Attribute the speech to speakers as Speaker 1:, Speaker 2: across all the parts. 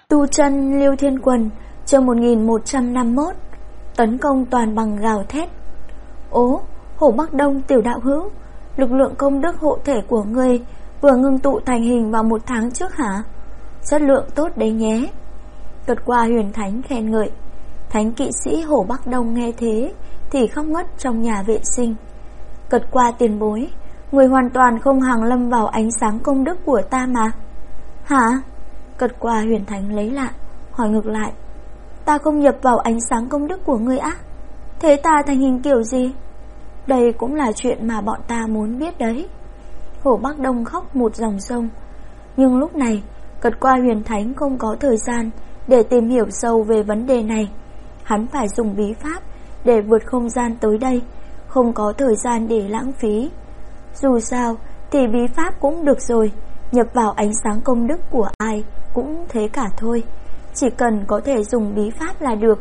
Speaker 1: Tu chân Liêu Thiên Quần, chương 1151. Tấn công toàn bằng gào thét. Ố, Hổ Bắc Đông tiểu đạo hữu, lực lượng công đức hộ thể của ngươi vừa ngưng tụ thành hình vào 1 tháng trước hả? Chất lượng tốt đấy nhé. Cật qua Huyền Thánh khen ngợi. Thánh kỵ sĩ Hổ Bắc Đông nghe thế thì khóc ngất trong nhà vệ sinh. Cật qua tiền bối, người hoàn toàn không hàng lâm vào ánh sáng công đức của ta mà. Hả? Cật qua Huyền Thánh lấy lạ, hỏi ngược lại. Ta không nhập vào ánh sáng công đức của ngươi á? Thế ta thành hình kiểu gì? Đây cũng là chuyện mà bọn ta muốn biết đấy. Hổ Bắc Đông khóc một dòng sông. Nhưng lúc này Cật qua Huyền Thánh không có thời gian để tìm hiểu sâu về vấn đề này. Hắn phải dùng bí pháp để vượt không gian tới đây, không có thời gian để lãng phí. Dù sao thì bí pháp cũng được rồi, nhập vào ánh sáng công đức của ai cũng thế cả thôi, chỉ cần có thể dùng bí pháp là được.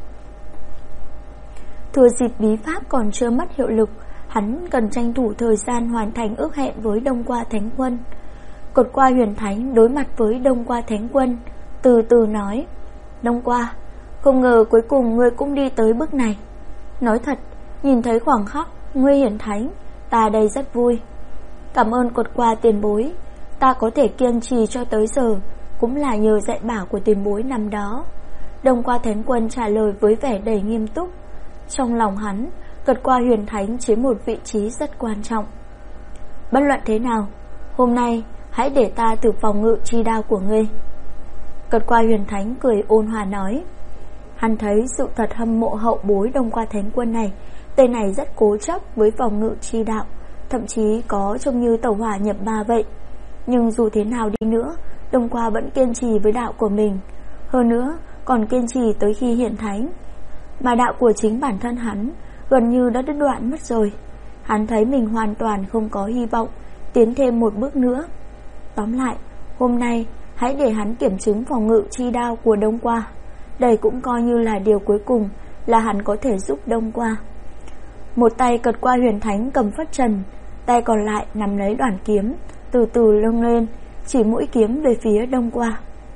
Speaker 1: Thừa dịp bí pháp còn chưa mất hiệu lực, hắn cần tranh thủ thời gian hoàn thành ước hẹn với Đông Qua Thánh Quân. Cật qua Huyền Thánh đối mặt với Đông Qua Thánh Quân, từ từ nói. Đông Qua, không ngờ cuối cùng ngươi cũng đi tới bước này. Nói thật, nhìn thấy khoảng khắc ngươi hiển thánh, ta đây rất vui. Cảm ơn Cật qua tiền bối, ta có thể kiên trì cho tới giờ cũng là nhờ dạy bảo của tiền bối năm đó. Đông Qua Thánh Quân trả lời với vẻ đầy nghiêm túc. Trong lòng hắn, Cật qua Huyền Thánh chiếm một vị trí rất quan trọng. Bất luận thế nào, hôm nay hãy để ta thử phòng ngự chi đao của ngươi. Cật qua Huyền Thánh cười ôn hòa nói. Hắn thấy sự thật hâm mộ hậu bối Đông Qua Thánh Quân này. Tên này rất cố chấp với phòng ngự chi đạo, thậm chí có trông như tẩu hỏa nhập ma vậy. Nhưng dù thế nào đi nữa, Đông Qua vẫn kiên trì với đạo của mình, hơn nữa còn kiên trì tới khi hiện thánh. Mà đạo của chính bản thân hắn gần như đã đứt đoạn mất rồi. Hắn thấy mình hoàn toàn không có hy vọng tiến thêm một bước nữa. Tóm lại, hôm nay hãy để hắn kiểm chứng phòng ngự chi đao của Đông Qua. Đây cũng coi như là điều cuối cùng là hắn có thể giúp Đông Qua. Một tay Cật qua Huyền Thánh cầm phất trần, tay còn lại nắm lấy đoạn kiếm, từ từ lưng lên, chỉ mũi kiếm về phía Đông Qua.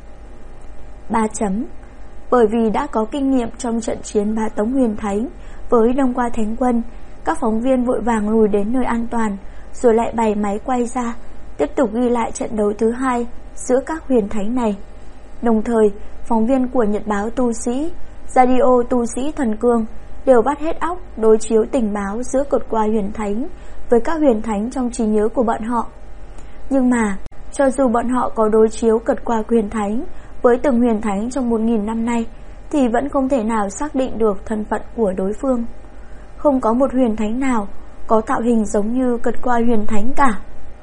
Speaker 1: 3 chấm. Bởi vì đã có kinh nghiệm trong trận chiến Bá Tống Huyền Thánh với Đông Qua Thánh Quân, các phóng viên vội vàng lùi đến nơi an toàn, rồi lại bày máy quay ra, tiếp tục ghi lại trận đấu thứ 2 giữa các huyền thánh này. Đồng thời, phóng viên của Nhật báo Tu Sĩ, Radio Tu Sĩ Thần Cương đều bắt hết óc đối chiếu tình báo giữa Cật qua Huyền Thánh với các huyền thánh trong trí nhớ của bọn họ. Nhưng mà, cho dù bọn họ có đối chiếu Cật qua Huyền Thánh với từng huyền thánh trong 1000 năm nay, thì vẫn không thể nào xác định được thân phận của đối phương. Không có một huyền thánh nào có tạo hình giống như Cật qua Huyền Thánh cả.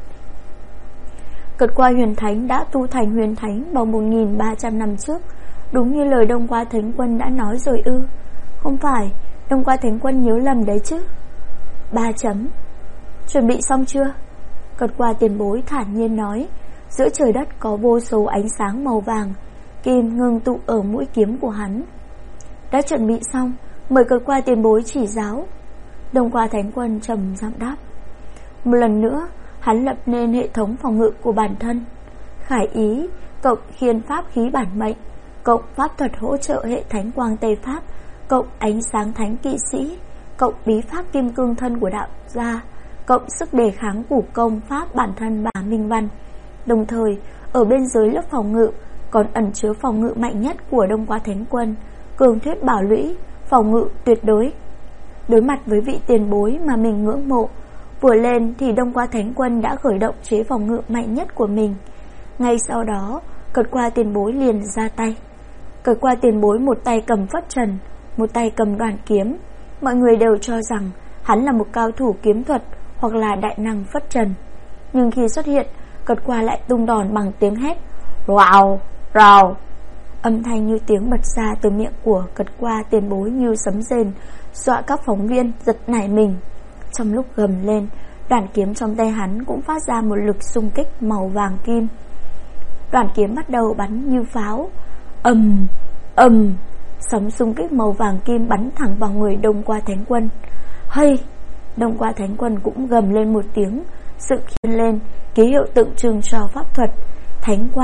Speaker 1: Cật qua Huyền Thánh đã tu thành huyền thánh vào 1300 năm trước, đúng như lời Đông Qua Thánh Quân đã nói rồi ư? Không phải, Đông Qua Thánh Quân nhớ lầm đấy chứ. 3 chấm. Chuẩn bị xong chưa? Cật qua tiền bối thản nhiên nói. Giữa trời đất có vô số ánh sáng màu vàng kim ngưng tụ ở mũi kiếm của hắn. Đã chuẩn bị xong, mời Cật qua tiền bối chỉ giáo. Đông Qua Thánh Quân trầm giọng đáp. Một lần nữa, hắn lập nên hệ thống phòng ngự của bản thân. Khải ý cộng khiên pháp khí bản mệnh, cộng pháp thuật hỗ trợ hệ thánh quang tây pháp, cộng ánh sáng thánh kỵ sĩ, cộng bí pháp kim cương thân của đạo gia, cộng sức đề kháng của công pháp bản thân Bà Minh Văn. Đồng thời, ở bên dưới lớp phòng ngự còn ẩn chứa phòng ngự mạnh nhất của Đông Qua Thánh Quân, cường thuyết bảo lũy, phòng ngự tuyệt đối. Đối mặt với vị tiền bối mà mình ngưỡng mộ, vừa lên thì Đông Qua Thánh Quân đã khởi động chế phòng ngự mạnh nhất của mình. Ngay sau đó, Cật qua tiền bối liền ra tay. Cật qua tiền bối một tay cầm phất trần, một tay cầm đoàn kiếm. Mọi người đều cho rằng hắn là một cao thủ kiếm thuật hoặc là đại năng phất trần. Nhưng khi xuất hiện, Cật qua lại tung đòn bằng tiếng hét rào rào. Âm thanh như tiếng bật ra từ miệng của Cật qua tiền bối như sấm rền, dọa các phóng viên giật nảy mình. Trong lúc gầm lên, đoàn kiếm trong tay hắn cũng phát ra một lực xung kích màu vàng kim. Đoàn kiếm bắt đầu bắn như pháo. Ầm ầm, sóng xung kích màu vàng kim bắn thẳng vào người Đông Qua Thánh Quân. Hay! Đông Qua Thánh Quân cũng gầm lên một tiếng, dựng khiên lên, ký hiệu tượng trưng cho pháp thuật thánh quang,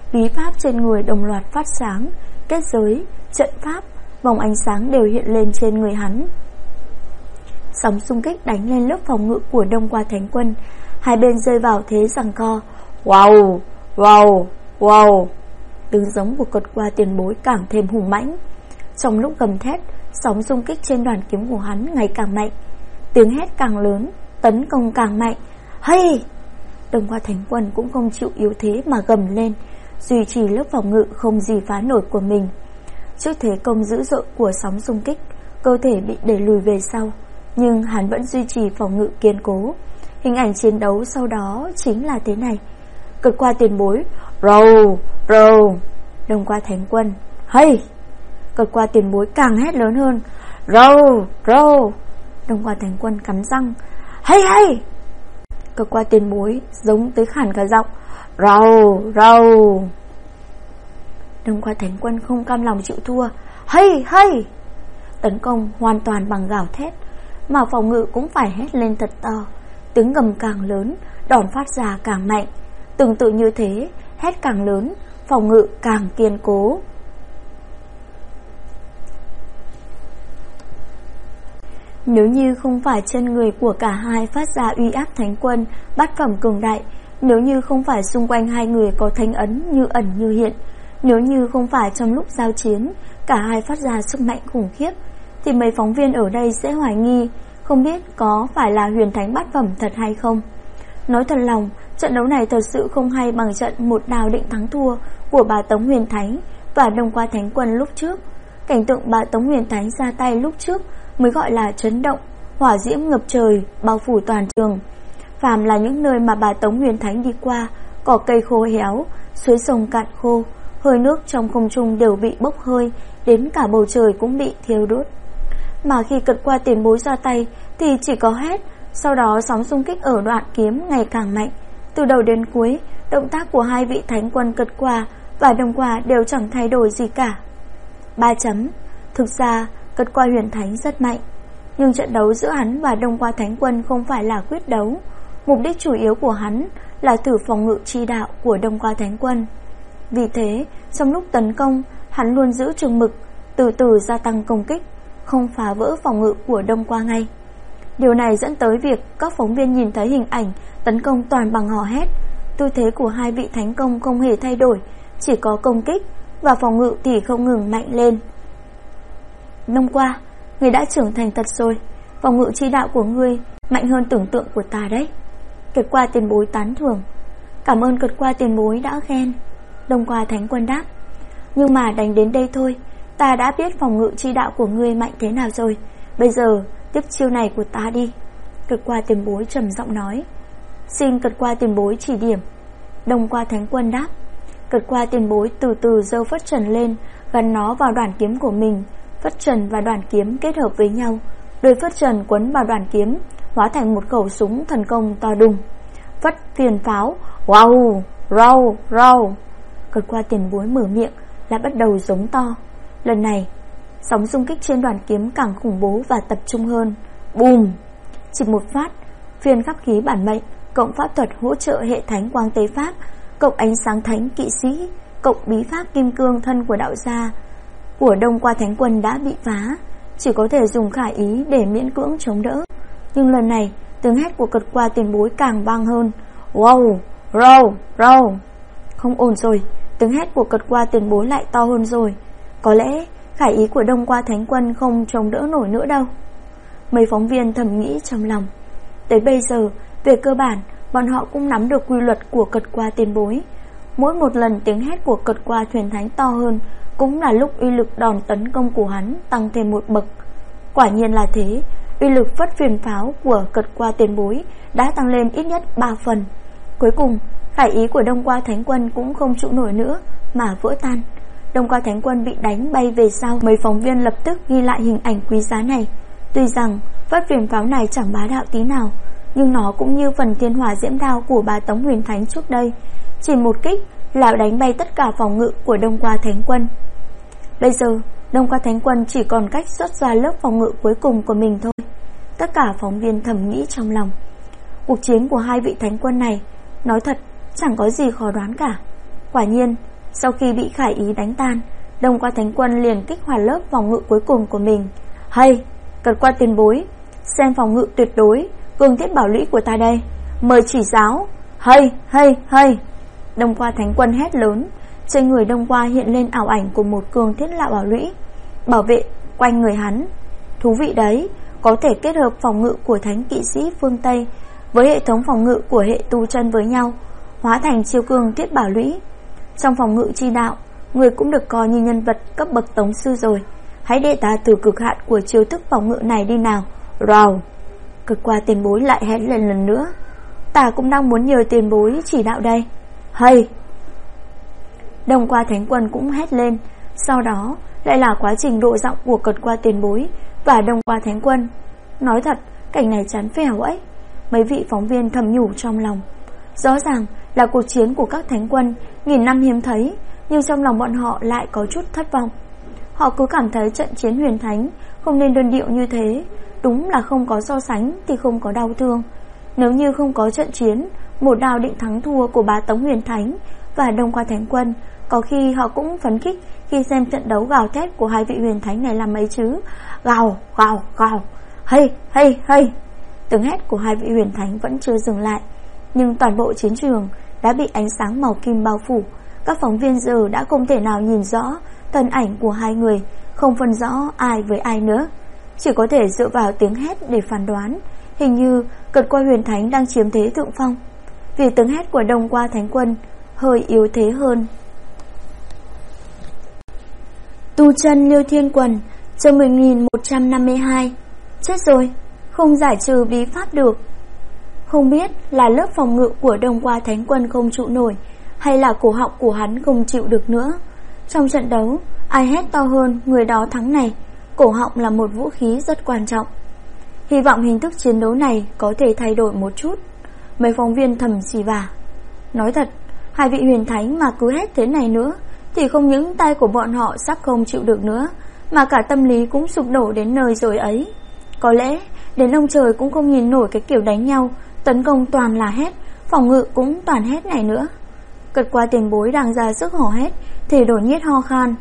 Speaker 1: bí pháp trên người đồng loạt phát sáng, kết giới, trận pháp, vòng ánh sáng đều hiện lên trên người hắn. Sóng xung kích đánh lên lớp phòng ngự của Đông Qua Thánh Quân, hai bên rơi vào thế giằng co. Wow, wow, wow. Tiếng giống của Cật Qua Tiền Bối càng thêm hùng mãnh. Trong lúc gầm thét, sóng xung kích trên đoàn kiếm của hắn ngày càng mạnh, tiếng hét càng lớn, tấn công càng mạnh. Hey! Đông Qua Thánh Quân cũng không chịu yếu thế mà gầm lên, duy trì lớp phòng ngự không gì phá nổi của mình. Trước thế công dữ dội của sóng xung kích, cơ thể bị đẩy lùi về sau, nhưng hắn vẫn duy trì phòng ngự kiên cố. Hình ảnh chiến đấu sau đó chính là thế này. Cật Qua Tiền Bối, rầu, rầu. Đông Qua Thánh Quân, hey! Cật Qua Tiền Bối càng hét lớn hơn, rầu, rầu. Đông Qua Thánh Quân cắn răng, hey, hey! Cật Qua Tiền Bối giống tới khản cả giọng, rầu, rầu. Đông Qua Thánh Quân không cam lòng chịu thua, hey, hey! Tấn công hoàn toàn bằng gào thét, mà phòng ngự cũng phải hét lên thật to. Tiếng gầm càng lớn, đòn phát ra càng mạnh. Tương tự như thế, hét càng lớn, phòng ngự càng kiên cố. Nếu như không phải chân người của cả hai phát ra uy áp thánh quân bát phẩm cường đại, nếu như không phải xung quanh hai người có thánh ấn như ẩn như hiện, nếu như không phải trong lúc giao chiến cả hai phát ra sức mạnh khủng khiếp, thì mấy phóng viên ở đây sẽ hoài nghi, không biết có phải là huyền thánh bát phẩm thật hay không. Nói thật lòng, trận đấu này thật sự không hay bằng trận một đào định thắng thua của Bá Tống Huyền Thánh và Đông Qua Thánh Quân lúc trước. Cảnh tượng Bá Tống Huyền Thánh ra tay lúc trước mới gọi là chấn động, hỏa diễm ngập trời bao phủ toàn trường. Phàm là những nơi mà Bá Tống Huyền Thánh đi qua, cỏ cây khô héo, suối sông cạn khô, hơi nước trong không trung đều bị bốc hơi, đến cả bầu trời cũng bị thiêu đốt. Mà khi Cật Qua Tiền Bối ra tay thì chỉ có hét, sau đó sóng xung kích ở đoạn kiếm ngày càng mạnh. Từ đầu đến cuối, động tác của hai vị thánh quân Cật Qua và Đông Qua đều chẳng thay đổi gì cả. 3 chấm. Thực ra Cật Qua Huyền Thánh rất mạnh, nhưng trận đấu giữa hắn và Đông Qua Thánh Quân không phải là quyết đấu. Mục đích chủ yếu của hắn là thử phòng ngự chi đạo của Đông Qua Thánh Quân. Vì thế, trong lúc tấn công, hắn luôn giữ chừng mực, từ từ gia tăng công kích, không phá vỡ phòng ngự của Đông Qua ngay. Điều này dẫn tới việc các phóng viên nhìn thấy hình ảnh tấn công toàn bằng hò hét. Tư thế của hai vị thánh công không hề thay đổi, chỉ có công kích và phòng ngự thì không ngừng mạnh lên. Đông Qua, người đã trưởng thành thật rồi, phòng ngự chi đạo của ngươi mạnh hơn tưởng tượng của ta đấy. Cật Qua Tiền Bối tán thưởng. Cảm ơn Cật Qua Tiền Bối đã khen. Đông Qua Thánh Quân đáp, nhưng mà đánh đến đây thôi, ta đã biết phòng ngự chi đạo của ngươi mạnh thế nào rồi. Bây giờ tiếp chiêu này của ta đi. Cật Qua Tiền Bối trầm giọng nói. Xin Cật Qua Tiền Bối chỉ điểm. Đông Qua Thánh Quân đáp. Cật Qua Tiền Bối từ từ giơ phất trần lên, gắn nó vào đoàn kiếm của mình. Phất trần và đoàn kiếm kết hợp với nhau, đôi phất trần quấn vào đoàn kiếm hóa thành một khẩu súng thần công to đùng. Phất phiền pháo, wow, rau, rau. Cật Qua Tiền Bối mở miệng lại bắt đầu giống to. Lần này sóng xung kích trên đoàn kiếm càng khủng bố và tập trung hơn. Bùm! Chỉ một phát, phiên pháp khí bản mệnh cộng pháp thuật hỗ trợ hệ thánh quang tế pháp, cộng ánh sáng thánh kỵ sĩ, cộng bí pháp kim cương thân của đạo gia của Đông Qua Thánh Quân đã bị phá, chỉ có thể dùng khải ý để miễn cưỡng chống đỡ. Nhưng lần này, tiếng hét của Cật Qua Tiền Bối càng vang hơn. Wow, row, row. Không ổn rồi, tiếng hét của Cật Qua Tiền Bối lại to hơn rồi. Có lẽ khải ý của Đông Qua Thánh Quân không chống đỡ nổi nữa đâu. Mấy phóng viên thầm nghĩ trong lòng. Tới bây giờ, về cơ bản, bọn họ cũng nắm được quy luật của Cật Qua Tiền Bối. Mỗi một lần tiếng hét của Cật Qua Thuyền Thánh to hơn, cũng là lúc uy lực đòn tấn công của hắn tăng thêm một bậc. Quả nhiên là thế, uy lực phất phiền pháo của Cật Qua Tiền Bối đã tăng lên ít nhất 3 phần. Cuối cùng, khải ý của Đông Qua Thánh Quân cũng không trụ nổi nữa mà vỡ tan. Đông Qua Thánh Quân bị đánh bay về sau. Mấy phóng viên lập tức ghi lại hình ảnh quý giá này. Tuy rằng phất phiền pháo này chẳng bá đạo tí nào, nhưng nó cũng như phần thiên hỏa diễm đao của Bá Tống Huyền Thánh trước đây, chỉ một kích là đánh bay tất cả phòng ngự của Đông Qua Thánh Quân. Bây giờ Đông Qua Thánh Quân chỉ còn cách xuất ra lớp phòng ngự cuối cùng của mình thôi. Tất cả phóng viên thầm nghĩ trong lòng. Cuộc chiến của hai vị thánh quân này, nói thật chẳng có gì khó đoán cả. Quả nhiên Sau khi bị Khải Ý đánh tan, Đông Qua Thánh Quân liền kích hoạt lớp phòng ngự cuối cùng của mình. Hay, Cật Qua tiền bối, xem phòng ngự tuyệt đối cường thiết bảo lũy của ta đây, mời chỉ giáo. Hay. Đông Qua Thánh Quân hét lớn. Trên người Đông Qua hiện lên ảo ảnh của một cường thiết lạ bảo lũy bảo vệ quanh người hắn. Thú vị đấy, có thể kết hợp phòng ngự của thánh kỵ sĩ phương Tây với hệ thống phòng ngự của hệ tu chân với nhau, hóa thành siêu cường thiết bảo lũy. Trong phòng ngự chi đạo, người cũng được coi như nhân vật cấp bậc tông sư rồi. Hãy để ta từ cực hạn của chiêu thức phòng ngự này đi nào. Rào. Cực Qua tiền bối lại hét lên lần nữa. Ta cũng đang muốn nhờ tiền bối chỉ đạo đây. Hay. Đông Qua Thánh Quân cũng hét lên. Sau đó lại là quá trình độ giọng của Cật Qua tiền bối và Đông Qua Thánh Quân. Nói thật, cảnh này chán phèo ấy. Mấy vị phóng viên thầm nhủ trong lòng. Rõ ràng là cuộc chiến của các thánh quân nghìn năm hiếm thấy, nhưng trong lòng bọn họ lại có chút thất vọng. Họ cứ cảm thấy trận chiến huyền thánh không nên đơn điệu như thế. Đúng là không có so sánh thì không có đau thương. Nếu như không có trận chiến một đao định thắng thua của bá tống huyền thánh và Đông Qua Thánh Quân, có khi họ cũng phấn khích khi xem trận đấu gào thét của hai vị huyền thánh này làm mấy chứ. Gào. Hay. Tiếng hét của hai vị huyền thánh vẫn chưa dừng lại, nhưng toàn bộ chiến trường đã bị ánh sáng màu kim bao phủ. Các phóng viên giờ đã không thể nào nhìn rõ thân ảnh của hai người, không phân rõ ai với ai nữa, chỉ có thể dựa vào tiếng hét để phán đoán. Hình như Cật Qua huyền thánh đang chiếm thế thượng phong, vì tiếng hét của Đông Qua Thánh Quân hơi yếu thế hơn. Tu chân Liêu Thiên Quần, chương 1152. Chết rồi, không giải trừ bí pháp được. Không biết là lớp phòng ngự của Đông Qua Thánh Quân không trụ nổi, hay là cổ họng của hắn không chịu được nữa. Trong trận đấu, ai hét to hơn người đó thắng này. Cổ họng là một vũ khí rất quan trọng. Hy vọng hình thức chiến đấu này có thể thay đổi một chút. Mấy phóng viên thầm xì vả. Nói thật, hai vị huyền thánh mà cứ hét thế này nữa thì không những tay của bọn họ sắp không chịu được nữa, mà cả tâm lý cũng sụp đổ đến nơi rồi ấy. Có lẽ đến ông trời cũng không nhìn nổi cái kiểu đánh nhau, tấn công toàn là hét, phòng ngự cũng toàn hét này nữa. Cật Qua tiền bối đang ra sức hò hét thì đột nhiên ho khan.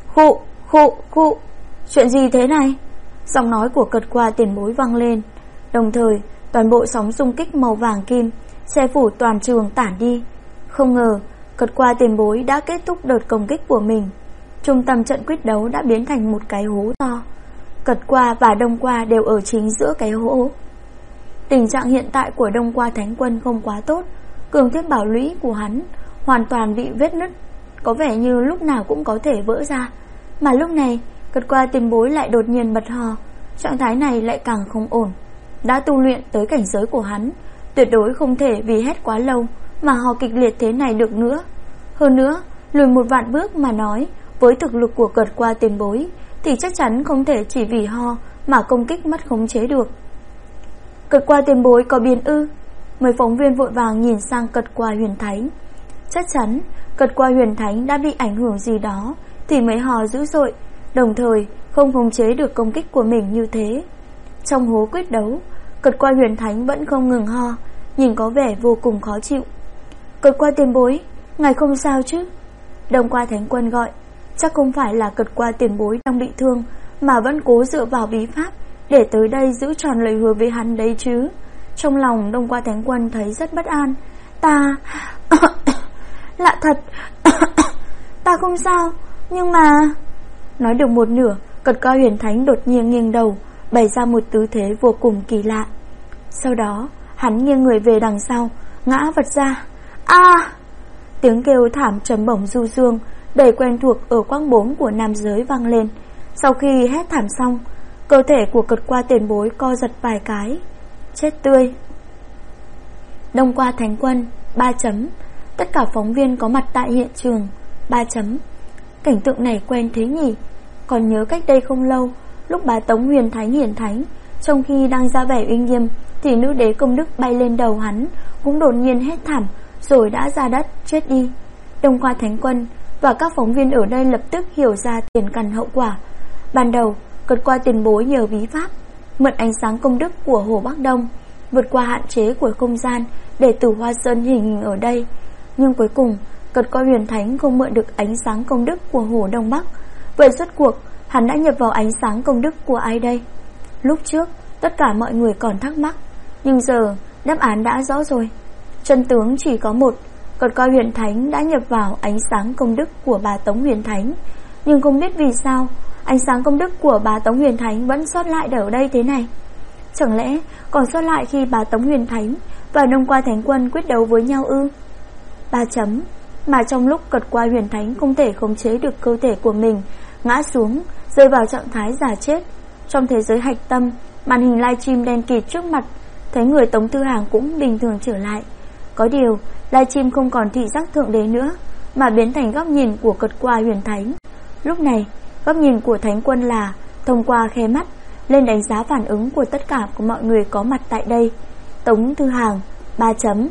Speaker 1: Khụ. Chuyện gì thế này? Giọng nói của Cật Qua tiền bối vang lên. Đồng thời toàn bộ sóng xung kích màu vàng kim che phủ toàn trường tản đi. Không ngờ Cật Qua tiền bối đã kết thúc đợt công kích của mình. Trung tâm trận quyết đấu đã biến thành một cái hố to. Cật Qua và Đông Qua đều ở chính giữa cái hố. Tình trạng hiện tại của Đông Qua Thánh Quân không quá tốt. Cường thiết bảo lũy của hắn hoàn toàn bị vết nứt, có vẻ như lúc nào cũng có thể vỡ ra. Mà lúc này Cật Qua tiền bối lại đột nhiên bật hò. Trạng thái này lại càng không ổn. Đã tu luyện tới cảnh giới của hắn, tuyệt đối không thể vì hét quá lâu mà hò kịch liệt thế này được nữa. Hơn nữa, lùi một vạn bước mà nói, với thực lực của Cật Qua tiền bối thì chắc chắn không thể chỉ vì ho mà công kích mất khống chế được. Cật Qua tiền bối có biến ư? Mấy phóng viên vội vàng nhìn sang Cật Qua huyền thánh. Chắc chắn Cật Qua huyền thánh đã bị ảnh hưởng gì đó thì mới hò dữ dội, đồng thời không khống chế được công kích của mình như thế. Trong hố quyết đấu, Cật Qua huyền thánh vẫn không ngừng ho, nhìn có vẻ vô cùng khó chịu. Cật Qua tiền bối, ngài không sao chứ? Đông Qua Thánh Quân gọi. Chắc không phải là Cật Qua tiền bối đang bị thương mà vẫn cố dựa vào bí pháp để tới đây giữ tròn lời hứa với hắn đấy chứ. Trong lòng Đông Qua Thánh Quân thấy rất bất an. Ta lạ thật. Ta không sao, nhưng mà... Nói được một nửa, Cật Qua huyền thánh đột nhiên nghiêng đầu, bày ra một tư thế vô cùng kỳ lạ. Sau đó hắn nghiêng người về đằng sau, ngã vật ra. Tiếng kêu thảm trầm bổng du dương đầy quen thuộc ở quãng 4 của nam giới vang lên. Sau khi hét thảm xong, cơ thể của Cật Qua tiền bối co giật vài cái. Chết tươi. Đông Qua Thánh Quân 3 chấm. Tất cả phóng viên có mặt tại hiện trường 3 chấm. Cảnh tượng này quen thế nhỉ? Còn nhớ cách đây không lâu, lúc bá Tống huyền thánh hiển thánh, trong khi đang ra vẻ uy nghiêm thì nữ đế công đức bay lên đầu hắn cũng đột nhiên hét thảm rồi đã ra đất chết đi. Đông Qua Thánh Quân và các phóng viên ở đây lập tức hiểu ra tiền căn hậu quả. Ban đầu Cật Qua tiền bối nhờ bí pháp mượn ánh sáng công đức của Hồ Bắc Đông, vượt qua hạn chế của không gian để Tử Hoa Sơn hình ở đây. Nhưng cuối cùng Cật Coi Huyền Thánh không mượn được ánh sáng công đức của Hồ Đông Bắc. Vậy rốt cuộc hắn đã nhập vào ánh sáng công đức của ai đây? Lúc trước tất cả mọi người còn thắc mắc, nhưng giờ đáp án đã rõ rồi. Chân tướng chỉ có một, Cật Coi Huyền Thánh đã nhập vào ánh sáng công đức của bà Tống Huyền Thánh. Nhưng không biết vì sao ánh sáng công đức của bà Tống Huyền Thánh vẫn sót lại ở đây thế này. Chẳng lẽ còn sót lại khi bà Tống Huyền Thánh và Đông Qua Thánh Quân quyết đấu với nhau ư? 3 chấm. Mà trong lúc Cật Qua Huyền Thánh không thể khống chế được cơ thể của mình, ngã xuống, rơi vào trạng thái giả chết. Trong thế giới hạch tâm, màn hình livestream đen kịt trước mặt, thấy người Tống Thư Hàng cũng bình thường trở lại. Có điều, livestream không còn thị giác thượng đế nữa, mà biến thành góc nhìn của Cật Qua Huyền Thánh. Lúc này, góc nhìn của Thánh Quân là thông qua khe mắt lên đánh giá phản ứng của tất cả của mọi người có mặt tại đây. Tống Thư Hàng 3 chấm.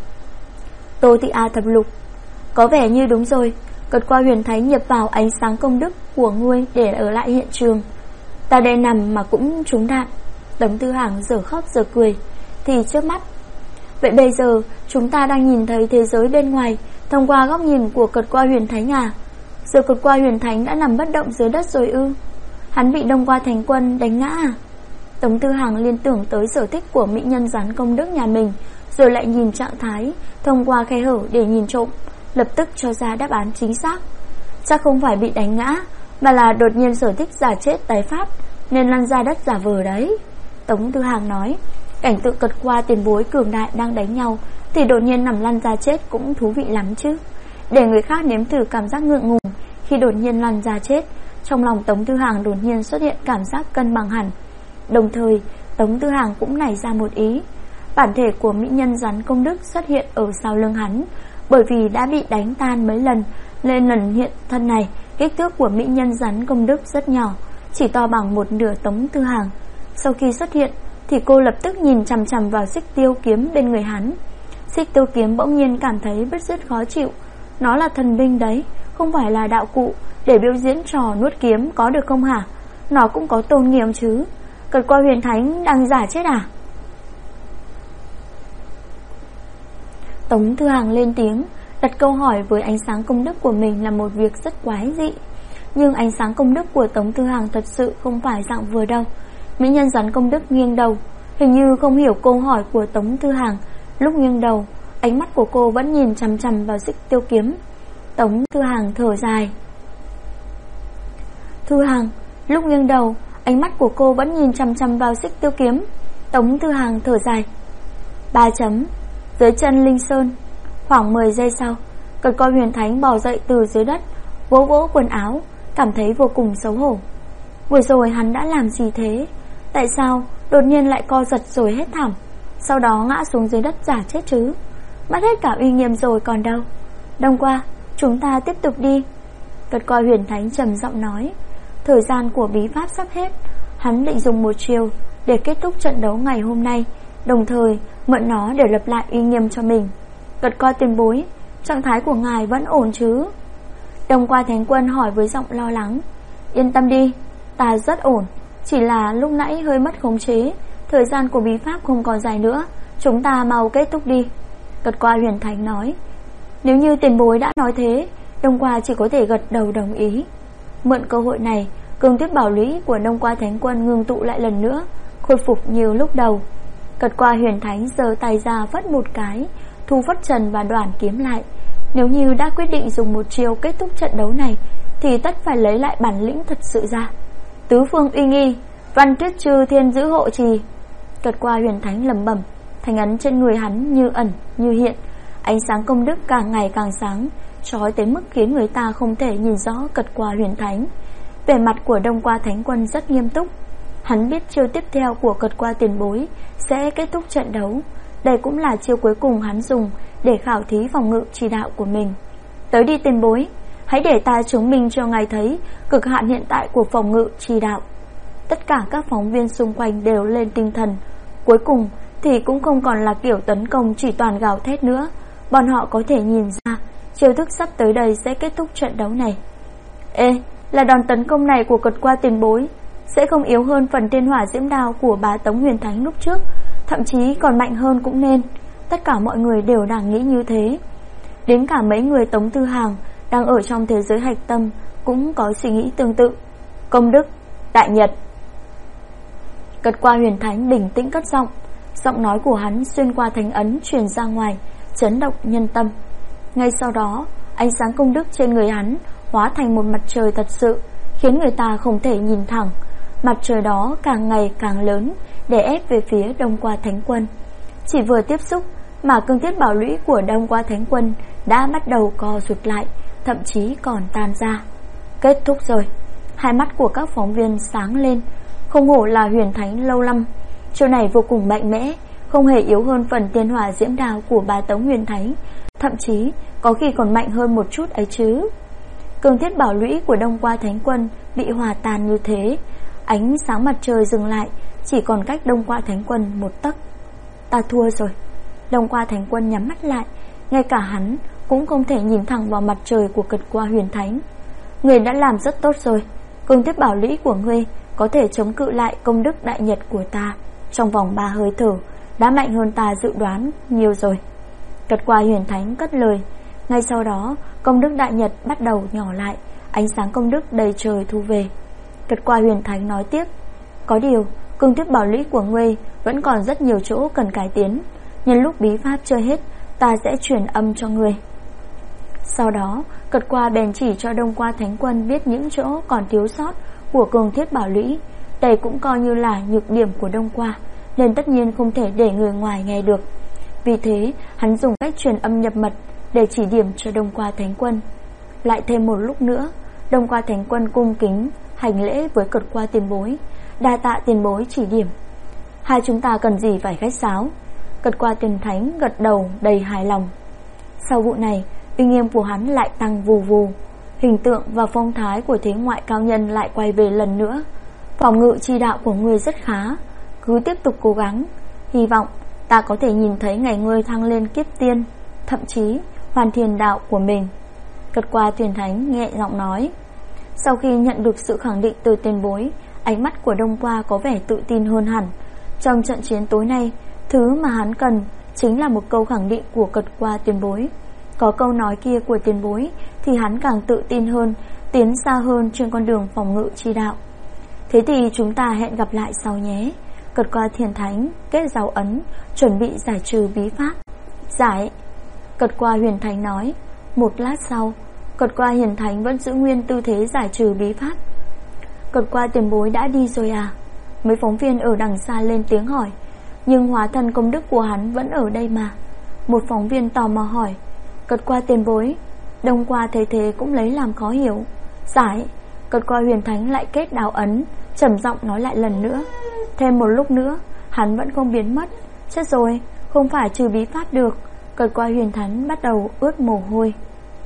Speaker 1: Tô Thị A thập lục. Có vẻ như đúng rồi, Cật Qua Huyền Thánh nhập vào ánh sáng công đức của ngươi để ở lại hiện trường. Ta đây nằm mà cũng trúng đạn. Tống Thư Hàng giờ khóc giờ cười. Thì trước mắt, vậy bây giờ chúng ta đang nhìn thấy thế giới bên ngoài thông qua góc nhìn của Cật Qua Huyền Thánh à? Giờ Cật Qua Huyền Thánh đã nằm bất động dưới đất rồi ư? Hắn bị Đông Qua Thánh Quân đánh ngã à? Tống Thư Hàng liên tưởng tới sở thích của mỹ nhân rắn công đức nhà mình, rồi lại nhìn trạng thái thông qua khe hở để nhìn trộm, lập tức cho ra đáp án chính xác. Chắc không phải bị đánh ngã, mà là đột nhiên sở thích giả chết tái phát nên lăn ra đất giả vờ đấy. Tống Thư Hàng nói, cảnh tượng Cật Qua tiền bối cường đại đang đánh nhau thì đột nhiên nằm lăn ra chết cũng thú vị lắm chứ. Để người khác nếm thử cảm giác ngượng ngùng khi đột nhiên lăn ra chết, trong lòng Tống Thư Hàng đột nhiên xuất hiện cảm giác cân bằng hẳn. Đồng thời Tống Thư Hàng cũng nảy ra một ý. Bản thể của mỹ nhân rắn công đức xuất hiện ở sau lưng hắn, bởi vì đã bị đánh tan mấy lần, nên lần hiện thân này kích thước của mỹ nhân rắn công đức rất nhỏ, chỉ to bằng một nửa Tống Thư Hàng. Sau khi xuất hiện thì cô lập tức nhìn chằm chằm vào xích tiêu kiếm bên người hắn. Xích tiêu kiếm bỗng nhiên cảm thấy bứt rứt khó chịu. Nó là thần binh đấy, không phải là đạo cụ để biểu diễn trò nuốt kiếm có được không hả? Nó cũng có tôn nghiêm chứ. Cật Qua Huyền Thánh đang giả chết à? Tống Thư Hàng lên tiếng, đặt câu hỏi với ánh sáng công đức của mình là một việc rất quái dị. Nhưng ánh sáng công đức của Tống Thư Hàng thật sự không phải dạng vừa đâu. Mỹ nhân rắn công đức nghiêng đầu, hình như không hiểu câu hỏi của Tống Thư Hàng. Lúc nghiêng đầu, ánh mắt của cô vẫn nhìn chằm chằm vào xích tiêu kiếm. Tống Thư Hàng thở dài. Thư Hàng, lúc nghiêng đầu, ánh mắt của cô vẫn nhìn chằm chằm vào xích tiêu kiếm. Tống Thư Hàng thở dài. 3 chấm. Dưới chân Linh Sơn. Khoảng 10 giây sau, Cật Coi Huyền Thánh bò dậy từ dưới đất, vỗ vỗ quần áo, cảm thấy vô cùng xấu hổ. Vừa rồi hắn đã làm gì thế? Tại sao đột nhiên lại co giật rồi hết thảm, sau đó ngã xuống dưới đất giả chết chứ? Mất hết cả uy nghiêm rồi còn đâu. Đông Qua, chúng ta tiếp tục đi. Cật Coi Huyền Thánh trầm giọng nói. Thời gian của bí pháp sắp hết, hắn định dùng một chiều để kết thúc trận đấu ngày hôm nay, đồng thời mượn nó để lập lại uy nghiêm cho mình. Cật Coi tiền bối, trạng thái của ngài vẫn ổn chứ? Đông Qua Thánh Quân hỏi với giọng lo lắng. Yên tâm đi, ta rất ổn, chỉ là lúc nãy hơi mất khống chế. Thời gian của bí pháp không còn dài nữa, chúng ta mau kết thúc đi. Cật Qua Huyền Thánh nói. Nếu như tiền bối đã nói thế, Đông Qua chỉ có thể gật đầu đồng ý. Mượn cơ hội này, cường tuyết bảo lũy của Đông Qua Thánh Quân ngưng tụ lại lần nữa, khôi phục như lúc đầu. Cật Qua Huyền Thánh giơ tay ra phất một cái, thu phất trần và đoàn kiếm lại. Nếu như đã quyết định dùng một chiêu kết thúc trận đấu này, thì tất phải lấy lại bản lĩnh thật sự ra. Tứ phương uy nghi, văn tuyết trư thiên giữ hộ trì. Cật Qua Huyền Thánh lẩm bẩm, thành ấn trên người hắn như ẩn như hiện, ánh sáng công đức càng ngày càng sáng, chói tới mức khiến người ta không thể nhìn rõ Cật Qua Huyền Thánh. Vẻ mặt của Đông Qua Thánh Quân rất nghiêm túc. Hắn biết chiêu tiếp theo của Cật Qua tiền bối sẽ kết thúc trận đấu. Đây cũng là chiêu cuối cùng hắn dùng để khảo thí phòng ngự chỉ đạo của mình. Tới đi tiền bối, hãy để ta chứng minh cho ngài thấy cực hạn hiện tại của phòng ngự chỉ đạo. Tất cả các phóng viên xung quanh đều lên tinh thần. Cuối cùng thì cũng không còn là kiểu tấn công chỉ toàn gào thét nữa. Bọn họ có thể nhìn ra chiêu thức sắp tới đây sẽ kết thúc trận đấu này. Ê, là đòn tấn công này của Cật Qua tiền bối sẽ không yếu hơn phần thiên hỏa diễm đao của bá Tống Huyền Thánh lúc trước, thậm chí còn mạnh hơn cũng nên. Tất cả mọi người đều đang nghĩ như thế. Đến cả mấy người Tống Tư Hàng đang ở trong thế giới hạch tâm cũng có suy nghĩ tương tự. Công đức, đại nhật. Cật qua huyền thánh bình tĩnh cất giọng. Giọng nói của hắn xuyên qua thánh ấn truyền ra ngoài, chấn động nhân tâm. Ngay sau đó, ánh sáng công đức trên người hắn hóa thành một mặt trời thật sự, khiến người ta không thể nhìn thẳng. Mặt trời đó càng ngày càng lớn, để ép về phía Đông Qua Thánh Quân. Chỉ vừa tiếp xúc mà cương thiết bảo lũy của Đông Qua Thánh Quân đã bắt đầu co rụt lại, thậm chí còn tan ra. Kết thúc rồi. Hai mắt của các phóng viên sáng lên. Không hổ là huyền thánh lâu năm, chiêu này vô cùng mạnh mẽ, không hề yếu hơn phần tiên hỏa diễm đao của Bá Tống huyền thánh, thậm chí có khi còn mạnh hơn một chút ấy chứ. Cương thiết bảo lũy của Đông Qua Thánh Quân bị hòa tan như thế, ánh sáng mặt trời dừng lại, chỉ còn cách Đông Qua Thánh Quân một tấc. Ta thua rồi. Đông Qua Thánh Quân nhắm mắt lại, ngay cả hắn cũng không thể nhìn thẳng vào mặt trời của Cật Qua huyền thánh. Người đã làm rất tốt rồi. Cương thiết bảo lũy của ngươi có thể chống cự lại công đức đại nhật của ta. Trong vòng 3 hơi thở đã mạnh hơn ta dự đoán nhiều rồi. Cật Qua huyền thánh cất lời. Ngay sau đó công đức đại nhật bắt đầu nhỏ lại, ánh sáng công đức đầy trời thu về. Cật Qua huyền thánh nói tiếp. Có điều cương thiết bảo lũy của ngươi vẫn còn rất nhiều chỗ cần cải tiến. Nhân lúc bí pháp chơi hết, ta sẽ truyền âm cho ngươi. Sau đó Cật Qua bèn chỉ cho Đông Qua Thánh Quân biết những chỗ còn thiếu sót của cương thiết bảo lũy. Đây cũng coi như là nhược điểm của Đông Qua, nên tất nhiên không thể để người ngoài nghe được. Vì thế hắn dùng cách truyền âm nhập mật để chỉ điểm cho Đông Qua Thánh Quân. Lại thêm một lúc nữa, Đông Qua Thánh Quân cung kính hành lễ với Cật Qua tiền bối. Đa tạ tiền bối chỉ điểm. Hai chúng ta cần gì phải khách sáo. Cật Qua tiền thánh gật đầu đầy hài lòng. Sau vụ này, uy nghiêm của hắn lại tăng vù vù. Hình tượng và phong thái của thế ngoại cao nhân lại quay về lần nữa. Phòng ngự chi đạo của ngươi rất khá, cứ tiếp tục cố gắng. Hy vọng ta có thể nhìn thấy ngày ngươi thăng lên kiếp tiên, thậm chí hoàn thiện đạo của mình. Cật Qua tiền thánh nhẹ giọng nói. Sau khi nhận được sự khẳng định từ tiền bối, ánh mắt của Đông Qua có vẻ tự tin hơn hẳn. Trong trận chiến tối nay, thứ mà hắn cần chính là một câu khẳng định của Cật Qua tiền bối. Có câu nói kia của tiền bối thì hắn càng tự tin hơn, tiến xa hơn trên con đường phòng ngự chi đạo. Thế thì chúng ta hẹn gặp lại sau nhé. Cật Qua thiền thánh kết dấu ấn, chuẩn bị giải trừ bí pháp. Giải. Cật Qua huyền thánh nói. Một lát sau, Cật Qua hiền thánh vẫn giữ nguyên tư thế giải trừ bí pháp. Cật Qua tiền bối đã đi rồi à? Mấy phóng viên ở đằng xa lên tiếng hỏi. Nhưng hóa thân công đức của hắn vẫn ở đây mà. Một phóng viên tò mò hỏi. Cật Qua tiền bối. Đông Qua thấy thế cũng lấy làm khó hiểu. Giải. Cật Qua huyền thánh lại kết đáo ấn, trầm giọng nói lại lần nữa. Thêm một lúc nữa hắn vẫn không biến mất. Chết rồi, không phải trừ bí pháp được. Cật Qua huyền thánh bắt đầu ướt mồ hôi.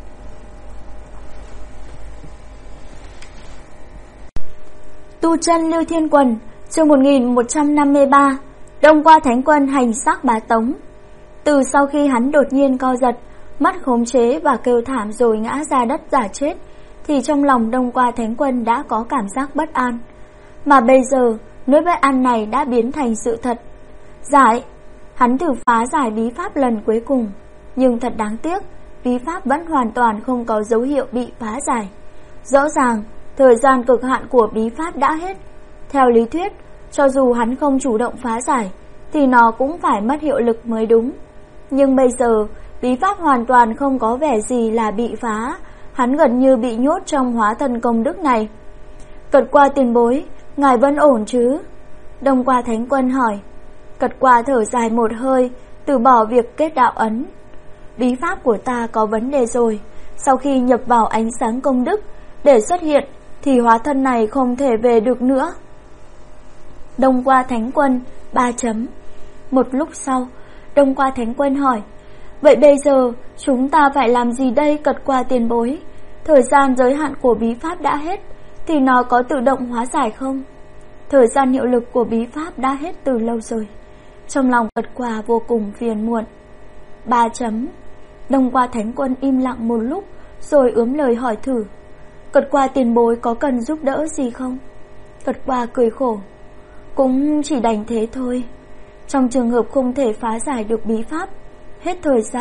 Speaker 1: Tu chân Lưu Thiên Quần, chương 1153. Đông Qua Thánh Quân hành xác Bá Tống. Từ sau khi hắn đột nhiên co giật, mắt khống chế và kêu thảm rồi ngã ra đất giả chết, thì trong lòng Đông Qua Thánh Quân đã có cảm giác bất an. Mà bây giờ, nỗi bất an này đã biến thành sự thật. Giải. Hắn thử phá giải bí pháp lần cuối cùng, nhưng thật đáng tiếc, bí pháp vẫn hoàn toàn không có dấu hiệu bị phá giải. Rõ ràng, thời gian cực hạn của bí pháp đã hết. Theo lý thuyết, cho dù hắn không chủ động phá giải, thì nó cũng phải mất hiệu lực mới đúng. Nhưng bây giờ, bí pháp hoàn toàn không có vẻ gì là bị phá, hắn gần như bị nhốt trong hóa thân công đức này. Cật Qua tiền bối, ngài vẫn ổn chứ? Đông Qua Thánh Quân hỏi. Cật Qua thở dài một hơi, từ bỏ việc kết đạo ấn. Bí pháp của ta có vấn đề rồi. Sau khi nhập vào ánh sáng công đức để xuất hiện, thì hóa thân này không thể về được nữa. Đông Qua Thánh Quân 3 chấm. Một lúc sau, Đông Qua Thánh Quân hỏi. Vậy bây giờ chúng ta phải làm gì đây Cật Qua tiền bối? Thời gian giới hạn của bí pháp đã hết, thì nó có tự động hóa giải không? Thời gian hiệu lực của bí pháp đã hết từ lâu rồi. Trong lòng Cật Qua vô cùng phiền muộn. 3 chấm. Đông Qua Thánh Quân im lặng một lúc, rồi ướm lời hỏi thử. Cật Qua tiền bối có cần giúp đỡ gì không? Cật Qua cười khổ. Cũng chỉ đành thế thôi. Trong trường hợp không thể phá giải được bí pháp, hết thời gian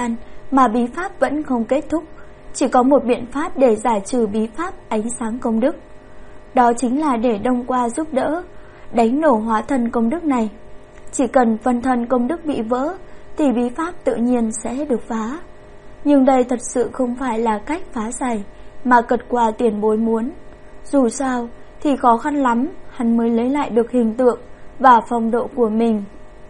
Speaker 1: mà bí pháp vẫn không kết thúc. Chỉ có một biện pháp để giải trừ bí pháp ánh sáng công đức. Đó chính là để Đông Qua giúp đỡ đánh nổ hóa thân công đức này. Chỉ cần phân thân công đức bị vỡ thì bí pháp tự nhiên sẽ được phá. Nhưng đây thật sự không phải là cách phá giải mà Cật Qua tiền bối muốn. Dù sao thì khó khăn lắm hắn mới lấy lại được hình tượng và phong độ của mình.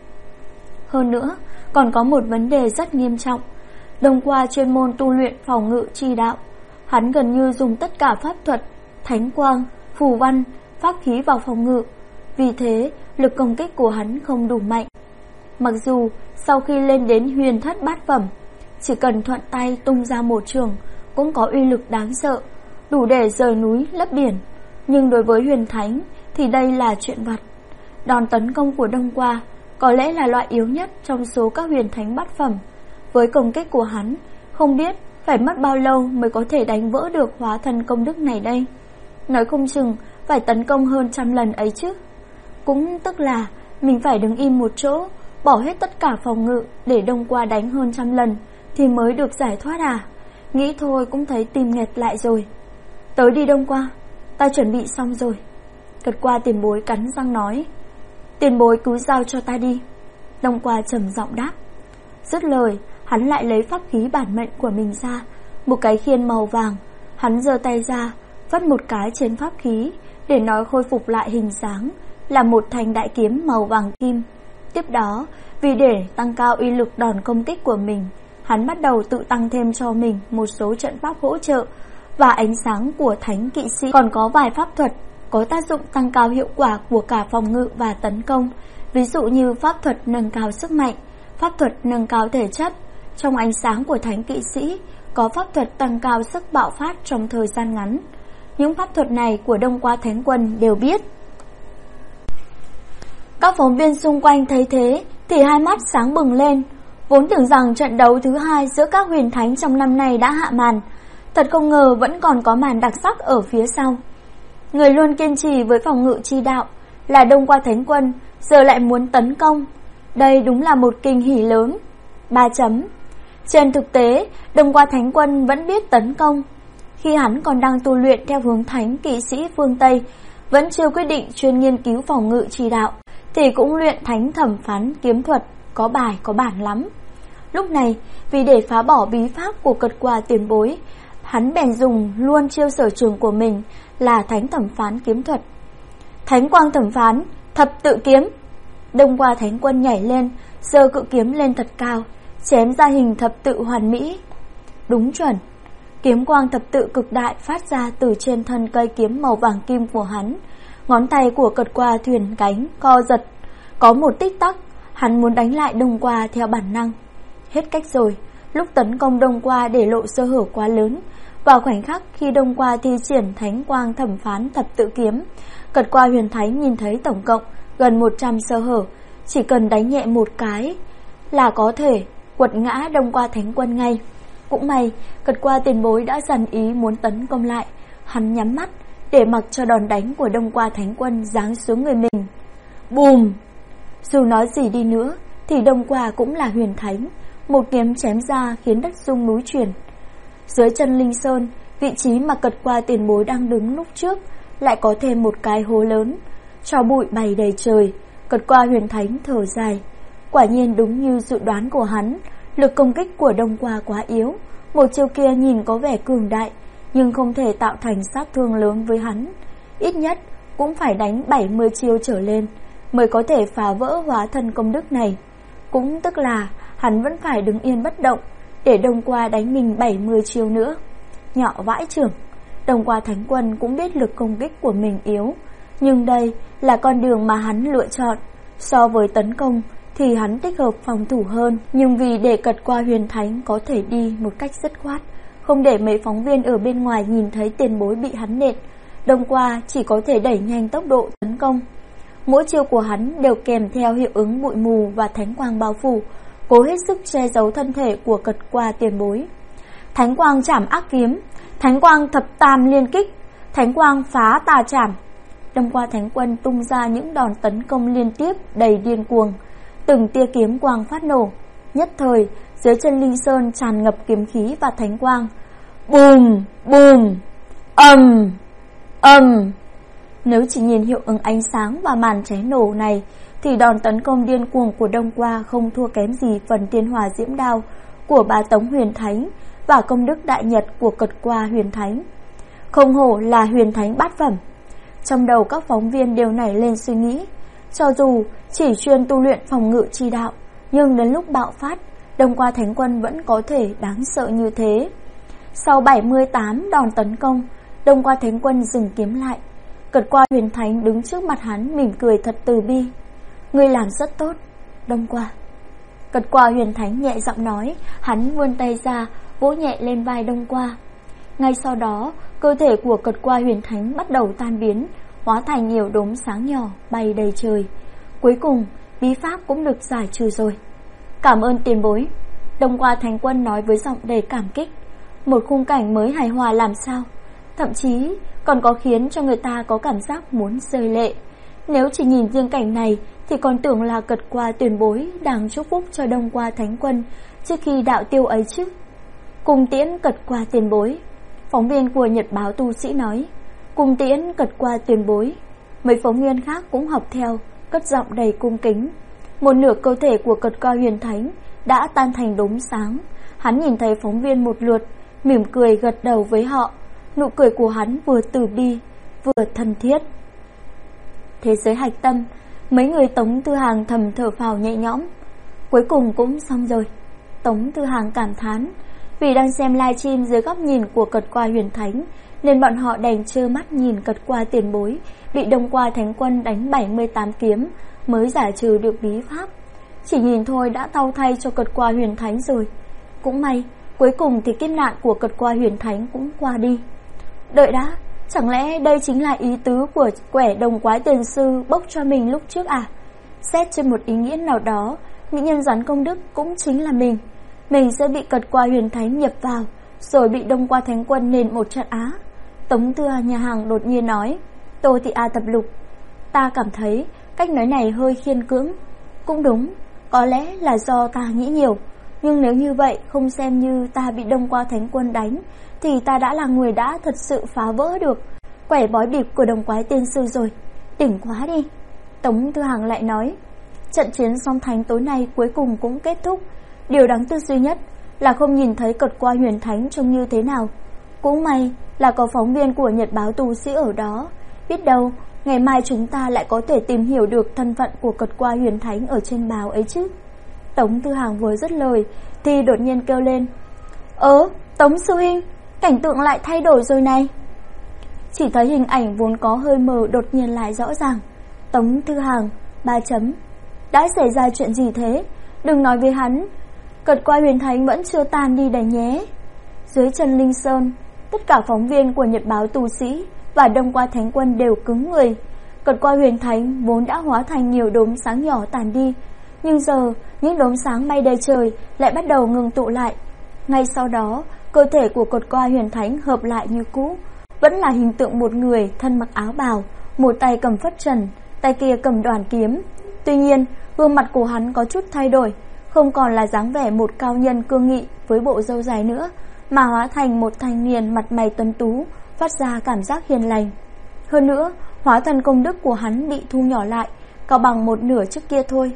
Speaker 1: Hơn nữa còn có một vấn đề rất nghiêm trọng. Đông Qua chuyên môn tu luyện phòng ngự chi đạo. Hắn gần như dùng tất cả pháp thuật, thánh quang, phù văn, pháp khí vào phòng ngự. Vì thế lực công kích của hắn không đủ mạnh. Mặc dù sau khi lên đến huyền thất bát phẩm, chỉ cần thuận tay tung ra một trường cũng có uy lực đáng sợ, đủ để rời núi lấp biển. Nhưng đối với huyền thánh thì đây là chuyện vặt. Đòn tấn công của Đông Qua có lẽ là loại yếu nhất trong số các huyền thánh bát phẩm. Với công kích của hắn, không biết phải mất bao lâu mới có thể đánh vỡ được hóa thân công đức này đây. Nói không chừng phải tấn công hơn 100 lần ấy chứ. Cũng tức là mình phải đứng im một chỗ, bỏ hết tất cả phòng ngự để Đông Qua đánh hơn 100 lần thì mới được giải thoát à? Nghĩ thôi cũng thấy tim nghẹt lại rồi. Tới đi Đông Qua, ta chuẩn bị xong rồi. Cật Qua tiền bối cắn răng nói. Tiền bối cứ giao cho ta đi. Đông Qua trầm giọng đáp. Dứt lời, hắn lại lấy pháp khí bản mệnh của mình ra, một cái khiên màu vàng. Hắn giơ tay ra, vắt một cái trên pháp khí để nó khôi phục lại hình dáng là một thanh đại kiếm màu vàng kim. Tiếp đó, vì để tăng cao uy lực đòn công kích của mình, hắn bắt đầu tự tăng thêm cho mình một số trận pháp hỗ trợ và ánh sáng của thánh kỵ sĩ. Còn có vài pháp thuật có tác dụng tăng cao hiệu quả của cả phòng ngự và tấn công, ví dụ như pháp thuật nâng cao sức mạnh, pháp thuật nâng cao thể chất. Trong ánh sáng của thánh kỵ sĩ có pháp thuật tăng cao sức bạo phát trong thời gian ngắn. Những pháp thuật này của Đông Qua Thánh Quân đều biết. Các phóng viên xung quanh thấy thế thì hai mắt sáng bừng lên, vốn tưởng rằng trận đấu thứ hai giữa các huyền thánh trong năm nay đã hạ màn. Thật không ngờ vẫn còn có màn đặc sắc ở phía sau. Người luôn kiên trì với phòng ngự chi đạo là Đông Qua Thánh Quân giờ lại muốn tấn công. Đây đúng là một kinh hỉ lớn. 3 chấm. Trên thực tế, Đông Qua Thánh Quân vẫn biết tấn công. Khi hắn còn đang tu luyện theo hướng thánh kỵ sĩ phương Tây, vẫn chưa quyết định chuyên nghiên cứu phòng ngự chi đạo, thì cũng luyện thánh thẩm phán kiếm thuật, có bài có bản lắm. Lúc này, vì để phá bỏ bí pháp của Cật Qua tiền bối, hắn bèn dùng luôn chiêu sở trường của mình là thánh thẩm phán kiếm thuật. Thánh quang thẩm phán, thập tự kiếm. Đông Qua Thánh Quân nhảy lên, giơ cự kiếm lên thật cao, chém ra hình thập tự hoàn mỹ. Đúng chuẩn, kiếm quang thập tự cực đại phát ra từ trên thân cây kiếm màu vàng kim của hắn. Ngón tay của Cật Qua thuyền cánh co giật, có một tích tắc, hắn muốn đánh lại Đông Qua theo bản năng. Hết cách rồi, lúc tấn công Đông Qua để lộ sơ hở quá lớn. Vào khoảnh khắc khi Đông Qua thi triển thánh quang thẩm phán thập tự kiếm, Cật Qua huyền thánh nhìn thấy tổng cộng gần 100 sơ hở, chỉ cần đánh nhẹ một cái là có thể quật ngã Đông Qua Thánh Quân ngay. Cũng may, Cật Qua tiền bối đã dần ý muốn tấn công lại. Hắn nhắm mắt để mặc cho đòn đánh của Đông Qua Thánh Quân giáng xuống người mình. Bùm! Dù nói gì đi nữa thì Đông Qua cũng là huyền thánh. Một kiếm chém ra khiến đất rung núi chuyển. Dưới chân Linh Sơn, vị trí mà Cật Qua tiền bối đang đứng lúc trước, lại có thêm một cái hố lớn. Tro bụi bay đầy trời. Cật Qua huyền thánh thở dài. Quả nhiên đúng như dự đoán của hắn, lực công kích của Đông Qua quá yếu. Một chiêu kia nhìn có vẻ cường đại, nhưng không thể tạo thành sát thương lớn với hắn. Ít nhất cũng phải đánh 70 chiêu trở lên mới có thể phá vỡ hóa thân công đức này. Cũng tức là hắn vẫn phải đứng yên bất động để Đông Qua đánh mình 70 chiêu nữa. Nhỏ vãi chưởng. Đông Qua Thánh Quân cũng biết lực công kích của mình yếu, nhưng đây là con đường mà hắn lựa chọn. So với tấn công thì hắn thích hợp phòng thủ hơn, nhưng vì để Cật Qua huyền thánh có thể đi một cách dứt khoát, không để mấy phóng viên ở bên ngoài nhìn thấy tiền bối bị hắn nện, Đông Qua chỉ có thể đẩy nhanh tốc độ tấn công. Mỗi chiêu của hắn đều kèm theo hiệu ứng bụi mù và thánh quang bao phủ, cố hết sức che giấu thân thể của Cật Qua tiền bối. Thánh quang trảm ác kiếm, thánh quang thập tam liên kích, thánh quang phá tà trảm. Đông Qua Thánh Quân tung ra những đòn tấn công liên tiếp đầy điên cuồng, từng tia kiếm quang phát nổ. Nhất thời, Dưới chân Linh Sơn tràn ngập kiếm khí và thánh quang. Bùm, bùm, ầm, ầm. Nếu chỉ nhìn hiệu ứng ánh sáng và màn cháy nổ này thì đòn tấn công điên cuồng của Đông Qua không thua kém gì phần tiên hỏa diễm đao của Bá Tống Huyền Thánh và công đức đại nhật của Cật Qua Huyền Thánh. Không hổ là huyền thánh bát phẩm. Trong đầu các phóng viên đều nảy lên suy nghĩ, cho dù chỉ chuyên tu luyện phòng ngự chi đạo, nhưng đến lúc bạo phát, Đông Qua Thánh Quân vẫn có thể đáng sợ như thế. Sau 78 đòn tấn công, Đông Qua Thánh Quân dừng kiếm lại. Cật Qua Huyền Thánh đứng trước mặt hắn mỉm cười thật từ bi. Ngươi làm rất tốt, Đông Qua. Cật Qua Huyền Thánh nhẹ giọng nói, hắn vươn tay ra, vỗ nhẹ lên vai Đông Qua. Ngay sau đó, cơ thể của Cật Qua Huyền Thánh bắt đầu tan biến, hóa thành nhiều đốm sáng nhỏ bay đầy trời. Cuối cùng, bí pháp cũng được giải trừ rồi. Cảm ơn tiền bối, Đông Qua Thánh Quân nói với giọng đầy cảm kích. Một khung cảnh mới hài hòa làm sao, thậm chí còn có khiến cho người ta có cảm giác muốn rơi lệ. Nếu chỉ nhìn riêng cảnh này thì còn tưởng là Cật Qua tiền bối đang chúc phúc cho Đông Qua Thánh Quân trước khi đạo tiêu ấy chứ. Cùng tiễn Cật Qua tiền bối, phóng viên của Nhật báo Tu Sĩ nói. Cùng tiễn Cật Qua tiền bối. Mấy phóng viên khác cũng học theo, cất giọng đầy cung kính. Một nửa cơ thể của Cật Qua Huyền Thánh đã tan thành đốm sáng. Hắn nhìn thấy phóng viên một lượt, mỉm cười gật đầu với họ. Nụ cười của hắn vừa từ bi, vừa thân thiết. Thế giới hạch tâm, mấy người Tống Tư Hàng thầm thở phào nhẹ nhõm. Cuối cùng cũng xong rồi, Tống Tư Hàng cảm thán. Vì đang xem livestream dưới góc nhìn của Cật Qua Huyền Thánh, nên bọn họ đành trơ mắt nhìn Cật Qua tiền bối bị Đông Qua Thánh Quân đánh 78 kiếm mới giải trừ được bí pháp. Chỉ nhìn thôi đã đau thay cho Cật Qua Huyền Thánh rồi. Cũng may, cuối cùng thì kiếp nạn của Cật Qua Huyền Thánh cũng qua đi. Đợi đã, chẳng lẽ đây chính là ý tứ của quẻ Đồng Quái Tiền Sư bốc cho mình lúc trước à? Xét trên một ý nghĩa nào đó, mỹ nhân rắn công đức cũng chính là mình. Mình sẽ bị Cật Qua Huyền Thánh nhập vào, rồi bị Đông Qua Thánh Quân nền một trận á. Tống Tư Nhà Hàng đột nhiên nói. Tô Thị A tập lục. Ta cảm thấy cách nói này hơi khiên cưỡng. Cũng đúng, có lẽ là do ta nghĩ nhiều. Nhưng nếu như vậy không xem như ta bị Đông Qua Thánh Quân đánh, thì ta đã là người đã thật sự phá vỡ được quẻ bói bịp của Đồng Quái Tiên Sư rồi. Đỉnh quá đi. Tống Tư Hàng lại nói. Trận chiến song thánh tối nay cuối cùng cũng kết thúc. Điều đáng tiếc duy nhất là không nhìn thấy Cật Qua Huyền Thánh trông như thế nào. Cũng may là có phóng viên của Nhật báo Tu Sĩ ở đó. Biết đâu ngày mai chúng ta lại có thể tìm hiểu được thân phận của Cật Qua Huyền Thánh ở trên báo ấy chứ. Tống Tư Hàng vừa dứt lời thì đột nhiên kêu lên. Tống sư huynh, cảnh tượng lại thay đổi rồi này. Chỉ thấy hình ảnh vốn có hơi mờ đột nhiên lại rõ ràng. Tống Tư Hàng, 3 chấm. Đã xảy ra chuyện gì thế? Đừng nói với hắn, Cật Qua Huyền Thánh vẫn chưa tan đi đấy nhé. Dưới chân Linh Sơn, tất cả phóng viên của Nhật báo Tu Sĩ và Đông Qua Thánh Quân đều cứng người. Cật Qua Huyền Thánh vốn đã hóa thành nhiều đốm sáng nhỏ tàn đi, nhưng giờ những đốm sáng bay đầy trời lại bắt đầu ngừng tụ lại. Ngay sau đó, cơ thể của Cật Qua Huyền Thánh hợp lại như cũ, vẫn là hình tượng một người thân mặc áo bào, một tay cầm phất trần, tay kia cầm đoàn kiếm. Tuy nhiên, gương mặt của hắn có chút thay đổi, không còn là dáng vẻ một cao nhân cương nghị với bộ râu dài nữa, mà hóa thành một thanh niên mặt mày tuấn tú, phát ra cảm giác hiền lành. Hơn nữa, hóa thân công đức của hắn bị thu nhỏ lại, cao bằng một nửa trước kia thôi.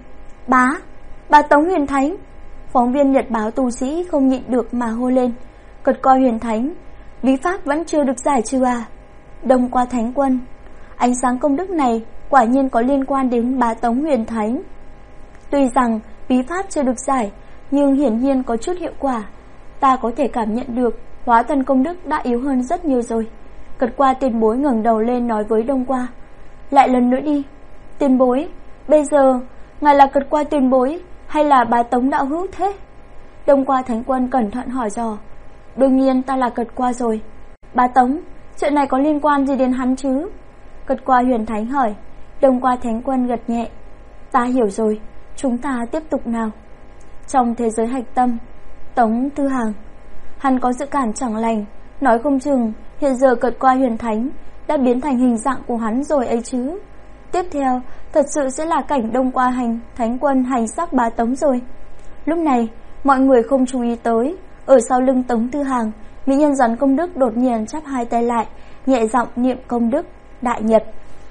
Speaker 1: Bà Tống Huyền Thánh! Phóng viên Nhật báo Tu Sĩ không nhịn được mà hô lên. Cật Qua Huyền Thánh, bí pháp vẫn chưa được giải trừ à? Đông Qua Thánh Quân, ánh sáng công đức này quả nhiên có liên quan đến Bá Tống Huyền Thánh. Tuy rằng bí pháp chưa được giải, nhưng hiển nhiên có chút hiệu quả. Ta có thể cảm nhận được hóa thân công đức đã yếu hơn rất nhiều rồi. Cật Qua tiền bối ngẩng đầu lên nói với Đông Qua. Lại lần nữa đi. Tiền bối, bây giờ ngài là Cật Qua tiền bối hay là Bá Tống đạo hữu thế? Đông Qua Thánh Quân cẩn thận hỏi dò. Đương nhiên ta là Cật Qua rồi. Bá Tống, chuyện này có liên quan gì đến hắn chứ? Cật Qua Huyền Thánh hỏi. Đông Qua Thánh Quân gật nhẹ. Ta hiểu rồi, chúng ta tiếp tục nào. Trong thế giới hạch tâm, Tống Tư Hàng, hắn có dự cảm chẳng lành, nói không chừng hiện giờ Cật Qua Huyền Thánh đã biến thành hình dạng của hắn rồi ấy chứ. Tiếp theo thật sự sẽ là cảnh Đông Qua Thánh Quân hành xác Bá Tống rồi. Lúc này Mọi người không chú ý tới, ở sau lưng Tống Tư Hằng, mỹ nhân rắn công đức đột nhiên chắp hai tay lại, nhẹ giọng niệm công đức đại nhật.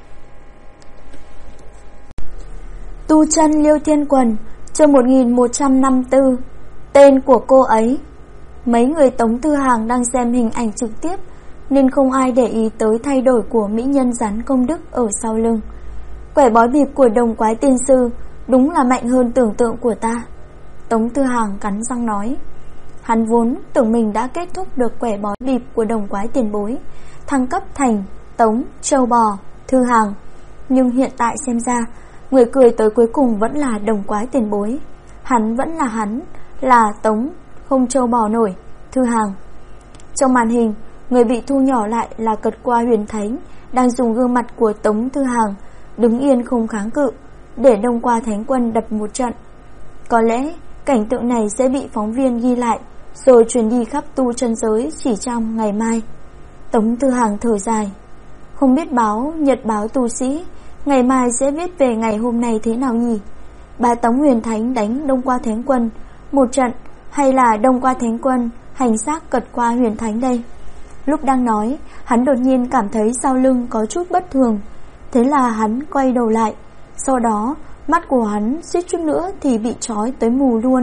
Speaker 1: Tu chân Liêu Thiên Quần, chương 1154. Tên của cô ấy. Mấy người Tống Tư Hằng đang xem hình ảnh trực tiếp nên không ai để ý tới thay đổi của mỹ nhân rắn công đức ở sau lưng. Quẻ bói bịp của Đồng Quái Tiên Sư đúng là mạnh hơn tưởng tượng của ta, Tống Tư Hằng cắn răng nói. Hắn vốn tưởng mình đã kết thúc được quẻ bói bịp của Đồng Quái tiền bối, thăng cấp thành Tống, Châu Bò, Thư Hằng. Nhưng hiện tại xem ra, người cười tới cuối cùng vẫn là Đồng Quái tiền bối. Hắn vẫn là hắn, là Tống, không Châu Bò nổi, Thư Hằng. Trong màn hình, người bị thu nhỏ lại là Cật Qua Huyền Thánh, đang dùng gương mặt của Tống Thư Hằng đứng yên không kháng cự, để Đông Qua Thánh Quân đập một trận. Có lẽ cảnh tượng này sẽ bị phóng viên ghi lại rồi truyền đi khắp tu chân giới chỉ trong ngày mai. Tống Tư Hằng thở dài, không biết báo Nhật báo tu sĩ ngày mai sẽ viết về ngày hôm nay thế nào nhỉ? Bà Tống Huyền Thánh đánh Đông Qua Thánh Quân một trận, hay là Đông Qua Thánh Quân hành xác Cật Qua Huyền Thánh đây? Lúc đang nói, hắn đột nhiên cảm thấy sau lưng có chút bất thường. Thế là hắn quay đầu lại, sau đó mắt của hắn suýt chút nữa thì bị trói tới mù luôn.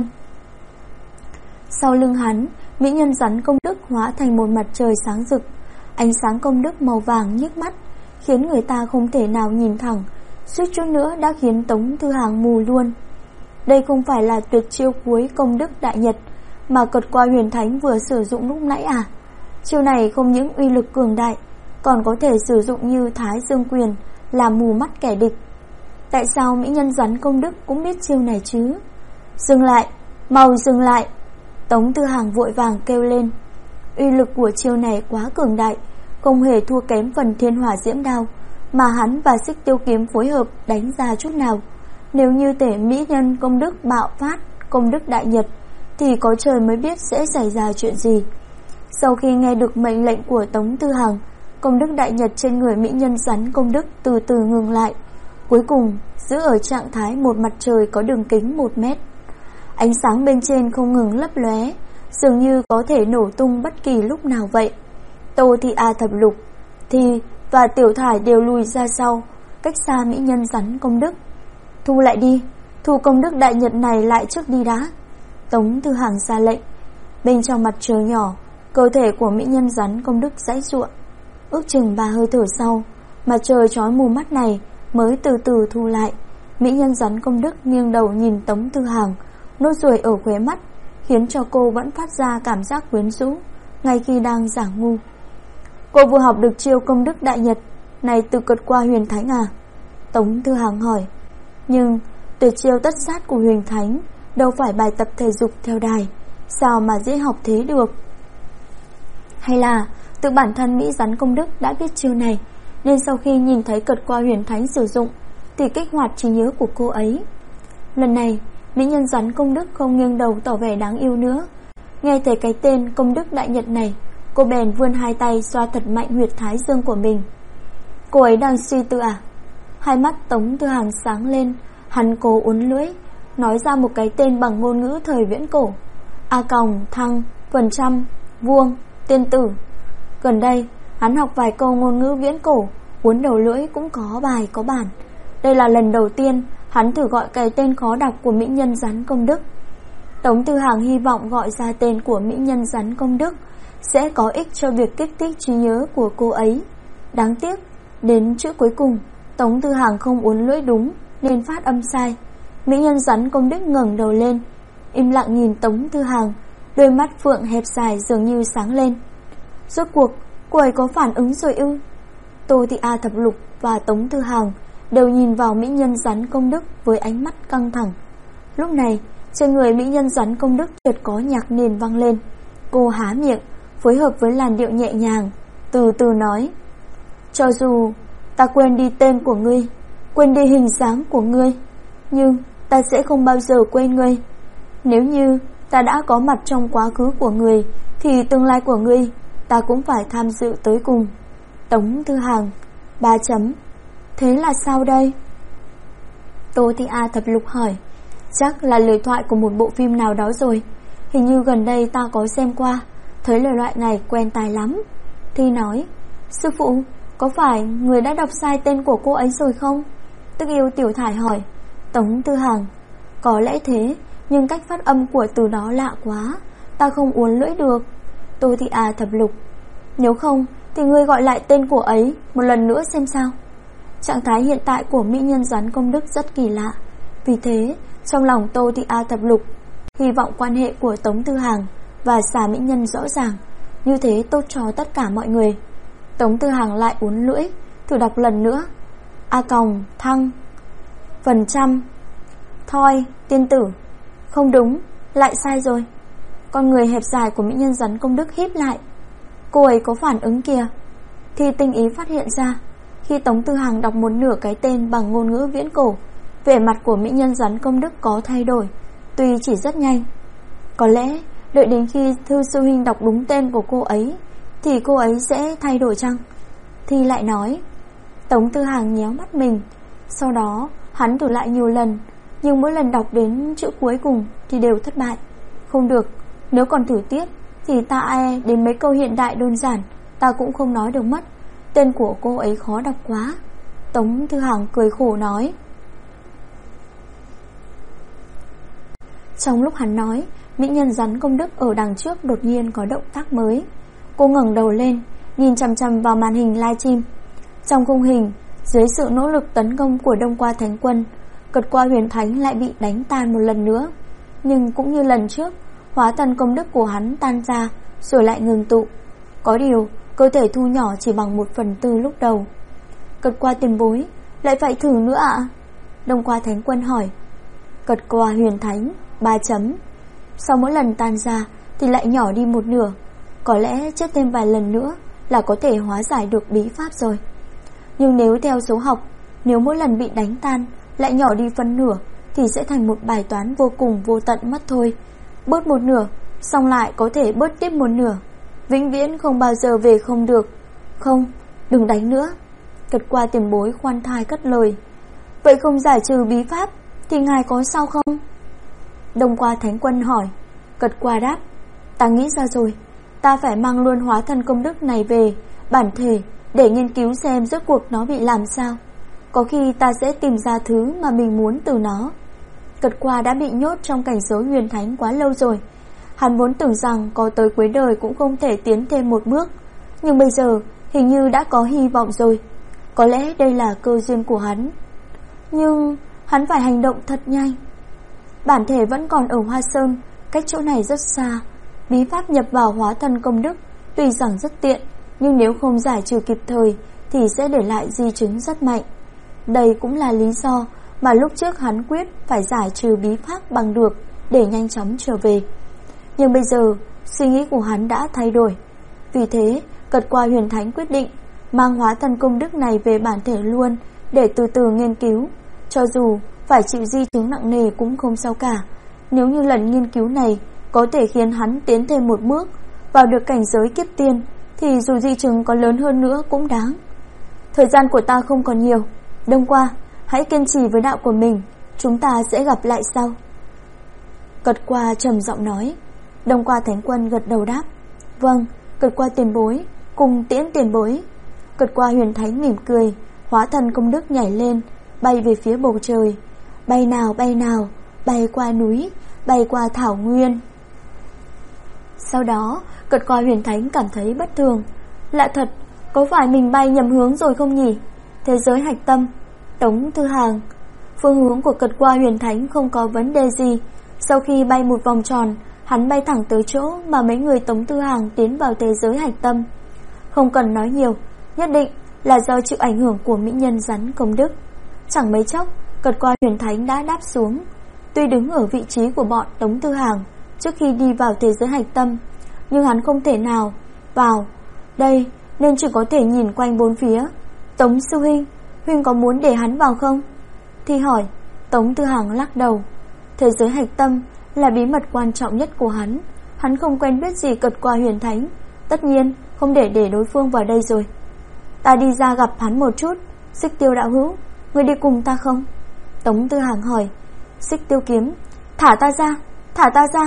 Speaker 1: Sau lưng hắn, mỹ nhân rắn công đức hóa thành một mặt trời sáng rực. Ánh sáng công đức màu vàng nhức mắt, khiến người ta không thể nào nhìn thẳng, suýt chút nữa đã khiến Tống Tư Hằng mù luôn. Đây không phải là tuyệt chiêu cuối công đức đại nhật mà Cật Qua Huyền Thánh vừa sử dụng lúc nãy à? Chiêu này không những uy lực cường đại, còn có thể sử dụng như Thái Dương Quyền làm mù mắt kẻ địch. Tại sao mỹ nhân rắn công đức cũng biết chiêu này chứ? Dừng lại, mau dừng lại! Tống Tư Hằng vội vàng kêu lên. Uy lực của chiêu này quá cường đại, không hề thua kém phần Thiên Hỏa Diễm Đao mà hắn và Xích Tiêu Kiếm phối hợp đánh ra chút nào. Nếu như thể mỹ nhân công đức bạo phát công đức đại nhật thì có trời mới biết sẽ xảy ra chuyện gì. Sau khi nghe được mệnh lệnh của Tống Tư Hằng, công đức đại nhật trên người mỹ nhân rắn công đức từ từ ngừng lại, cuối cùng giữ ở trạng thái một mặt trời có đường kính 1 mét. Ánh sáng bên trên không ngừng lấp lóe, dường như có thể nổ tung bất kỳ lúc nào vậy. Tô Thị A Thập Lục, Thi và Tiểu Thải đều lùi ra sau, cách xa mỹ nhân rắn công đức. Thu lại đi, thu công đức đại nhật này lại trước đi đã, Tống Tư Hằng ra lệnh. Bên trong mặt trời nhỏ, cơ thể của mỹ nhân rắn công đức giãy giụa. Ước chừng 3 hơi thở sau, mặt trời chói mù mắt này mới từ từ thu lại. Mỹ nhân rắn công đức nghiêng đầu nhìn Tống Tư Hằng, nốt ruồi ở khóe mắt khiến cho cô vẫn phát ra cảm giác quyến rũ ngay khi đang giả ngu. Cô vừa học được chiêu công đức đại nhật này từ Cật Qua Huyền Thánh à? Tống Tư Hằng hỏi. Nhưng tuyệt chiêu tất sát của Huyền Thánh đâu phải bài tập thể dục theo đài, sao mà dễ học thế được? Hay là tự bản thân mỹ rắn công đức đã biết chiêu này, nên sau khi nhìn thấy Cật Qua Huyền Thánh sử dụng thì kích hoạt trí nhớ của cô ấy. Lần này mỹ nhân rắn công đức không nghiêng đầu tỏ vẻ đáng yêu nữa. Nghe thấy cái tên công đức đại nhật này, cô bèn vươn hai tay xoa thật mạnh huyệt thái dương của mình. Cô ấy đang suy tư à? Hai mắt Tống Tư Hằng sáng lên, hắn cố uốn lưỡi nói ra một cái tên bằng ngôn ngữ thời viễn cổ: A còng, thăng, phần trăm, vuông, tiên tử. Gần đây hắn học vài câu ngôn ngữ viễn cổ, uốn đầu lưỡi cũng có bài có bản. Đây là lần đầu tiên hắn thử gọi cái tên khó đọc của mỹ nhân rắn công đức. Tống Tư Hằng hy vọng gọi ra tên của mỹ nhân rắn công đức sẽ có ích cho việc kích thích trí nhớ của cô ấy. Đáng tiếc, đến chữ cuối cùng Tống Tư Hằng không uốn lưỡi đúng nên phát âm sai. Mỹ nhân rắn công đức ngẩng đầu lên, im lặng nhìn Tống Tư Hằng, đôi mắt phượng hẹp dài dường như sáng lên. Rốt cuộc cô ấy có phản ứng rồi ư? Tô Thị A Thập Lục và Tống Tư Hằng đều nhìn vào mỹ nhân rắn công đức với ánh mắt căng thẳng. Lúc này trên người mỹ nhân rắn công đức chợt có nhạc nền vang lên. Cô há miệng, phối hợp với làn điệu nhẹ nhàng, từ từ nói: Cho dù ta quên đi tên của ngươi, quên đi hình dáng của ngươi, nhưng ta sẽ không bao giờ quên ngươi. Nếu như ta đã có mặt trong quá khứ của ngươi, thì tương lai của ngươi ta cũng phải tham dự tới cùng. Tống Tư Hằng 3 chấm. Thế là sao đây? Tô Thị A Thập Lục hỏi. Chắc là lời thoại của một bộ phim nào đó rồi. Hình như gần đây ta có xem qua, thấy lời loại này quen tai lắm. Thi nói, sư phụ, có phải người đã đọc sai tên của cô ấy rồi không? Tức Yêu Tiểu Thải hỏi. Tống Tư Hằng, có lẽ thế, nhưng cách phát âm của từ đó lạ quá, ta không uốn lưỡi được. Tô Thị À Thập Lục, nếu không thì ngươi gọi lại tên của ấy một lần nữa xem sao. Trạng thái hiện tại của mỹ nhân rắn công đức rất kỳ lạ. Vì thế trong lòng Tô Thị A Thập Lục hy vọng quan hệ của Tống Tư Hằng và xà mỹ nhân rõ ràng, như thế tốt cho tất cả mọi người. Tống Tư Hằng lại uốn lưỡi, thử đọc lần nữa. A còng thăng phần trăm thoi tiên tử. Không đúng, lại sai rồi. Con người hẹp dài của mỹ nhân rắn công đức híp lại. Cô ấy có phản ứng kìa. Thì tinh ý phát hiện ra, khi Tống Tư Hằng đọc một nửa cái tên bằng ngôn ngữ viễn cổ, vẻ mặt của mỹ nhân rắn công đức có thay đổi, tuy chỉ rất nhanh. Có lẽ đợi đến khi Thư sư huynh đọc đúng tên của cô ấy thì cô ấy sẽ thay đổi chăng? Thì lại nói. Tống Tư Hằng nhéo mắt mình. Sau đó hắn thử lại nhiều lần, nhưng mỗi lần đọc đến chữ cuối cùng thì đều thất bại. Không được, nếu còn thử tiếp thì ta e đến mấy câu hiện đại đơn giản ta cũng không nói được mất. Tên của cô ấy khó đọc quá. Tống Tư Hằng cười khổ nói. Trong lúc hắn nói, mỹ nhân rắn công đức ở đằng trước đột nhiên có động tác mới. Cô ngẩng đầu lên, nhìn chằm chằm vào màn hình livestream. Trong khung hình, dưới sự nỗ lực tấn công của Đông Qua Thánh Quân, Cật Qua Huyền Thánh lại bị đánh tan một lần nữa. Nhưng cũng như lần trước, hóa thần công đức của hắn tan ra rồi lại ngừng tụ. Có điều cơ thể thu nhỏ chỉ bằng 1/4 lúc đầu. Cật Qua tiền bối, lại phải thử nữa ạ? Đông Qua Thánh Quân hỏi. Cật Qua Huyền Thánh 3 chấm. Sau mỗi lần tan ra thì lại nhỏ đi một nửa. Có lẽ chết thêm vài lần nữa là có thể hóa giải được bí pháp rồi. Nhưng nếu theo số học, nếu mỗi lần bị đánh tan lại nhỏ đi phân nửa thì sẽ thành một bài toán vô cùng vô tận mất thôi. Bớt một nửa, xong lại có thể bớt tiếp một nửa, vĩnh viễn không bao giờ về không được. Không, đừng đánh nữa. Cật Qua tiền bối khoan thai cất lời. Vậy không giải trừ bí pháp thì ngài có sao không? Đông Qua Thánh Quân hỏi. Cật Qua đáp. Ta nghĩ ra rồi, ta phải mang luôn hóa thần công đức này về bản thể để nghiên cứu xem rốt cuộc nó bị làm sao. Có khi ta sẽ tìm ra thứ mà mình muốn từ nó. Cật Qua đã bị nhốt trong cảnh giới huyền thánh quá lâu rồi. Hắn vốn tưởng rằng có tới cuối đời cũng không thể tiến thêm một bước, nhưng bây giờ hình như đã có hy vọng rồi. Có lẽ đây là cơ duyên của hắn. Nhưng hắn phải hành động thật nhanh. Bản thể vẫn còn ở Hoa Sơn, cách chỗ này rất xa. Bí pháp nhập vào hóa thần công đức tuy rằng rất tiện, nhưng nếu không giải trừ kịp thời thì sẽ để lại di chứng rất mạnh. Đây cũng là lý do mà lúc trước hắn quyết phải giải trừ bí pháp bằng được để nhanh chóng trở về. Nhưng bây giờ suy nghĩ của hắn đã thay đổi. Vì thế Cật Qua Huyền Thánh quyết định mang hóa thần công đức này về bản thể luôn, để từ từ nghiên cứu. Cho dù phải chịu di chứng nặng nề cũng không sao cả. Nếu như lần nghiên cứu này có thể khiến hắn tiến thêm một bước vào được cảnh giới kiếp tiên, thì dù di chứng có lớn hơn nữa cũng đáng. Thời gian của ta không còn nhiều. Đông Qua, hãy kiên trì với đạo của mình, chúng ta sẽ gặp lại sau. Cật Qua trầm giọng nói. Đông Qua Thánh Quân gật đầu đáp. Vâng, Cật Qua tiền bối, cùng tiễn tiền bối. Cật Qua Huyền Thánh mỉm cười, hóa thần công đức nhảy lên, bay về phía bầu trời. Bay nào, bay qua núi, bay qua thảo nguyên. Sau đó Cật Qua Huyền Thánh cảm thấy bất thường. Lạ thật, có phải mình bay nhầm hướng rồi không nhỉ? Thế giới hạch tâm, Tống Tư Hằng. Phương hướng của Cật Qua Huyền Thánh không có vấn đề gì. Sau khi bay một vòng tròn, hắn bay thẳng tới chỗ mà mấy người Tống Tư Hằng tiến vào thế giới hạch tâm. Không cần nói nhiều, nhất định là do chịu ảnh hưởng của mỹ nhân rắn công đức. Chẳng mấy chốc Cật Qua Huyền Thánh đã đáp xuống. Tuy đứng ở vị trí của bọn Tống Tư Hằng trước khi đi vào thế giới hạch tâm, nhưng hắn không thể nào vào đây nên chỉ có thể nhìn quanh bốn phía. Tống sư huynh, huynh có muốn để hắn vào không? Thì hỏi. Tống Tư Hằng lắc đầu. Thế giới hạch tâm là bí mật quan trọng nhất của hắn. Hắn không quen biết gì Cật Qua Huyền Thánh, tất nhiên không để đối phương vào đây rồi. Ta đi ra gặp hắn một chút. Xích Tiêu đạo hữu, ngươi đi cùng ta không? Tống Tư Hằng hỏi. Xích Tiêu kiếm. Thả ta ra, thả ta ra.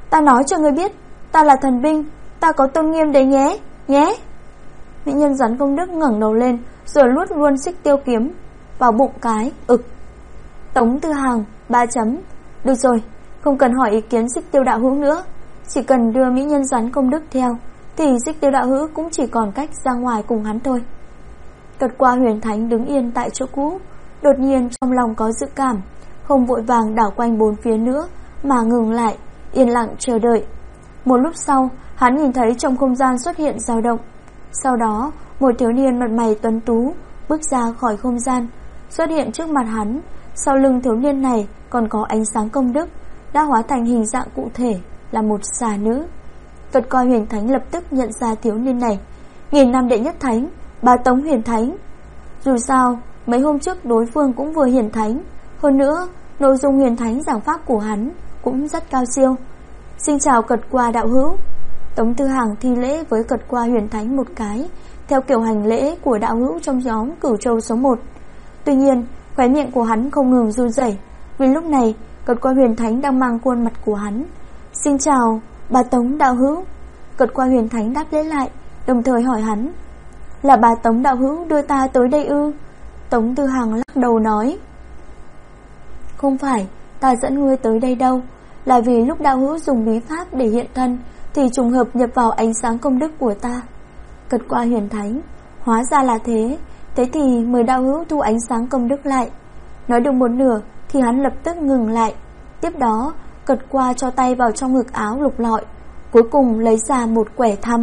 Speaker 1: Ta nói cho ngươi biết, ta là thần binh, ta có tôn nghiêm đấy nhé, nhé. Mỹ nhân rắn công đức ngẩng đầu lên, rồi luốt luôn xích tiêu kiếm vào bụng cái, ực. Tống Tư Hằng 3 chấm. Được rồi, không cần hỏi ý kiến xích tiêu đạo hữu nữa, chỉ cần đưa mỹ nhân rắn công đức theo, thì xích tiêu đạo hữu cũng chỉ còn cách ra ngoài cùng hắn thôi. Cật qua huyền thánh đứng yên tại chỗ cũ, đột nhiên trong lòng có dự cảm, không vội vàng đảo quanh bốn phía nữa, mà ngừng lại, yên lặng chờ đợi. Một lúc sau, hắn nhìn thấy trong không gian xuất hiện dao động. Sau đó, một thiếu niên mặt mày tuấn tú bước ra khỏi không gian, xuất hiện trước mặt hắn. Sau lưng thiếu niên này còn có ánh sáng công đức, đã hóa thành hình dạng cụ thể là một xà nữ. Cật coi huyền thánh lập tức nhận ra thiếu niên này, 1000 năm đệ nhất thánh, Bá Tống huyền thánh. Dù sao, mấy hôm trước đối phương cũng vừa hiển thánh, hơn nữa, nội dung huyền thánh giảng pháp của hắn cũng rất cao siêu. Xin chào Cật qua đạo hữu. Tống Tư Hằng thi lễ với Cật qua huyền thánh một cái, theo kiểu hành lễ của đạo hữu trong nhóm Cửu Châu số 1. Tuy nhiên, khóe miệng của hắn không ngừng run rẩy, vì lúc này Cật qua huyền thánh đang mang khuôn mặt của hắn. Xin chào Bá Tống đạo hữu. Cật qua huyền thánh đáp lễ lại, đồng thời hỏi hắn, là Bá Tống đạo hữu đưa ta tới đây ư? Tống Tư Hằng lắc đầu nói, không phải, ta dẫn ngươi tới đây đâu, là vì lúc đạo hữu dùng bí pháp để hiện thân thì trùng hợp nhập vào ánh sáng công đức của ta. Cật qua huyền thánh, hóa ra là thế. Thế thì mời đạo hữu thu ánh sáng công đức lại. Nói được một nửa thì hắn lập tức ngừng lại. Tiếp đó Cật qua cho tay vào trong ngực áo lục lọi, cuối cùng lấy ra một quẻ thăm.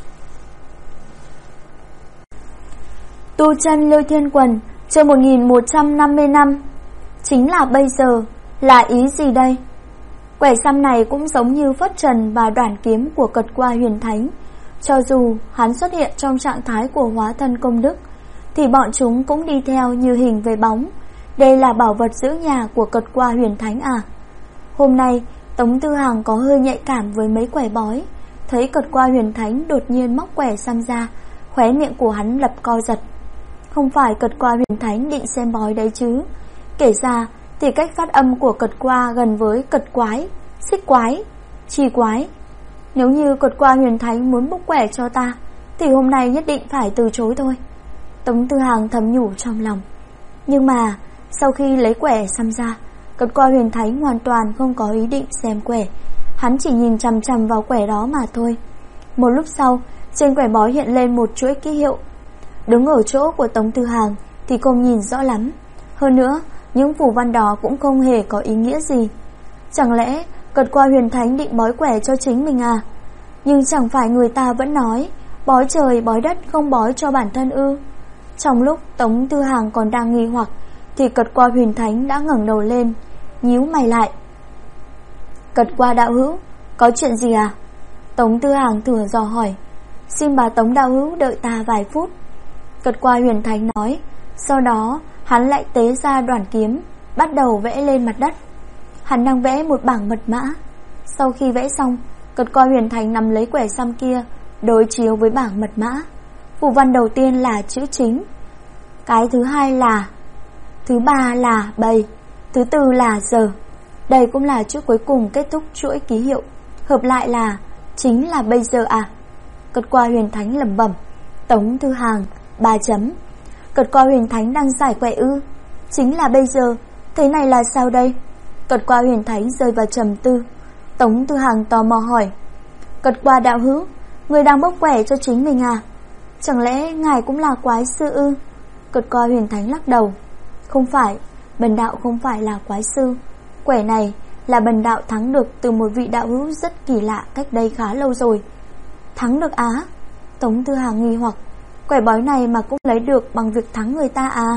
Speaker 1: Tu chân Lôi Thiên Quần, chương 1155. Chính là bây giờ, là ý gì đây? Quẻ xăm này cũng giống như phất trần và đoản kiếm của Cật qua huyền thánh. Cho dù hắn xuất hiện trong trạng thái của hóa thân công đức, thì bọn chúng cũng đi theo như hình với bóng. Đây là bảo vật giữ nhà của Cật qua huyền thánh à? Hôm nay Tống Tư Hằng có hơi nhạy cảm với mấy quẻ bói, thấy Cật qua huyền thánh đột nhiên móc quẻ xăm ra, khóe miệng của hắn lập co giật. Không phải Cật qua huyền thánh định xem bói đấy chứ. Kể ra thì cách phát âm của Cật qua gần với Cật quái, xích quái, trì quái. Nếu như Cật qua huyền thánh muốn bốc quẻ cho ta, thì hôm nay nhất định phải từ chối thôi. Tống Tư Hằng thầm nhủ trong lòng. Nhưng mà sau khi lấy quẻ xăm ra, Cật qua huyền thánh hoàn toàn không có ý định xem quẻ, hắn chỉ nhìn chằm chằm vào quẻ đó mà thôi. Một lúc sau, trên quẻ bói hiện lên một chuỗi ký hiệu. Đứng ở chỗ của Tống Tư Hằng thì không nhìn rõ lắm. Hơn nữa, những phù văn đó cũng không hề có ý nghĩa gì. Chẳng lẽ Cật qua huyền thánh định bói quẻ cho chính mình à? Nhưng chẳng phải người ta vẫn nói bói trời bói đất không bói cho bản thân ư? Trong lúc Tống Tư Hằng còn đang nghi hoặc, thì Cật qua huyền thánh đã ngẩng đầu lên, nhíu mày lại. Cật qua đạo hữu, có chuyện gì à? Tống Tư Hằng thử dò hỏi. Xin bà Tống đạo hữu đợi ta vài phút. Cật qua huyền thánh nói. Sau đó hắn lại tế ra đoản kiếm, bắt đầu vẽ lên mặt đất. Hắn đang vẽ một bảng mật mã. Sau khi vẽ xong, Cật qua huyền thánh nắm lấy quẻ xăm kia, đối chiếu với bảng mật mã. Phù văn đầu tiên là chữ chính, cái thứ hai là, thứ ba là bầy, thứ tư là giờ. Đây cũng là chữ cuối cùng kết thúc chuỗi ký hiệu, hợp lại là chính là bây giờ à? Cật qua huyền thánh lẩm bẩm. Tống Tư Hằng 3 chấm. Cật qua huyền thánh đang giải quẻ ư? Chính là bây giờ, thế này là sao đây? Cật qua huyền thánh rơi vào trầm tư. Tống Tư Hằng tò mò hỏi. Cật qua đạo hữu, người đang bốc quẻ cho chính mình à? Chẳng lẽ ngài cũng là quái sư ư? Cật qua huyền thánh lắc đầu. Không phải, bần đạo không phải là quái sư. Quẻ này là bần đạo thắng được từ một vị đạo hữu rất kỳ lạ cách đây khá lâu rồi. Thắng được á? Tống Tư Hằng nghi hoặc. Quẻ bói này mà cũng lấy được bằng việc thắng người ta à?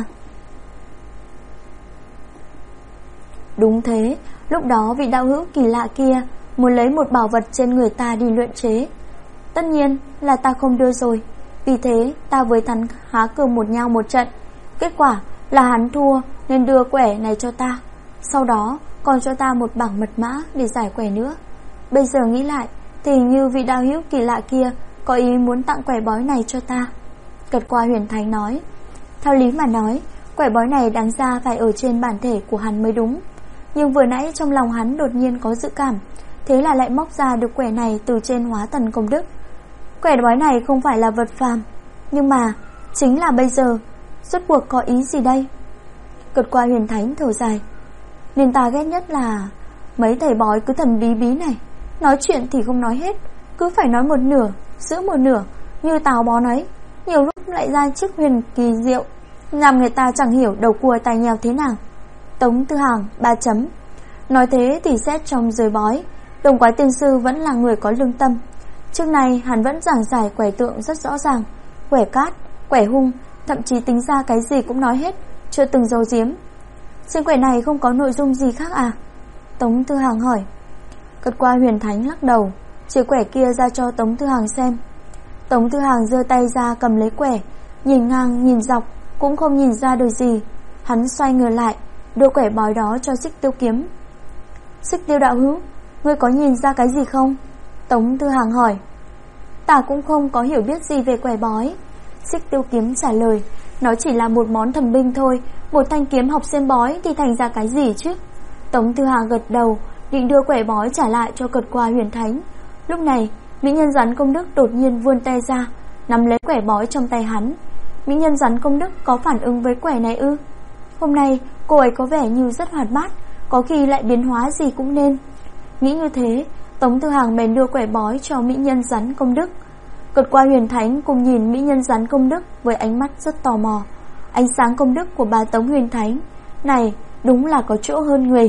Speaker 1: Đúng thế, lúc đó vị đạo hữu kỳ lạ kia muốn lấy một bảo vật trên người ta đi luyện chế. Tất nhiên là ta không đưa rồi. Vì thế ta với hắn há cược một nhau một trận. Kết quả là hắn thua nên đưa quẻ này cho ta. Sau đó còn cho ta một bảng mật mã để giải quẻ nữa. Bây giờ nghĩ lại thì như vị đạo hữu kỳ lạ kia có ý muốn tặng quẻ bói này cho ta. Cật qua huyền thánh nói. Theo lý mà nói, quẻ bói này đáng ra phải ở trên bản thể của hắn mới đúng. Nhưng vừa nãy trong lòng hắn đột nhiên có dự cảm, thế là lại móc ra được quẻ này từ trên hóa thần công đức. Quẻ bói này không phải là vật phàm, nhưng mà chính là bây giờ, rốt cuộc có ý gì đây? Cật qua huyền thánh thở dài. Nên ta ghét nhất là mấy thầy bói cứ thần bí bí này, nói chuyện thì không nói hết, cứ phải nói một nửa, giữ một nửa, như tào bón ấy. Nhiều lúc lại ra chiếc huyền kỳ diệu, làm người ta chẳng hiểu đầu cua tai nheo thế nào. Tống Tư Hàng 3 chấm. Nói thế thì xét trong giới bói, Đồng Quái Tiên Sư vẫn là người có lương tâm. Trước này hắn vẫn giảng giải quẻ tượng rất rõ ràng, quẻ cát, quẻ hung, thậm chí tính ra cái gì cũng nói hết, chưa từng giấu giếm. Trên quẻ này không có nội dung gì khác à? Tống Tư Hàng hỏi. Cật qua huyền thánh lắc đầu, chia quẻ kia ra cho Tống Tư Hàng xem. Tống Tư Hàng giơ tay ra cầm lấy quẻ, nhìn ngang nhìn dọc cũng không nhìn ra được gì. Hắn xoay người lại, đưa quẻ bói đó cho Xích Tiêu Kiếm. Xích Tiêu đạo hữu, ngươi có nhìn ra cái gì không? Tống Tư Hàng hỏi. Ta cũng không có hiểu biết gì về quẻ bói. Xích Tiêu Kiếm trả lời. Nó chỉ là một món thần binh thôi, một thanh kiếm học xem bói thì thành ra cái gì chứ? Tống Tư Hàng gật đầu, định đưa quẻ bói trả lại cho Cật qua huyền thánh. Lúc này mỹ nhân rắn công đức đột nhiên vươn tay ra, nắm lấy quẻ bói trong tay hắn. Mỹ nhân rắn công đức có phản ứng với quẻ này ư? Hôm nay cô ấy có vẻ như rất hoạt bát, có khi lại biến hóa gì cũng nên. Nghĩ như thế, Tống Tư Hàng bèn đưa quẻ bói cho mỹ nhân rắn công đức. Cật qua huyền thánh cùng nhìn mỹ nhân rắn công đức với ánh mắt rất tò mò. Ánh sáng công đức của bà Tống huyền thánh này đúng là có chỗ hơn người.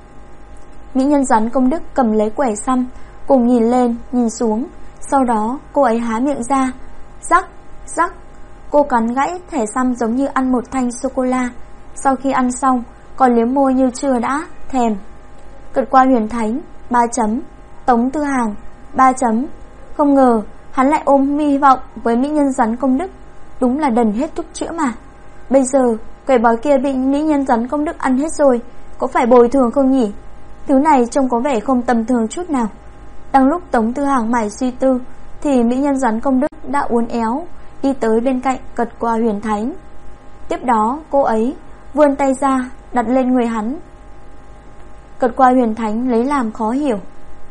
Speaker 1: Mỹ nhân rắn công đức cầm lấy quẻ xăm, cùng nhìn lên nhìn xuống. Sau đó cô ấy há miệng ra, rắc rắc. Cô cắn gãy thẻ xăm giống như ăn một thanh sô-cô-la. Sau khi ăn xong còn liếm môi như chưa đã thèm. Cật qua huyền thánh 3 chấm. Tống Tư Hàng 3 chấm. Không ngờ hắn lại ôm hy vọng với mỹ nhân rắn công đức. Đúng là đần hết thuốc chữa mà. Bây giờ quẻ bói kia bị mỹ nhân rắn công đức ăn hết rồi, có phải bồi thường không nhỉ? Thứ này trông có vẻ không tầm thường chút nào. Đang lúc Tống Tư Hàng mải suy tư thì mỹ nhân rắn công đức đã uốn éo đi tới bên cạnh Cật qua huyền thánh. Tiếp đó cô ấy vươn tay ra đặt lên người hắn. Cật qua huyền thánh lấy làm khó hiểu.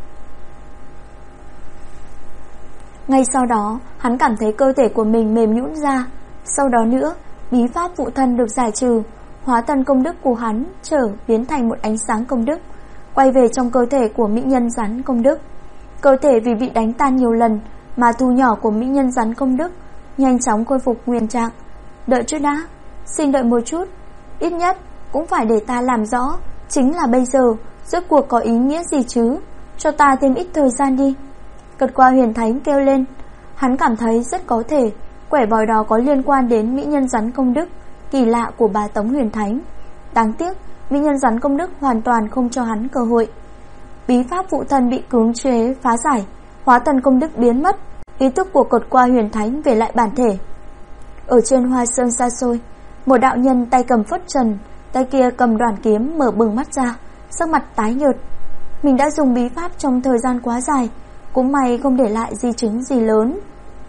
Speaker 1: Ngay sau đó hắn cảm thấy cơ thể của mình mềm nhũn ra. Sau đó nữa bí pháp phụ thân được giải trừ, hóa thân công đức của hắn biến thành một ánh sáng công đức, quay về trong cơ thể của mỹ nhân rắn công đức. Cơ thể vì bị đánh tan nhiều lần mà thu nhỏ của mỹ nhân rắn công đức nhanh chóng khôi phục nguyên trạng. Đợi chút đã, xin đợi một chút, ít nhất cũng phải để ta làm rõ chính là bây giờ rốt cuộc có ý nghĩa gì chứ, cho ta thêm ít thời gian đi. Cật qua huyền thánh kêu lên. Hắn cảm thấy rất có thể quẻ bói đó có liên quan đến mỹ nhân rắn công đức kỳ lạ của bà Tống huyền thánh. Đáng tiếc mỹ nhân rắn công đức hoàn toàn không cho hắn cơ hội. Bí pháp phụ thân bị cưỡng chế phá giải, hóa thần công đức biến mất, ý thức của Cật qua huyền thánh về lại bản thể. Ở trên hoa sơn xa xôi, một đạo nhân tay cầm phất trần, tay kia cầm đoàn kiếm mở bừng mắt ra, sắc mặt tái nhợt. Mình đã dùng bí pháp trong thời gian quá dài, cũng may không để lại di chứng gì lớn.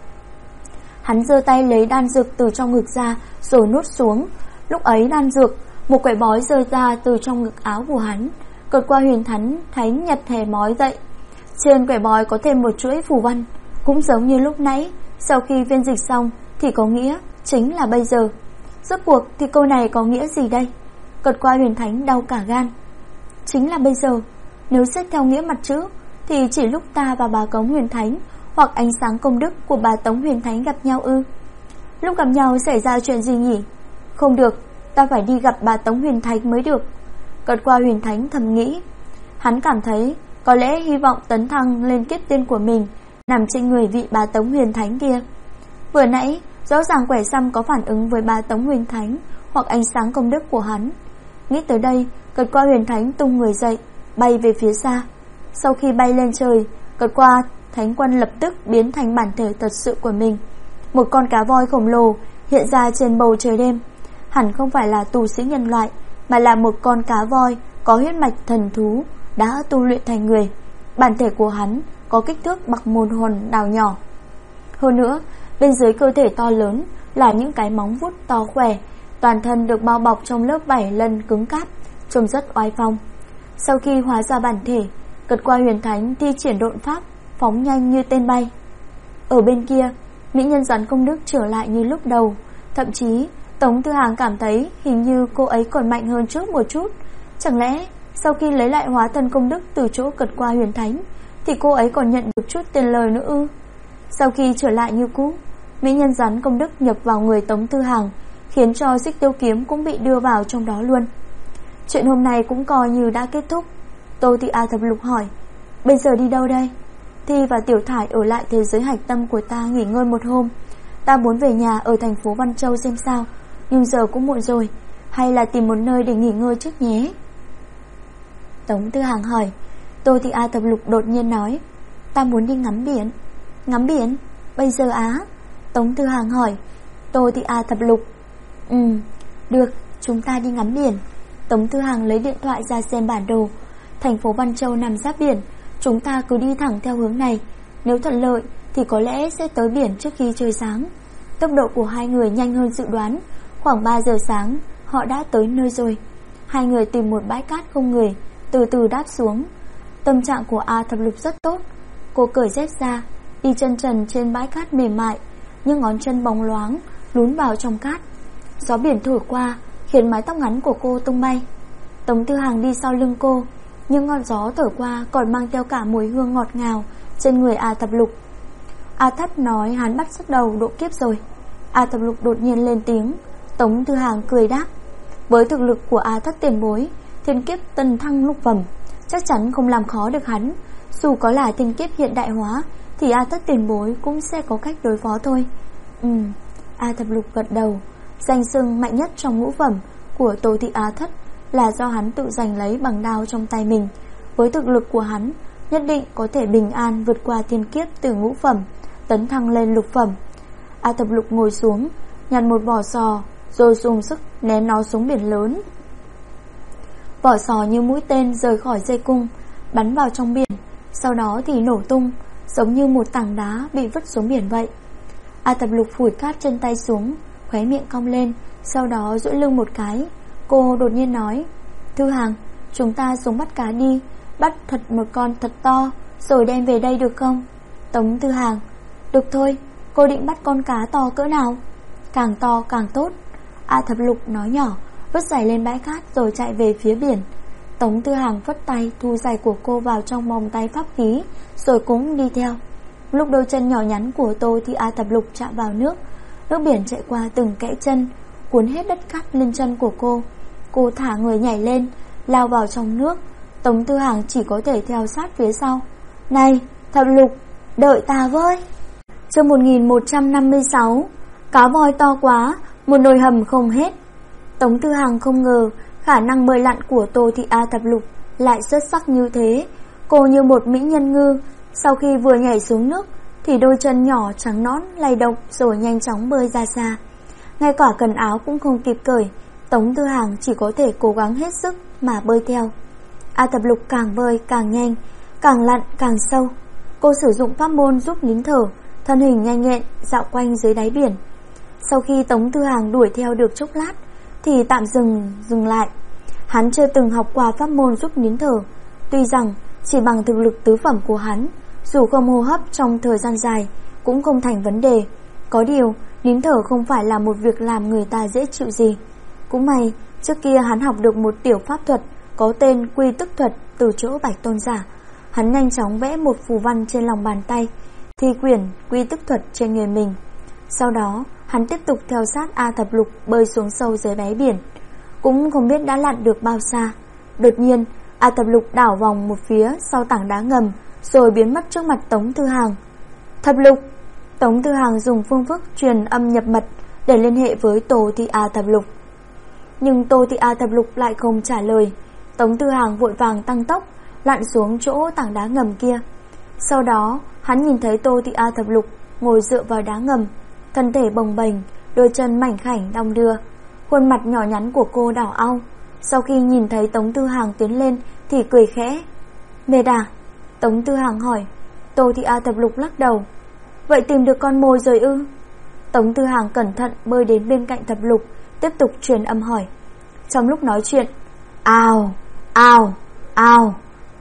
Speaker 1: Hắn giơ tay lấy đan dược từ trong ngực ra rồi nuốt xuống. Lúc ấy đan dược, một quẻ bói rơi ra từ trong ngực áo của hắn. Cật qua huyền thánh nhặt thẻ bói dậy. Trên quẻ bói có thêm một chuỗi phù văn, cũng giống như lúc nãy. Sau khi viên dịch xong thì có nghĩa chính là bây giờ. Rốt cuộc thì câu này có nghĩa gì đây? Cật qua huyền thánh đau cả gan. Chính là bây giờ. Nếu xét theo nghĩa mặt chữ thì chỉ lúc ta và bà Tống huyền thánh hoặc ánh sáng công đức của bà Tống huyền thánh gặp nhau ư? Lúc gặp nhau xảy ra chuyện gì nhỉ? Không được, ta phải đi gặp bà Tống huyền thánh mới được. Cật qua huyền thánh thầm nghĩ. Hắn cảm thấy có lẽ hy vọng tấn thăng lên kiếp tiên của mình nằm trên người vị bà Tống huyền thánh kia. Vừa nãy rõ ràng quẻ xăm có phản ứng với bà Tống huyền thánh hoặc ánh sáng công đức của hắn. Nghĩ tới đây, Cật qua huyền thánh tung người dậy, bay về phía xa. Sau khi bay lên trời, Cật qua thánh quân lập tức biến thành bản thể thật sự của mình. Một con cá voi khổng lồ hiện ra trên bầu trời đêm. Hẳn không phải là tu sĩ nhân loại, mà là một con cá voi có huyết mạch thần thú đã tu luyện thành người. Bản thể của hắn có kích thước bằng một hòn đảo nhỏ. Hơn nữa, bên dưới cơ thể to lớn là những cái móng vuốt to khỏe, toàn thân được bao bọc trong lớp vảy lân cứng cáp, trông rất oai phong. Sau khi hóa ra bản thể, cật qua huyền thánh thi triển độn pháp, phóng nhanh như tên bay. Ở bên kia, mỹ nhân Doãn Công Đức trở lại như lúc đầu. Thậm chí Tống Tư Hàng cảm thấy hình như cô ấy còn mạnh hơn trước một chút. Chẳng lẽ sau khi lấy lại hóa thân công đức từ chỗ cật qua huyền thánh thì cô ấy còn nhận được chút tiền lời nữa ư? Sau khi trở lại như cũ, mỹ nhân Doãn Công Đức nhập vào người Tống Tư Hàng, khiến cho Xích Tiêu Kiếm cũng bị đưa vào trong đó luôn. Chuyện hôm nay cũng coi như đã kết thúc. Tô Thị A Thập Lục hỏi, bây giờ đi đâu đây? Thi và Tiểu Thải ở lại thế giới hạch tâm của ta nghỉ ngơi một hôm. Ta muốn về nhà ở thành phố Văn Châu xem sao, nhưng giờ cũng muộn rồi, hay là tìm một nơi để nghỉ ngơi trước nhé. Tống Tư Hàng hỏi. Tô Thị A Thập Lục đột nhiên nói, ta muốn đi ngắm biển. Ngắm biển? Bây giờ á? Tống Tư Hàng hỏi. Tô Thị A Thập Lục, được, chúng ta đi ngắm biển. Tống Tư Hàng lấy điện thoại ra xem bản đồ. Thành phố Văn Châu nằm giáp biển, chúng ta cứ đi thẳng theo hướng này. Nếu thuận lợi thì có lẽ sẽ tới biển trước khi trời sáng. Tốc độ của hai người nhanh hơn dự đoán. Khoảng 3 giờ sáng họ đã tới nơi rồi. Hai người tìm một bãi cát không người, từ từ đáp xuống. Tâm trạng của A Thập Lục rất tốt. Cô cởi dép ra, đi chân trần trên bãi cát mềm mại, nhưng ngón chân bóng loáng lún vào trong cát. Gió biển thổi qua khiến mái tóc ngắn của cô tung bay. Tống Tư Hàng đi sau lưng cô, nhưng ngọn gió thổi qua còn mang theo cả mùi hương ngọt ngào trên người A Thập Lục. A Thất nói hắn bắt sức đầu độ kiếp rồi. A Thập Lục đột nhiên lên tiếng. Tống Tư Hàng cười đáp, với thực lực của A Thất tiền bối, thiên kiếp tân thăng lục phẩm chắc chắn không làm khó được hắn. Dù có là thiên kiếp hiện đại hóa thì A Thất tiền bối cũng sẽ có cách đối phó thôi. A Thập Lục gật đầu. Danh xưng mạnh nhất trong ngũ phẩm của Tô Thị A Thất là do hắn tự giành lấy bằng đao trong tay mình. Với thực lực của hắn, nhất định có thể bình an vượt qua thiên kiếp từ ngũ phẩm tấn thăng lên lục phẩm. A Thập Lục ngồi xuống, nhặt một vỏ sò, rồi dùng sức ném nó xuống biển lớn. Vỏ sò như mũi tên rời khỏi dây cung, bắn vào trong biển, sau đó thì nổ tung, giống như một tảng đá bị vứt xuống biển vậy. A Thập Lục phủi cát trên tay xuống, khóe miệng cong lên, sau đó duỗi lưng một cái. Cô đột nhiên nói, Thư Hàng, chúng ta xuống bắt cá đi, bắt thật một con thật to, rồi đem về đây được không? Tống Tư Hàng, được thôi, cô định bắt con cá to cỡ nào? Càng to càng tốt. A Thập Lục nói nhỏ, vứt giày lên bãi cát rồi chạy về phía biển. Tống Tư Hàng vất tay thu giày của cô vào trong vòng tay pháp khí, rồi cũng đi theo. Lúc đôi chân nhỏ nhắn của Tô Thị A Thập Lục chạm vào nước, nước biển chạy qua từng kẽ chân, cuốn hết đất cát lên chân của cô. Cô thả người nhảy lên, lao vào trong nước. Tống Tư Hàng chỉ có thể theo sát phía sau. Này, Thập Lục, đợi ta với. Chương 1156. Cá voi to quá, một nồi hầm không hết. Tống Tư Hàng không ngờ khả năng bơi lặn của Tô Thị A Thập Lục lại xuất sắc như thế. Cô như một mỹ nhân ngư, sau khi vừa nhảy xuống nước thì đôi chân nhỏ trắng nõn lay động rồi nhanh chóng bơi ra xa. Ngay cả quần áo cũng không kịp cởi, Tống Tư Hàng chỉ có thể cố gắng hết sức mà bơi theo. A Thập Lục càng bơi càng nhanh, càng lặn càng sâu. Cô sử dụng pháp môn giúp nín thở, thân hình nhanh nhẹn dạo quanh dưới đáy biển. Sau khi Tống Tư Hàng đuổi theo được chốc lát thì tạm dừng lại. Hắn chưa từng học qua pháp môn giúp nín thở. Tuy rằng chỉ bằng thực lực tứ phẩm của hắn, dù không hô hấp trong thời gian dài cũng không thành vấn đề. Có điều nín thở không phải là một việc làm người ta dễ chịu gì. Cũng may trước kia hắn học được một tiểu pháp thuật có tên Quy Tức Thuật từ chỗ Bạch Tôn giả. Hắn nhanh chóng vẽ một phù văn trên lòng bàn tay, thi quyển Quy Tức Thuật trên người mình. Sau đó hắn tiếp tục theo sát A Thập Lục bơi xuống sâu dưới đáy biển. Cũng không biết đã lặn được bao xa, đột nhiên A Thập Lục đảo vòng một phía sau tảng đá ngầm, rồi biến mất trước mặt Tống Tư Hàng. Thập Lục! Tống Tư Hàng dùng phương thức truyền âm nhập mật để liên hệ với Tô Thị A Thập Lục. Nhưng Tô Thị A Thập Lục lại không trả lời. Tống Tư Hàng vội vàng tăng tốc, lặn xuống chỗ tảng đá ngầm kia. Sau đó hắn nhìn thấy Tô Thị A Thập Lục ngồi dựa vào đá ngầm, thân thể bồng bềnh, đôi chân mảnh khảnh đong đưa. Khuôn mặt nhỏ nhắn của cô đỏ au. Sau khi nhìn thấy Tống Tư Hàng tiến lên thì cười khẽ. Mệt à? Tống Tư Hàng hỏi. Tô Thị A Thập Lục lắc đầu. Vậy tìm được con mồi rồi ư? Tống Tư Hàng cẩn thận bơi đến bên cạnh Thập Lục, tiếp tục truyền âm hỏi. Trong lúc nói chuyện, ào, ào, ào,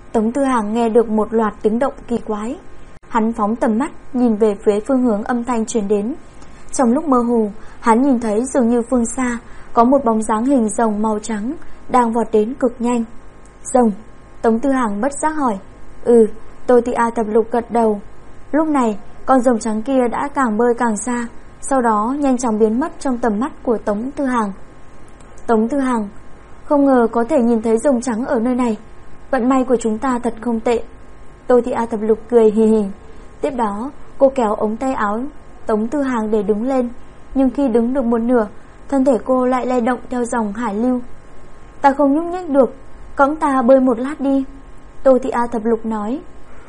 Speaker 1: Tống Tư Hàng nghe được một loạt tiếng động kỳ quái. Hắn phóng tầm mắt nhìn về phía phương hướng âm thanh truyền đến. Trong lúc mơ hồ, hắn nhìn thấy dường như phương xa có một bóng dáng hình rồng màu trắng đang vọt đến cực nhanh. Rồng? Tống Tư Hàng bất giác hỏi. Tô Thị A Thập Lục gật đầu. Lúc này, con rồng trắng kia đã càng bơi càng xa, sau đó nhanh chóng biến mất trong tầm mắt của Tống Tư Hàng. Tống Tư Hàng, không ngờ có thể nhìn thấy rồng trắng ở nơi này. Vận may của chúng ta thật không tệ. Tô Thị A Thập Lục cười hì hì. Tiếp đó, cô kéo ống tay áo Tống Tư Hàng để đứng lên, nhưng khi đứng được một nửa, thân thể cô lại lay động theo dòng hải lưu. Ta không nhúc nhích được, cõng ta bơi một lát đi, Tô Thị A Thập Lục nói.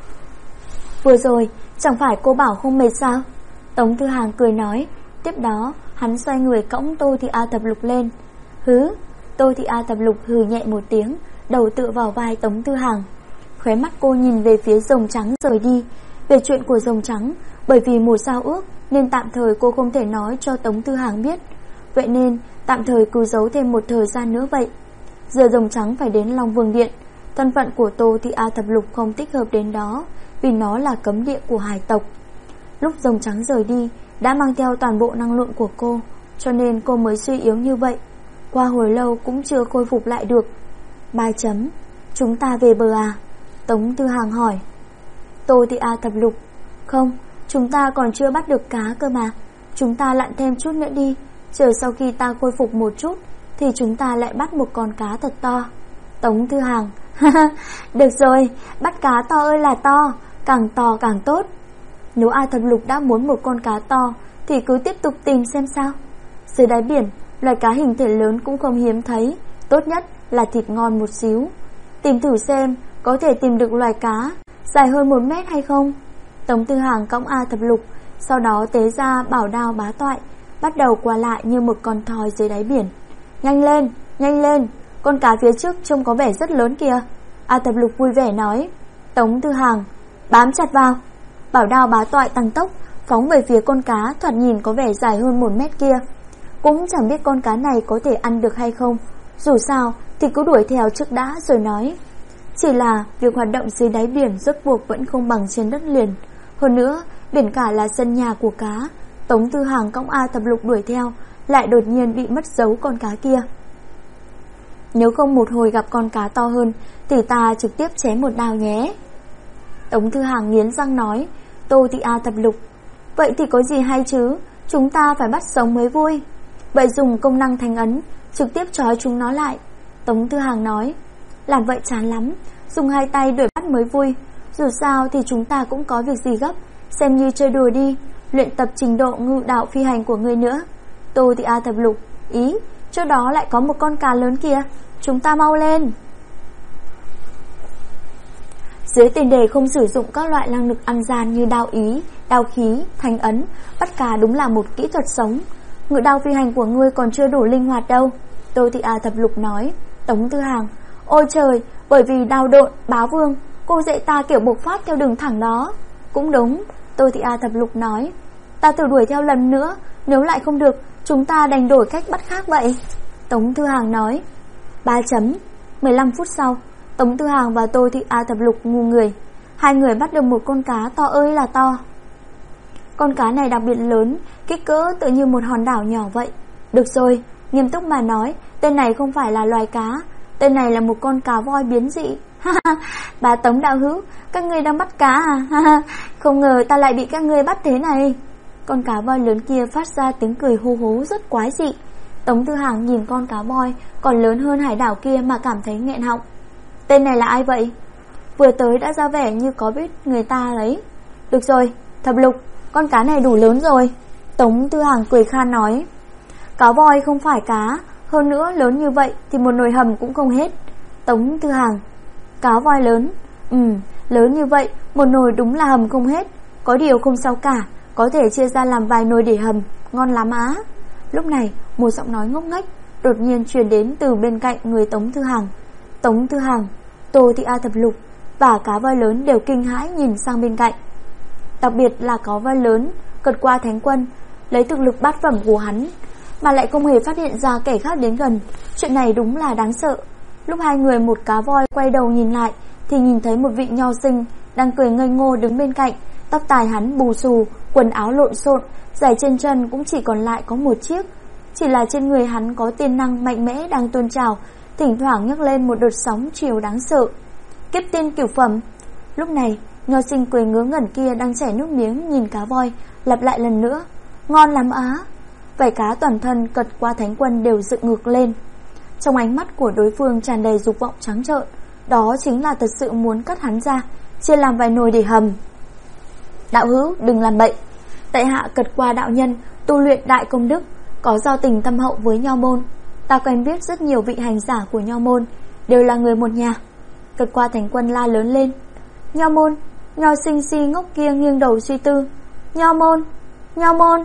Speaker 1: Vừa rồi, chẳng phải cô bảo không mệt sao? Tống Tư Hàng cười nói. Tiếp đó, hắn xoay người cõng Tô Thị A Thập Lục lên. Hứ, Tô Thị A Thập Lục hừ nhẹ một tiếng, đầu tựa vào vai Tống Tư Hàng. Khóe mắt cô nhìn về phía rồng trắng rời đi. Về chuyện của rồng trắng, bởi vì một giao ước nên tạm thời cô không thể nói cho Tống Tư Hàng biết. Vậy nên tạm thời cứ giấu thêm một thời gian nữa vậy. Giờ rồng trắng phải đến Long Vương Điện. Thân phận của Tô Thị A Thập Lục không thích hợp đến đó, vì nó là cấm địa của hải tộc. Lúc rồng trắng rời đi đã mang theo toàn bộ năng lượng của cô, cho nên cô mới suy yếu như vậy. Qua hồi lâu cũng chưa khôi phục lại được. 3. Chúng ta về bờ à? Tống Tư Hàng hỏi. Tô Thị A Thập Lục. Không, chúng ta còn chưa bắt được cá cơ mà. Chúng ta lặn thêm chút nữa đi. Chờ sau khi ta khôi phục một chút thì chúng ta lại bắt một con cá thật to. Tống Tư Hàng. Được rồi, bắt cá to ơi là to, càng to càng tốt. Nếu A Thập Lục đã muốn một con cá to thì cứ tiếp tục tìm xem sao. Dưới đáy biển, loài cá hình thể lớn cũng không hiếm thấy, tốt nhất là thịt ngon một xíu. Tìm thử xem có thể tìm được loài cá dài hơn 1 mét hay không. Tống Tư Hàng cõng A Thập Lục, sau đó tế ra bảo đao bá toại, bắt đầu qua lại như một con thoi dưới đáy biển. Nhanh lên, nhanh lên, con cá phía trước trông có vẻ rất lớn kìa, A Thập Lục vui vẻ nói. Tống Tư Hàng, bám chặt vào. Bảo đao bá toại tăng tốc, phóng về phía con cá thoạt nhìn có vẻ dài hơn 1 mét kia. Cũng chẳng biết con cá này có thể ăn được hay không, dù sao thì cứ đuổi theo trước đã rồi nói. Chỉ là việc hoạt động dưới đáy biển rốt cuộc vẫn không bằng trên đất liền. Hơn nữa, biển cả là sân nhà của cá. Tống Tư Hàng cõng A Thập Lục đuổi theo, lại đột nhiên bị mất dấu con cá kia. Nếu không một hồi gặp con cá to hơn thì ta trực tiếp chém một đao nhé. Tống Tư Hàng nghiến răng nói. Tô Thị A Thập Lục, vậy thì có gì hay chứ, chúng ta phải bắt sống mới vui. Vậy dùng công năng thanh ấn trực tiếp trói chúng nó lại, Tống Tư Hàng nói. Làm vậy chán lắm, dùng 2 tay đuổi bắt mới vui. Dù sao thì chúng ta cũng có việc gì gấp, xem như chơi đùa đi, luyện tập trình độ ngự đạo phi hành của ngươi nữa. Tô Thị A Thập Lục, ý, chỗ đó lại có một con cá lớn kìa, chúng ta mau lên. Dưới tiền đề không sử dụng các loại năng lực ăn gian như đao ý, đao khí, thanh ấn, bắt cá đúng là một kỹ thuật sống. Ngự đao phi hành của ngươi còn chưa đủ linh hoạt đâu, Tô Thị A Thập Lục nói. Tống Tư Hàng, ôi trời, bởi vì đao độn, bá vương, cô dạy ta kiểu bộc phát theo đường thẳng đó. Cũng đúng, Tô Thị A Thập Lục nói. Ta thử đuổi theo lần nữa, nếu lại không được, chúng ta đành đổi cách bắt khác vậy, Tống Tư Hàng nói. 3. 15 phút sau, Tống Tư Hàng và Tô Thị A Thập Lục ngu người. 2 người bắt được một con cá to ơi là to. Con cá này đặc biệt lớn, kích cỡ tự như một hòn đảo nhỏ vậy. Được rồi, nghiêm túc mà nói, tên này không phải là loài cá, tên này là một con cá voi biến dị. Bà Tống đạo hữu, các ngươi đang bắt cá à? Không ngờ ta lại bị các ngươi bắt thế này. Con cá voi lớn kia phát ra tiếng cười hô hố rất quái dị. Tống Tư Hàng nhìn con cá voi còn lớn hơn hải đảo kia mà cảm thấy nghẹn họng. Tên này là ai vậy? Vừa tới đã ra vẻ như có biết người ta đấy. Được rồi, Thập Lục, con cá này đủ lớn rồi, Tống Tư Hàng cười khan nói. Cá voi không phải cá, hơn nữa lớn như vậy thì một nồi hầm cũng không hết. Tống Tư Hàng, cá voi lớn, lớn như vậy, một nồi đúng là hầm không hết. Có điều không sao cả, có thể chia ra làm vài nồi để hầm, ngon lắm á. Lúc này, một giọng nói ngốc nghếch đột nhiên truyền đến từ bên cạnh người Tống Tư Hàng. Tống Tư Hàng, Tô Thị A Thập Lục và cá voi lớn đều kinh hãi nhìn sang bên cạnh. Đặc biệt là cá voi lớn vượt qua Thánh Quân, lấy thực lực bát phẩm của hắn mà lại không hề phát hiện ra kẻ khác đến gần. Chuyện này đúng là đáng sợ. Lúc 2 người một cá voi quay đầu nhìn lại thì nhìn thấy một vị nho sinh đang cười ngây ngô đứng bên cạnh. Tóc tai hắn bù xù, quần áo lộn xộn, giày trên chân cũng chỉ còn lại có một chiếc. Chỉ là trên người hắn có tiên năng mạnh mẽ đang tuôn trào, thỉnh thoảng nhấc lên một đợt sóng chiều đáng sợ. Kiếp tiên cửu phẩm. Lúc này, nho sinh cười ngớ ngẩn kia đang chảy nước miếng nhìn cá voi, lặp lại lần nữa: ngon lắm á. Vảy cá toàn thân cật qua Thánh Quân đều dựng ngược lên. Trong ánh mắt của đối phương tràn đầy dục vọng trắng trợn, đó chính là thật sự muốn cắt hắn ra, chia làm vài nồi để hầm. Đạo hữu đừng làm bậy, tại hạ cật qua đạo nhân tu luyện đại công đức, có giao tình thâm hậu với nho môn. Ta quen biết rất nhiều vị hành giả của nho môn, đều là người một nhà. Cật qua Thánh Quân la lớn lên: nho môn. Nho sinh si ngốc kia nghiêng đầu suy tư: nho môn, nho môn.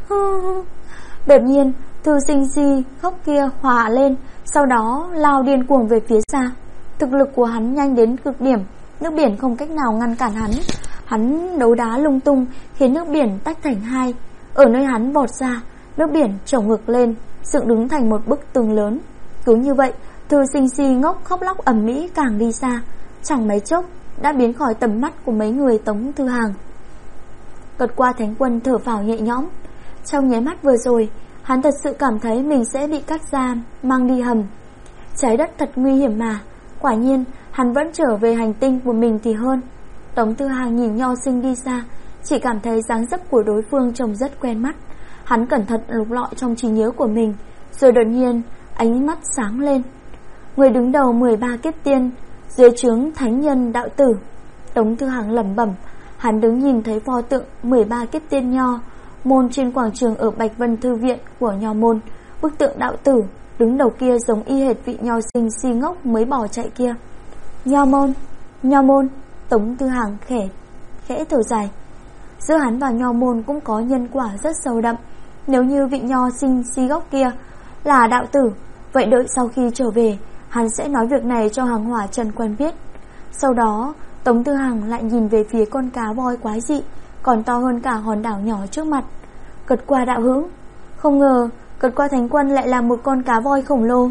Speaker 1: Đột nhiên thư sinh si ngốc kia hòa lên, sau đó lao điên cuồng về phía xa. Thực lực của hắn nhanh đến cực điểm, nước biển không cách nào ngăn cản hắn. Hắn đấu đá lung tung khiến nước biển tách thành hai. Ở nơi hắn vọt ra, nước biển trồng ngược lên, dựng đứng thành một bức tường lớn. Cứ như vậy, thư sinh si ngốc khóc lóc ầm ĩ càng đi xa, chẳng mấy chốc đã biến khỏi tầm mắt của mấy người Tống Thư Hàng. Cật qua Thánh Quân thở phào nhẹ nhõm. Trong nháy mắt vừa rồi, hắn thật sự cảm thấy mình sẽ bị cắt ra mang đi hầm. Trái đất thật nguy hiểm mà. Quả nhiên hắn vẫn trở về hành tinh của mình thì hơn. Tống Thư Hàng nhìn nho sinh đi xa, chỉ cảm thấy dáng dấp của đối phương trông rất quen mắt. Hắn cẩn thận lục lọi trong trí nhớ của mình, rồi đột nhiên ánh mắt sáng lên. Người đứng đầu 13 kiếp tiên, dưới trướng thánh nhân đạo tử. Tống Thư Hàng lẩm bẩm. Hắn đứng nhìn thấy pho tượng 13 kiếp tiên nho môn trên quảng trường ở Bạch Vân Thư viện của nho môn. Bức tượng đạo tử đứng đầu kia giống y hệt vị nho sinh si ngốc mới bỏ chạy kia. Nho môn, nho môn. Tống Thư Hàng khẽ thở dài. Giữa hắn và nho môn cũng có nhân quả rất sâu đậm. Nếu như vị nho sinh si gốc kia là đạo tử, vậy đợi sau khi trở về, hắn sẽ nói việc này cho Hàng Hỏa Trần Quân biết. Sau đó Tống Thư Hàng lại nhìn về phía con cá voi quái dị, còn to hơn cả hòn đảo nhỏ trước mặt. Cật qua đạo hữu. Không ngờ cật qua Thánh Quân lại là một con cá voi khổng lồ.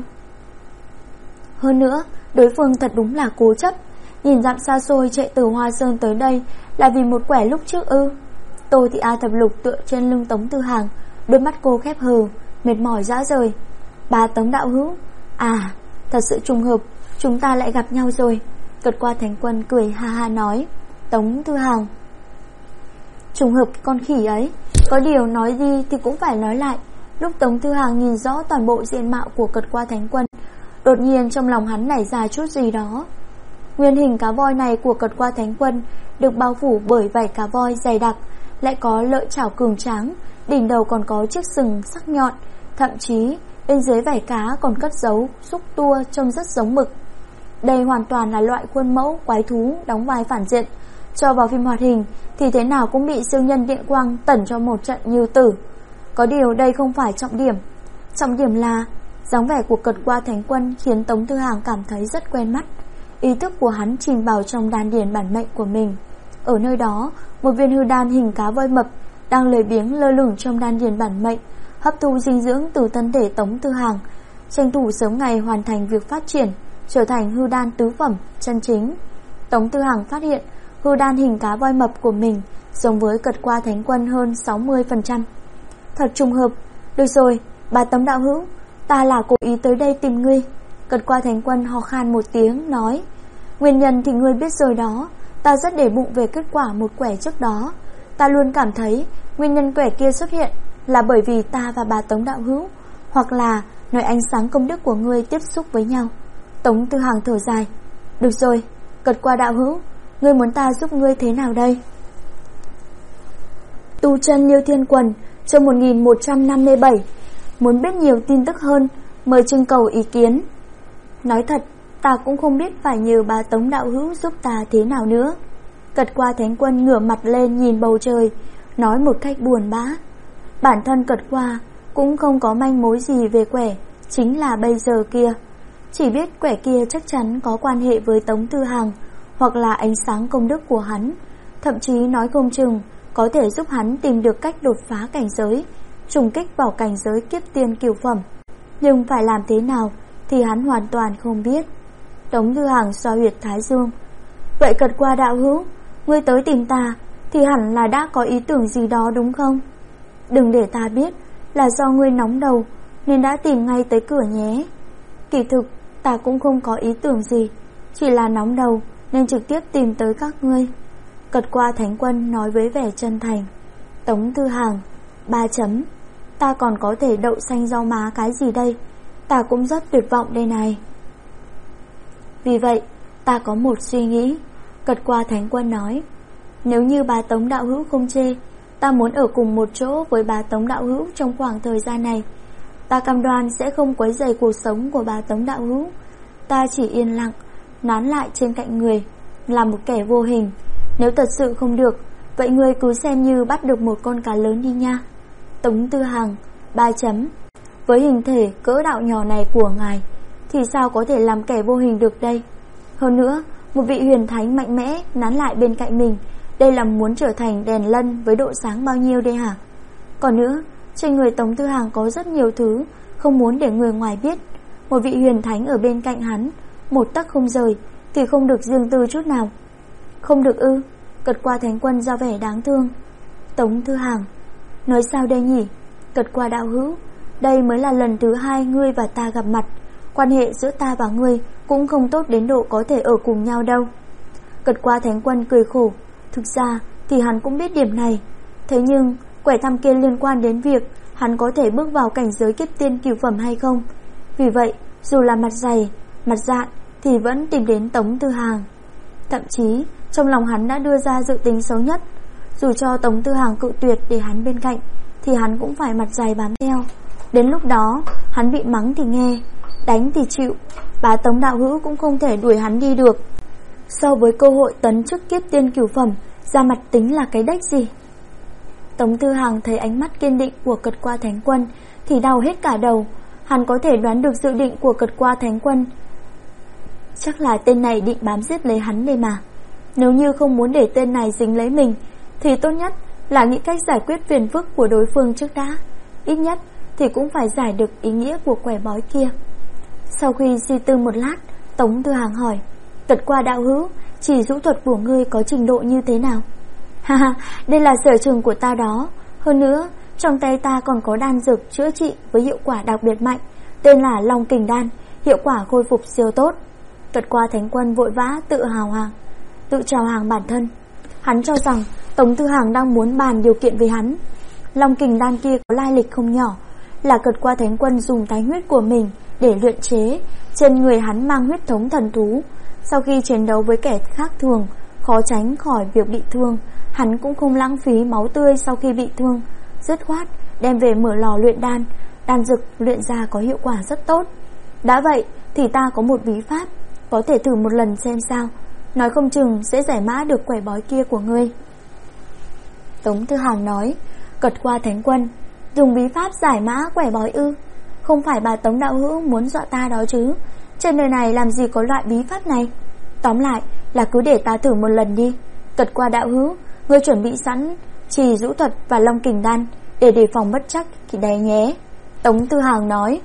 Speaker 1: Hơn nữa, đối phương thật đúng là cố chấp. Nhìn dặm xa xôi chạy từ Hoa Sơn tới đây là vì một quẻ lúc trước ư? Tô Thị A Thập Lục tựa trên lưng Tống Thư Hàng, đôi mắt cô khép hờ, mệt mỏi rã rời. Bà Tống đạo hữu, à, thật sự trùng hợp, chúng ta lại gặp nhau rồi. Cật qua Thánh Quân cười ha ha nói. Tống Thư Hàng, trùng hợp con khỉ ấy. Có điều nói đi thì cũng phải nói lại. Lúc Tống Thư Hàng nhìn rõ toàn bộ diện mạo của cật qua Thánh Quân, đột nhiên trong lòng hắn nảy ra chút gì đó. Nguyên hình cá voi này của cật qua Thánh Quân được bao phủ bởi vảy cá voi dày đặc, lại có lợi chảo cường tráng, đỉnh đầu còn có chiếc sừng sắc nhọn, thậm chí bên dưới vảy cá còn cất giấu xúc tua trông rất giống mực. Đây hoàn toàn là loại khuôn mẫu quái thú đóng vai phản diện, cho vào phim hoạt hình thì thế nào cũng bị siêu nhân điện quang tẩn cho một trận như tử. Có điều đây không phải trọng điểm. Trọng điểm là dáng vẻ của cật qua Thánh Quân khiến Tống Thư Hàng cảm thấy rất quen mắt. Ý thức của hắn chìm vào trong đan điền bản mệnh của mình. Ở nơi đó, một viên hư đan hình cá voi mập đang lười biếng lơ lửng trong đan điền bản mệnh, hấp thu dinh dưỡng từ thân thể Tống Thư Hàng, tranh thủ sớm ngày hoàn thành việc phát triển, trở thành hư đan tứ phẩm chân chính. Tống Thư Hàng phát hiện hư đan hình cá voi mập của mình giống với cật qua Thánh Quân hơn 60%. Thật trùng hợp. Được rồi, bà Tống đạo hữu, ta là cố ý tới đây tìm ngươi. Cật qua Thánh Quân ho khan một tiếng nói. Nguyên nhân thì ngươi biết rồi đó. Ta rất để bụng về kết quả một quẻ trước đó. Ta luôn cảm thấy nguyên nhân quẻ kia xuất hiện là bởi vì ta và bà Tống đạo hữu, hoặc là nơi ánh sáng công đức của ngươi tiếp xúc với nhau. Tống Thư Hàng thở dài. Được rồi, cật qua đạo hữu, ngươi muốn ta giúp ngươi thế nào đây? Tu chân Liêu Thiên Quần chương 1157. Muốn biết nhiều tin tức hơn, mời trưng cầu ý kiến. Nói thật, ta cũng không biết phải nhờ bà Tống đạo hữu giúp ta thế nào nữa. Cật qua Thánh Quân ngửa mặt lên nhìn bầu trời, nói một cách buồn bã. Bản thân cật qua cũng không có manh mối gì về quẻ chính là bây giờ kia. Chỉ biết quẻ kia chắc chắn có quan hệ với Tống Thư Hàng, hoặc là ánh sáng công đức của hắn. Thậm chí nói không chừng có thể giúp hắn tìm được cách đột phá cảnh giới, trùng kích vào cảnh giới kiếp tiên cửu phẩm. Nhưng phải làm thế nào thì hắn hoàn toàn không biết. Tống Thư Hàng xoa huyệt thái dương. Vậy Cật Qua đạo hữu, ngươi tới tìm ta thì hẳn là đã có ý tưởng gì đó đúng không? Đừng để ta biết là do ngươi nóng đầu nên đã tìm ngay tới cửa nhé. Kỳ thực ta cũng không có ý tưởng gì, chỉ là nóng đầu nên trực tiếp tìm tới các ngươi. Cật Qua Thánh Quân nói với vẻ chân thành. Tống Thư Hàng 3 chấm. Ta còn có thể đậu xanh rau má cái gì đây? Ta cũng rất tuyệt vọng đây này. Vì vậy ta có một suy nghĩ. Cật Qua Thánh Quân nói. Nếu như bà Tống đạo hữu không chê, ta muốn ở cùng một chỗ với bà Tống đạo hữu trong khoảng thời gian này. Ta cam đoan sẽ không quấy rầy cuộc sống của bà Tống đạo hữu. Ta chỉ yên lặng nán lại trên cạnh người, là một kẻ vô hình. Nếu thật sự không được, vậy ngươi cứ xem như bắt được một con cá lớn đi nha. Tống Tư Hằng 3 chấm. Với hình thể cỡ đạo nhỏ này của ngài thì sao có thể làm kẻ vô hình được đây? Hơn nữa, một vị huyền thánh mạnh mẽ nán lại bên cạnh mình, đây là muốn trở thành đèn lân với độ sáng bao nhiêu đây hả? Còn nữa, trên người Tống Tư Hằng có rất nhiều thứ không muốn để người ngoài biết. Một vị huyền thánh ở bên cạnh hắn, một tấc không rời thì không được riêng tư chút nào. Không được ư? Cật Qua Thánh Quân ra vẻ đáng thương. Tống Tư Hằng nói sao đây nhỉ? Cật Qua đạo hữu, đây mới là lần thứ 2 ngươi và ta gặp mặt. Quan hệ giữa ta và ngươi cũng không tốt đến độ có thể ở cùng nhau đâu. Cật Qua Thánh Quân cười khổ. Thực ra thì hắn cũng biết điểm này. Thế nhưng quẻ thăm kia liên quan đến việc hắn có thể bước vào cảnh giới kiếp tiên cửu phẩm hay không. Vì vậy dù là mặt dày, mặt dạn thì vẫn tìm đến Tống Tư Hằng. Thậm chí trong lòng hắn đã đưa ra dự tính xấu nhất. Dù cho Tống Tư Hằng cự tuyệt để hắn bên cạnh thì hắn cũng phải mặt dày bám theo. Đến lúc đó hắn bị mắng thì nghe, đánh thì chịu. Bá Tống đạo hữu cũng không thể đuổi hắn đi được. So với cơ hội tấn chức kiếp tiên cửu phẩm, ra mặt tính là cái đếch gì? Tống Tư Hằng thấy ánh mắt kiên định của Cật Qua Thánh Quân thì đau hết cả đầu. Hắn có thể đoán được dự định của Cật Qua Thánh Quân. Chắc là tên này định bám giết lấy hắn đây mà. Nếu như không muốn để tên này dính lấy mình thì tốt nhất là nghĩ cách giải quyết phiền phức của đối phương trước đã. Ít nhất thì cũng phải giải được ý nghĩa của quẻ bói kia. Sau khi suy tư một lát, Tống Tư Hằng hỏi. Cật Qua đạo hữu, chỉ dũng thuật của ngươi có trình độ như thế nào? Ha, đây là sở trường của ta đó. Hơn nữa, trong tay ta còn có đan dược chữa trị với hiệu quả đặc biệt mạnh, tên là Long Kình Đan, hiệu quả khôi phục siêu tốt. Cật Qua Thánh Quân vội vã tự chào hàng bản thân. Hắn cho rằng Tống Tư Hằng đang muốn bàn điều kiện với hắn. Long Kình Đan kia có lai lịch không nhỏ, là Cật Qua Thánh Quân dùng thánh huyết của mình để luyện chế. Trên người hắn mang huyết thống thần thú. Sau khi chiến đấu với kẻ khác thường, khó tránh khỏi việc bị thương. Hắn cũng không lãng phí máu tươi sau khi bị thương, dứt khoát đem về mở lò luyện đan. Đan dược luyện ra có hiệu quả rất tốt. Đã vậy thì ta có một bí pháp, có thể thử một lần xem sao. Nói không chừng sẽ giải mã được quẻ bói kia của ngươi. Tống Tư Hằng nói. Cật Qua Thánh Quân, dùng bí pháp giải mã quẻ bói ư? Không phải bà Tống đạo hữu muốn dọa ta đó chứ? Trên đời này làm gì có loại bí pháp này? Tóm lại là cứ để ta thử một lần đi. Cật Qua đạo hữu, ngươi chuẩn bị sẵn trì dũ thuật và Long Kình Đan để đề phòng bất trắc thì đấy nhé. Tống Tư Hằng nói.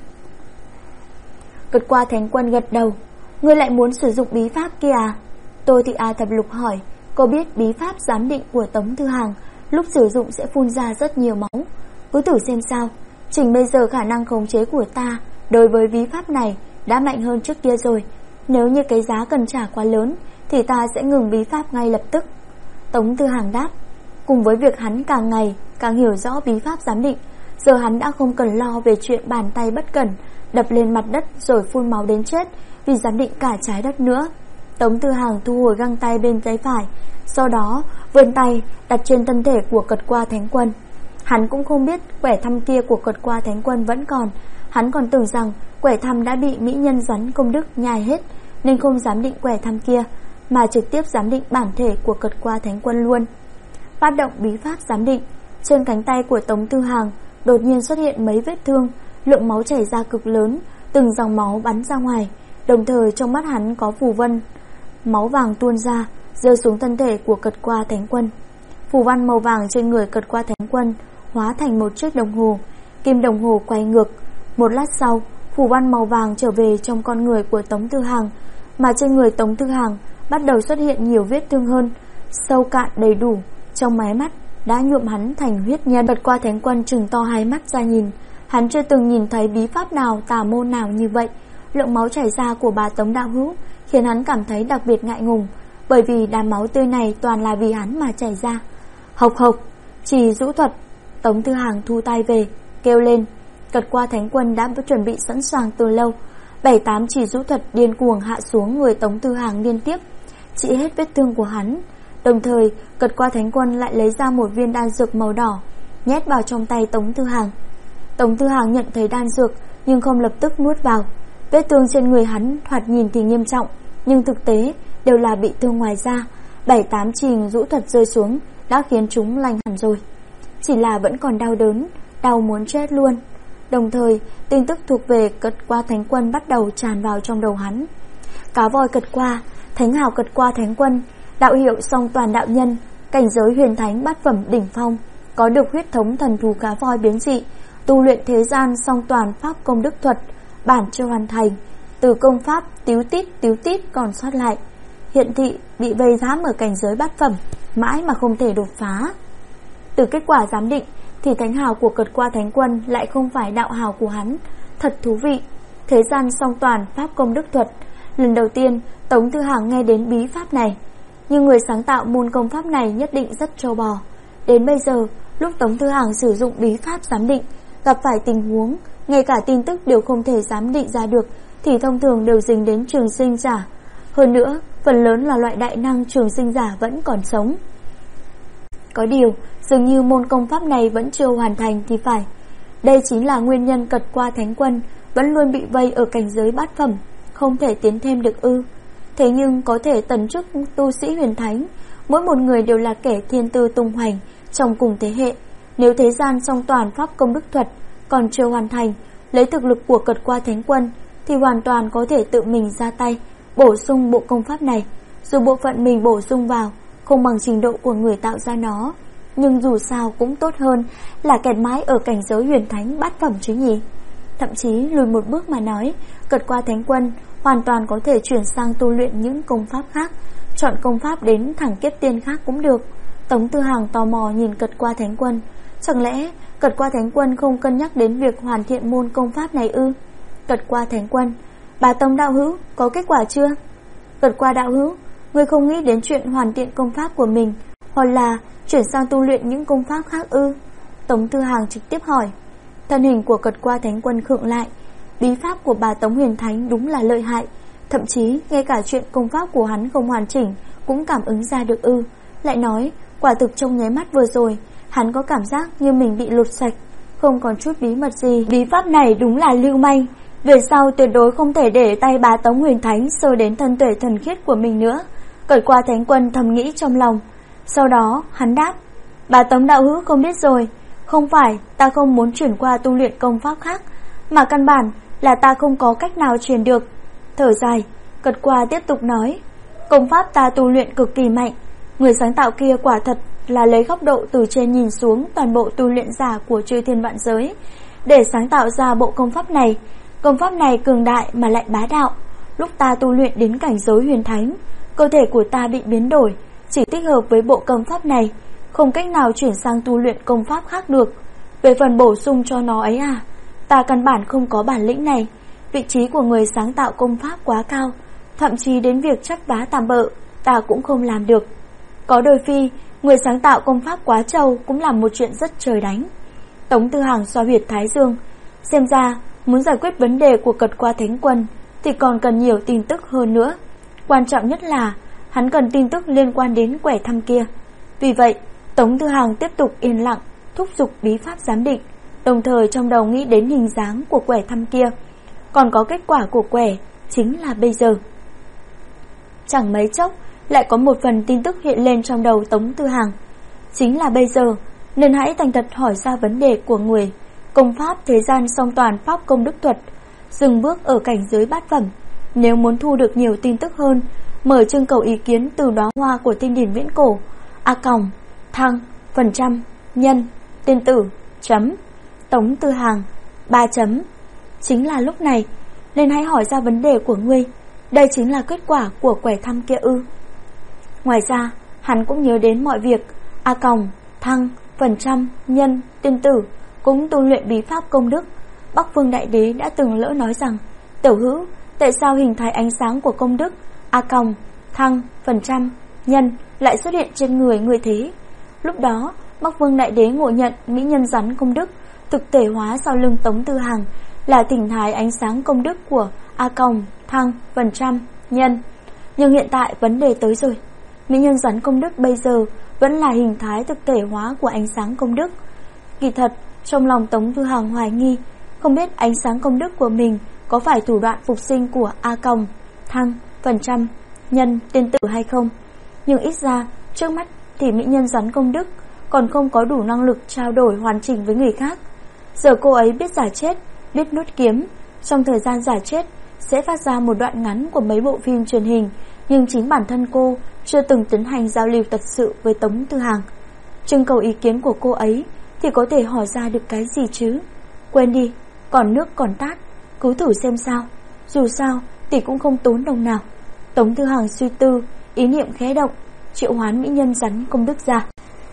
Speaker 1: Cật Qua Thánh Quân gật đầu. Ngươi lại muốn sử dụng bí pháp kia à? Tôi thì Thập Lục hỏi. Cô biết bí pháp giám định của Tống Tư Hằng lúc sử dụng sẽ phun ra rất nhiều máu. Cứ thử xem sao. Chỉnh bây giờ khả năng khống chế của ta đối với bí pháp này đã mạnh hơn trước kia rồi. Nếu như cái giá cần trả quá lớn thì ta sẽ ngừng bí pháp ngay lập tức. Tống Tư Hằng đáp. Cùng với việc hắn càng ngày càng hiểu rõ bí pháp giám định, giờ hắn đã không cần lo về chuyện bàn tay bất cẩn đập lên mặt đất rồi phun máu đến chết vì giám định cả trái đất nữa. Tống Tư Hằng thu hồi găng tay bên tay phải, sau đó vươn tay đặt trên thân thể của Cật Qua Thánh Quân. Hắn cũng không biết quẻ thăm kia của Cật Qua Thánh Quân vẫn còn. Hắn còn tưởng rằng quẻ thăm đã bị mỹ nhân rắn công đức nhai hết nên không giám định quẻ thăm kia, mà trực tiếp giám định bản thể của Cật Qua Thánh Quân luôn. Phát động bí pháp giám định, trên cánh tay của Tống Tư Hằng đột nhiên xuất hiện mấy vết thương, lượng máu chảy ra cực lớn, từng dòng máu bắn ra ngoài. Đồng thời trong mắt hắn có phù vân máu vàng tuôn ra, rơi xuống thân thể của Cật Qua Thánh Quân. Phù văn màu vàng trên người Cật Qua Thánh Quân hóa thành một chiếc đồng hồ. Kim đồng hồ quay ngược. Một lát sau, phù văn màu vàng trở về trong con người của Tống Tư Hằng, mà trên người Tống Tư Hằng bắt đầu xuất hiện nhiều vết thương hơn, sâu cạn đầy đủ, trong máy mắt đã nhuộm hắn thành huyết nhân. Vượt qua Thánh Quân trừng to hai mắt ra nhìn, hắn chưa từng nhìn thấy bí pháp nào, tà môn nào như vậy. Lượng máu chảy ra của bà Tống đạo hữu khiến hắn cảm thấy đặc biệt ngại ngùng, bởi vì đám máu tươi này toàn là vì hắn mà chảy ra. Hộc hộc, chỉ rũ thuật. Tống Tư Hàng thu tay về, kêu lên. Cật qua Thánh Quân đã chuẩn bị sẵn sàng từ lâu. 7-8 chỉ rũ thuật điên cuồng hạ xuống người Tống Tư Hàng liên tiếp, trị hết vết thương của hắn. Đồng thời, Cật qua Thánh Quân lại lấy ra một viên đan dược màu đỏ, nhét vào trong tay Tống Tư Hàng. Tống Tư Hàng nhận thấy đan dược nhưng không lập tức nuốt vào. Vết thương trên người hắn thoạt nhìn thì nghiêm trọng, nhưng thực tế đều là bị thương ngoài da. 7-8 chỉ rũ thuật rơi xuống đã khiến chúng lành hẳn rồi, chỉ là vẫn còn đau đớn, đau muốn chết luôn. Đồng thời, tin tức thuộc về Cật qua Thánh Quân bắt đầu tràn vào trong đầu hắn. Cá voi Cật qua, Thánh hào Cật qua Thánh Quân, đạo hiệu Song Toàn đạo nhân, cảnh giới huyền thánh bát phẩm đỉnh phong, có được huyết thống thần thú cá voi biến dị, tu luyện thế gian Song Toàn pháp công đức thuật, bản chưa hoàn thành, từ công pháp tíu tít còn sót lại. Hiện thị bị vây giam ở cảnh giới bát phẩm, mãi mà không thể đột phá. Từ kết quả giám định thì thánh hào của Cật qua Thánh Quân lại không phải đạo hào của hắn. Thật thú vị. Thế gian Song Toàn pháp công đức thuật, lần đầu tiên Tống Tư Hàng nghe đến bí pháp này. Nhưng người sáng tạo môn công pháp này nhất định rất trâu bò. Đến bây giờ, lúc Tống Tư Hàng sử dụng bí pháp giám định, gặp phải tình huống ngay cả tin tức đều không thể giám định ra được, thì thông thường đều dính đến trường sinh giả. Hơn nữa, phần lớn là loại đại năng trường sinh giả vẫn còn sống. Có điều, dường như môn công pháp này vẫn chưa hoàn thành thì phải. Đây chính là nguyên nhân Cật qua Thánh Quân vẫn luôn bị vây ở cảnh giới bát phẩm, không thể tiến thêm được ư. Thế nhưng có thể tấn chức tu sĩ huyền thánh, mỗi một người đều là kẻ thiên tư tung hoành trong cùng thế hệ. Nếu thế gian Song Toàn pháp công đức thuật còn chưa hoàn thành, lấy thực lực của Cật qua Thánh Quân thì hoàn toàn có thể tự mình ra tay bổ sung bộ công pháp này. Dù bộ phận mình bổ sung vào không bằng trình độ của người tạo ra nó, nhưng dù sao cũng tốt hơn là kẹt mãi ở cảnh giới huyền thánh bát phẩm chứ nhỉ. Thậm chí lùi một bước mà nói, Cật qua Thánh Quân hoàn toàn có thể chuyển sang tu luyện những công pháp khác, chọn công pháp đến thẳng kiếp tiên khác cũng được. Tống Tư Hàng tò mò nhìn Cật qua Thánh Quân. Chẳng lẽ Cật qua Thánh Quân không cân nhắc đến việc hoàn thiện môn công pháp này ư? Cật qua Thánh Quân, bà Tống đạo hữu có kết quả chưa? Cật qua đạo hữu, ngươi không nghĩ đến chuyện hoàn thiện công pháp của mình, hoặc là chuyển sang tu luyện những công pháp khác ư? Tống Tư Hàng trực tiếp hỏi. Thân hình của Cật qua Thánh Quân khựng lại. Bí pháp của bà Tống Huyền Thánh đúng là lợi hại, thậm chí ngay cả chuyện công pháp của hắn không hoàn chỉnh cũng cảm ứng ra được ư? Lại nói, quả thực trong nháy mắt vừa rồi, hắn có cảm giác như mình bị lột sạch, không còn chút bí mật gì. Bí pháp này đúng là lưu manh, về sau tuyệt đối không thể để tay bà Tống Huyền Thánh sơ đến thân tuệ thần khiết của mình nữa. Cật qua Thánh Quân thầm nghĩ trong lòng. Sau đó hắn đáp, bà Tống đạo hữu không biết rồi, không phải ta không muốn chuyển qua tu luyện công pháp khác, mà căn bản là ta không có cách nào chuyển được. Thở dài, Cật qua tiếp tục nói, công pháp ta tu luyện cực kỳ mạnh, người sáng tạo kia quả thật là lấy góc độ từ trên nhìn xuống toàn bộ tu luyện giả của chư thiên vạn giới để sáng tạo ra bộ công pháp này. Công pháp này cường đại mà lại bá đạo. Lúc ta tu luyện đến cảnh giới huyền thánh, cơ thể của ta bị biến đổi, chỉ thích hợp với bộ công pháp này, không cách nào chuyển sang tu luyện công pháp khác được. Về phần bổ sung cho nó ấy à, ta căn bản không có bản lĩnh này. Vị trí của người sáng tạo công pháp quá cao, thậm chí đến việc chắp vá tạm bợ ta cũng không làm được. Có đôi khi người sáng tạo công pháp quá trâu cũng là một chuyện rất trời đánh. Tống Tư Hàng xoa huyệt thái dương. Xem ra muốn giải quyết vấn đề của Cật qua Thánh Quân thì còn cần nhiều tin tức hơn nữa. Quan trọng nhất là hắn cần tin tức liên quan đến quẻ thăm kia. Vì vậy Tống Tư Hàng tiếp tục yên lặng thúc giục bí pháp giám định, đồng thời trong đầu nghĩ đến hình dáng của quẻ thăm kia. Còn có kết quả của quẻ chính là bây giờ. Chẳng mấy chốc lại có một phần tin tức hiện lên trong đầu Tống Tư Hàng. Chính là bây giờ, nên hãy thành thật hỏi ra vấn đề của người công pháp thế gian Song Toàn pháp công đức thuật, dừng bước ở cảnh giới bát phẩm. Nếu muốn thu được nhiều tin tức hơn, mời trưng cầu ý kiến từ đóa hoa của Thiên Điển Viễn Cổ @thăng% nhân tiên tử Tống Tư Hàng 3. Chính là lúc này, nên hãy hỏi ra vấn đề của ngươi. Đây chính là kết quả của quẻ thăm kia ư? Ngoài ra, hắn cũng nhớ đến mọi việc A Còng, Thăng, Phần Trăm, Nhân, Tiên Tử cũng tu luyện bí pháp công đức. Bắc Vương Đại Đế đã từng lỡ nói rằng: Tiểu hữu, tại sao hình thái ánh sáng của công đức A Còng, Thăng, Phần Trăm, Nhân lại xuất hiện trên người người thế? Lúc đó, Bắc Vương Đại Đế ngộ nhận mỹ nhân rắn công đức thực thể hóa sau lưng Tống Tư Hằng là hình thái ánh sáng công đức của A Còng, Thăng, Phần Trăm, Nhân. Nhưng hiện tại vấn đề tới rồi. Mỹ nhân rắn công đức bây giờ vẫn là hình thái thực thể hóa của ánh sáng công đức. Kỳ thật, trong lòng Tống Tư Hằng hoài nghi, không biết ánh sáng công đức của mình có phải thủ đoạn phục sinh của A Còng, Thăng, Phần Trăm, Nhân, Tiên Tử hay không. Nhưng ít ra, trước mắt thì mỹ nhân rắn công đức còn không có đủ năng lực trao đổi hoàn chỉnh với người khác. Giờ cô ấy biết giả chết, biết nuốt kiếm. Trong thời gian giả chết sẽ phát ra một đoạn ngắn của mấy bộ phim truyền hình, nhưng chính bản thân cô chưa từng tiến hành giao lưu thật sự với Tống Tư Hằng. Trưng cầu ý kiến của cô ấy thì có thể hỏi ra được cái gì chứ? Quên đi, còn nước còn tát, cứ thử xem sao. Dù sao thì cũng không tốn đồng nào. Tống Tư Hằng suy tư, ý niệm khẽ động, triệu hoán mỹ nhân rắn công đức ra.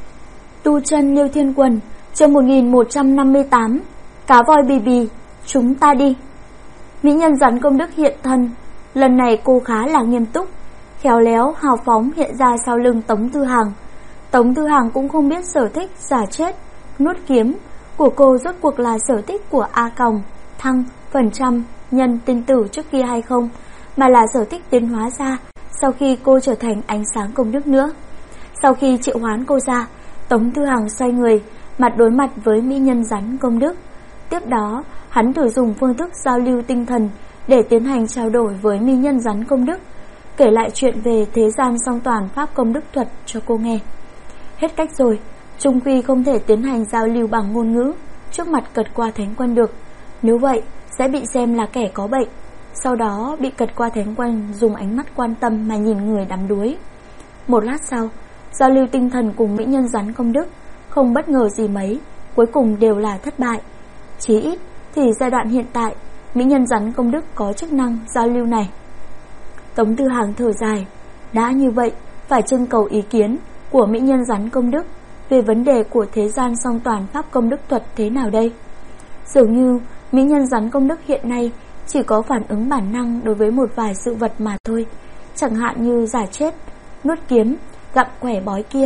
Speaker 1: Tu chân Liêu Thiên Quần, chương 1158. Cá voi bì bì, chúng ta đi. Mỹ nhân rắn công đức hiện thân. Lần này cô khá là nghiêm túc, khéo léo hào phóng hiện ra sau lưng Tống Tư Hằng. Tống Tư Hằng cũng không biết sở thích giả chết, nuốt kiếm của cô rốt cuộc là sở thích của A Còng, Thăng, Phần Trăm, Nhân, Tiên Tử trước kia hay không, mà là sở thích tiến hóa ra sau khi cô trở thành ánh sáng công đức nữa. Sau khi triệu hoán cô ra, Tống Tư Hằng xoay người, mặt đối mặt với mỹ nhân rắn công đức. Tiếp đó, hắn thử dùng phương thức giao lưu tinh thần để tiến hành trao đổi với mỹ nhân rắn công đức, kể lại chuyện về thế gian song toàn pháp công đức thuật cho cô nghe. Hết cách rồi, chung quy không thể tiến hành giao lưu bằng ngôn ngữ trước mặt Cật Qua Thánh Quân được. Nếu vậy, sẽ bị xem là kẻ có bệnh. Sau đó bị Cật Qua Thánh Quân dùng ánh mắt quan tâm mà nhìn người đắm đuối. Một lát sau, giao lưu tinh thần cùng mỹ nhân rắn công đức không bất ngờ gì mấy, cuối cùng đều là thất bại. Chí ít thì giai đoạn hiện tại, mỹ nhân rắn công đức có chức năng giao lưu này. Tống Tư Hằng thở dài, đã như vậy phải trưng cầu ý kiến của mỹ nhân rắn công đức về vấn đề của thế gian song toàn pháp công đức thuật thế nào đây. Dường như mỹ nhân rắn công đức hiện nay chỉ có phản ứng bản năng đối với một vài sự vật mà thôi, chẳng hạn như giả chết, nuốt kiếm, gặm quẻ bói kia.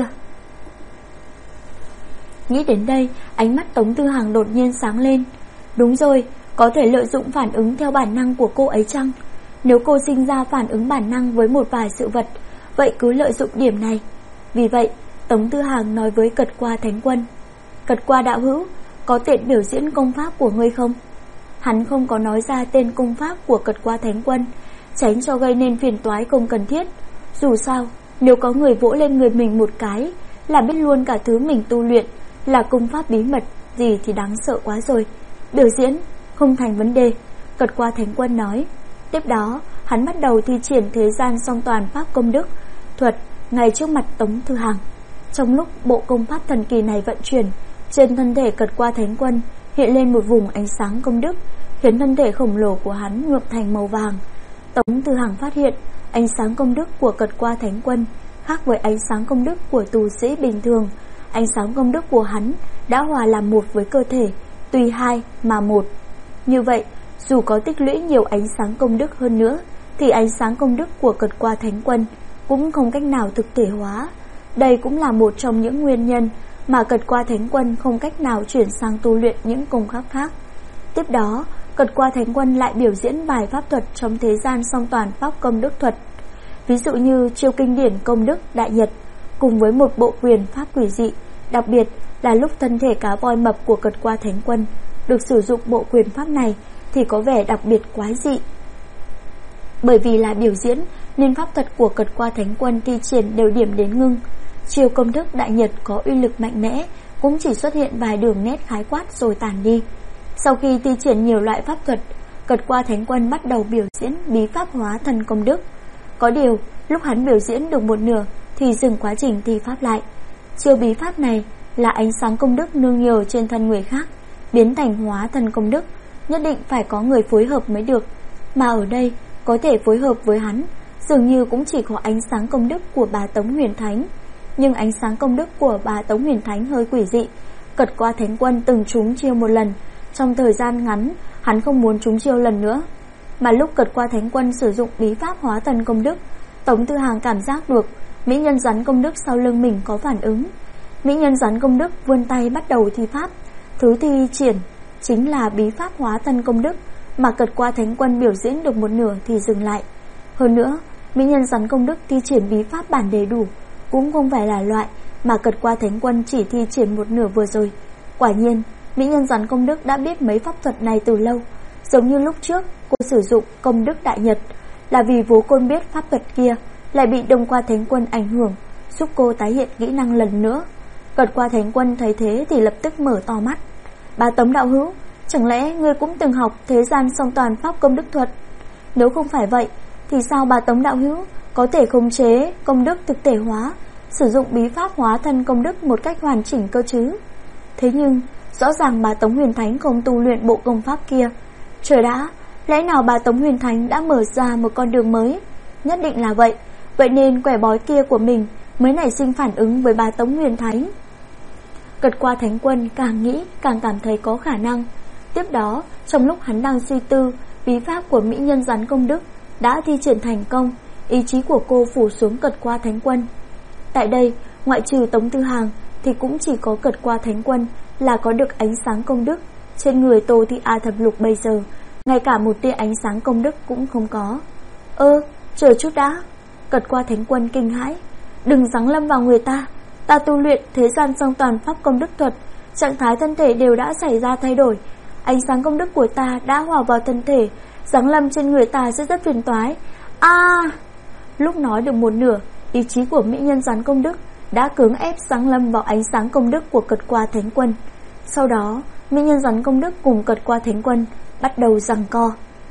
Speaker 1: Nghĩ đến đây, ánh mắt Tống Tư Hằng đột nhiên sáng lên. Đúng rồi, có thể lợi dụng phản ứng theo bản năng của cô ấy chăng? Nếu cô sinh ra phản ứng bản năng với một vài sự vật, vậy cứ lợi dụng điểm này. Vì vậy, Tống Tư Hằng nói với Cật Qua Thánh Quân: Cật Qua đạo hữu, có tiện biểu diễn công pháp của ngươi không? Hắn không có nói ra tên công pháp của Cật Qua Thánh Quân, tránh cho gây nên phiền toái không cần thiết. Dù sao, nếu có người vỗ lên người mình một cái là biết luôn cả thứ mình tu luyện là công pháp bí mật gì thì đáng sợ quá rồi. Biểu diễn không thành vấn đề, Cật Qua Thánh Quân nói. Tiếp đó, hắn bắt đầu thi triển thế gian song toàn pháp công đức thuật ngay trước mặt Tống Tư Hằng. Trong lúc bộ công pháp thần kỳ này vận chuyển, trên thân thể Cật Qua Thánh Quân hiện lên một vùng ánh sáng công đức, khiến thân thể khổng lồ của hắn nhuộm thành màu vàng. Tống Tư Hằng phát hiện ánh sáng công đức của Cật Qua Thánh Quân khác với ánh sáng công đức của tu sĩ bình thường. Ánh sáng công đức của hắn đã hòa làm một với cơ thể, tuy hai mà một. Như vậy, dù có tích lũy nhiều ánh sáng công đức hơn nữa, thì ánh sáng công đức của Cật Qua Thánh Quân cũng không cách nào thực thể hóa. Đây cũng là một trong những nguyên nhân mà Cật Qua Thánh Quân không cách nào chuyển sang tu luyện những công pháp khác. Tiếp đó, Cật Qua Thánh Quân lại biểu diễn vài pháp thuật trong thế gian song toàn pháp công đức thuật, ví dụ như chiêu kinh điển công đức đại nhật, cùng với một bộ quyền pháp quỷ dị. Đặc biệt là lúc thân thể cá voi mập của Cật Qua Thánh Quân được sử dụng bộ quyền pháp này thì có vẻ đặc biệt quái dị. Bởi vì là biểu diễn nên pháp thuật của Cật Qua Thánh Quân thi triển đều điểm đến ngưng. Chiêu công đức đại nhật có uy lực mạnh mẽ cũng chỉ xuất hiện vài đường nét khái quát rồi tàn đi. Sau khi thi triển nhiều loại pháp thuật, Cật Qua Thánh Quân bắt đầu biểu diễn bí pháp hóa thần công đức. Có điều, lúc hắn biểu diễn được một nửa thì dừng quá trình thi pháp lại. Chiêu bí pháp này là ánh sáng công đức nương nhờ trên thân người khác, biến thành hóa thần công đức, nhất định phải có người phối hợp mới được. Mà ở đây, có thể phối hợp với hắn dường như cũng chỉ có ánh sáng công đức của bà Tống Huyền Thánh. Nhưng ánh sáng công đức của bà Tống Huyền Thánh hơi quỷ dị. Cật qua Thánh Quân từng trúng chiêu một lần, trong thời gian ngắn hắn không muốn trúng chiêu lần nữa. Mà lúc Cật qua Thánh Quân sử dụng bí pháp hóa thần công đức, Tống Tư Hàng cảm giác được mỹ nhân rắn công đức sau lưng mình có phản ứng. Mỹ nhân rắn công đức vươn tay bắt đầu thi pháp. Thứ thi triển chính là bí pháp hóa thân công đức, mà Cật qua Thánh Quân biểu diễn được một nửa thì dừng lại. Hơn nữa, mỹ nhân rắn công đức thi triển bí pháp bản đầy đủ, cũng không phải là loại mà Cật qua Thánh Quân chỉ thi triển một nửa vừa rồi. Quả nhiên, mỹ nhân rắn công đức đã biết mấy pháp thuật này từ lâu. Giống như lúc trước cô sử dụng công đức đại nhật, là vì vốn cô biết pháp thuật kia lại bị Đông Qua Thánh Quân ảnh hưởng, giúp cô tái hiện kỹ năng lần nữa. Cật qua Thánh Quân thấy thế thì lập tức mở to mắt. Bà Tống đạo hữu, chẳng lẽ ngươi cũng từng học thế gian song toàn pháp công đức thuật? Nếu không phải vậy thì sao bà Tống đạo hữu có thể khống chế công đức thực thể hóa, sử dụng bí pháp hóa thân công đức một cách hoàn chỉnh cơ chứ? Thế nhưng rõ ràng bà Tống Huyền Thánh không tu luyện bộ công pháp kia. Trời đã, lẽ nào bà Tống Huyền Thánh đã mở ra một con đường mới? Nhất định là vậy. Vậy nên quẻ bói kia của mình mới nảy sinh phản ứng với bà Tống Huyền Thánh. Cật qua Thánh Quân càng nghĩ càng cảm thấy có khả năng. Tiếp đó, trong lúc hắn đang suy tư, bí pháp của mỹ nhân rắn công đức đã thi triển thành công. Ý chí của cô phủ xuống Cật qua Thánh Quân. Tại đây, ngoại trừ Tống Tư Hàng thì cũng chỉ có Cật qua Thánh Quân là có được ánh sáng công đức. Trên người Tô Thị A Thập Lục bây giờ ngay cả một tia ánh sáng công đức cũng không có. Chờ chút đã. Cật qua Thánh Quân kinh hãi. Đừng giáng lâm vào người ta. Ta tu luyện thế gian song toàn pháp công đức thuật, trạng thái thân thể đều đã xảy ra thay đổi. Ánh sáng công đức của ta đã hòa vào thân thể, giáng lâm trên người ta sẽ rất phiền toái. Lúc nói được một nửa, ý chí của mỹ nhân rắn công đức đã cưỡng ép giáng lâm vào ánh sáng công đức của Cật qua Thánh Quân. Sau đó, mỹ nhân rắn công đức cùng Cật qua Thánh Quân bắt đầu giằng co.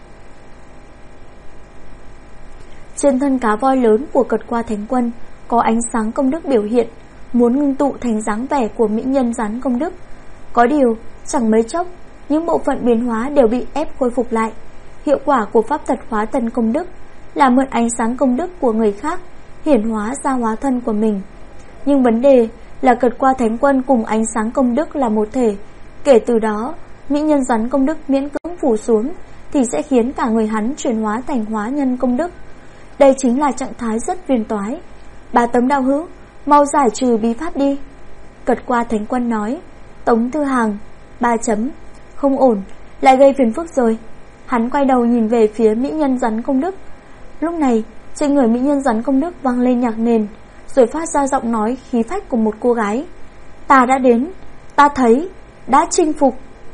Speaker 1: Trên thân cá voi lớn của Cật qua Thánh Quân có ánh sáng công đức biểu hiện, muốn ngưng tụ thành dáng vẻ của mỹ nhân rắn công đức. Có điều, chẳng mấy chốc, những bộ phận biến hóa đều bị ép khôi phục lại. Hiệu quả của pháp thuật hóa thân công đức là mượn ánh sáng công đức của người khác hiển hóa ra hóa thân của mình. Nhưng vấn đề là Cật qua Thánh Quân cùng ánh sáng công đức là một thể. Kể từ đó, mỹ nhân rắn công đức miễn cưỡng phủ xuống thì sẽ khiến cả người hắn chuyển hóa thành hóa nhân công đức. Đây chính là trạng thái rất phiền toái. Bà Tống đạo hữu, mau giải trừ bí pháp đi. Cật qua Thánh Quân nói. Tống Tư Hàng 3 chấm. Không ổn, lại gây phiền phức rồi. Hắn quay đầu nhìn về phía mỹ nhân rắn công đức. Lúc này trên người mỹ nhân rắn công đức vang lên nhạc nền, rồi phát ra giọng nói khí phách của một cô gái. Ta đã đến, ta thấy, đã chinh phục.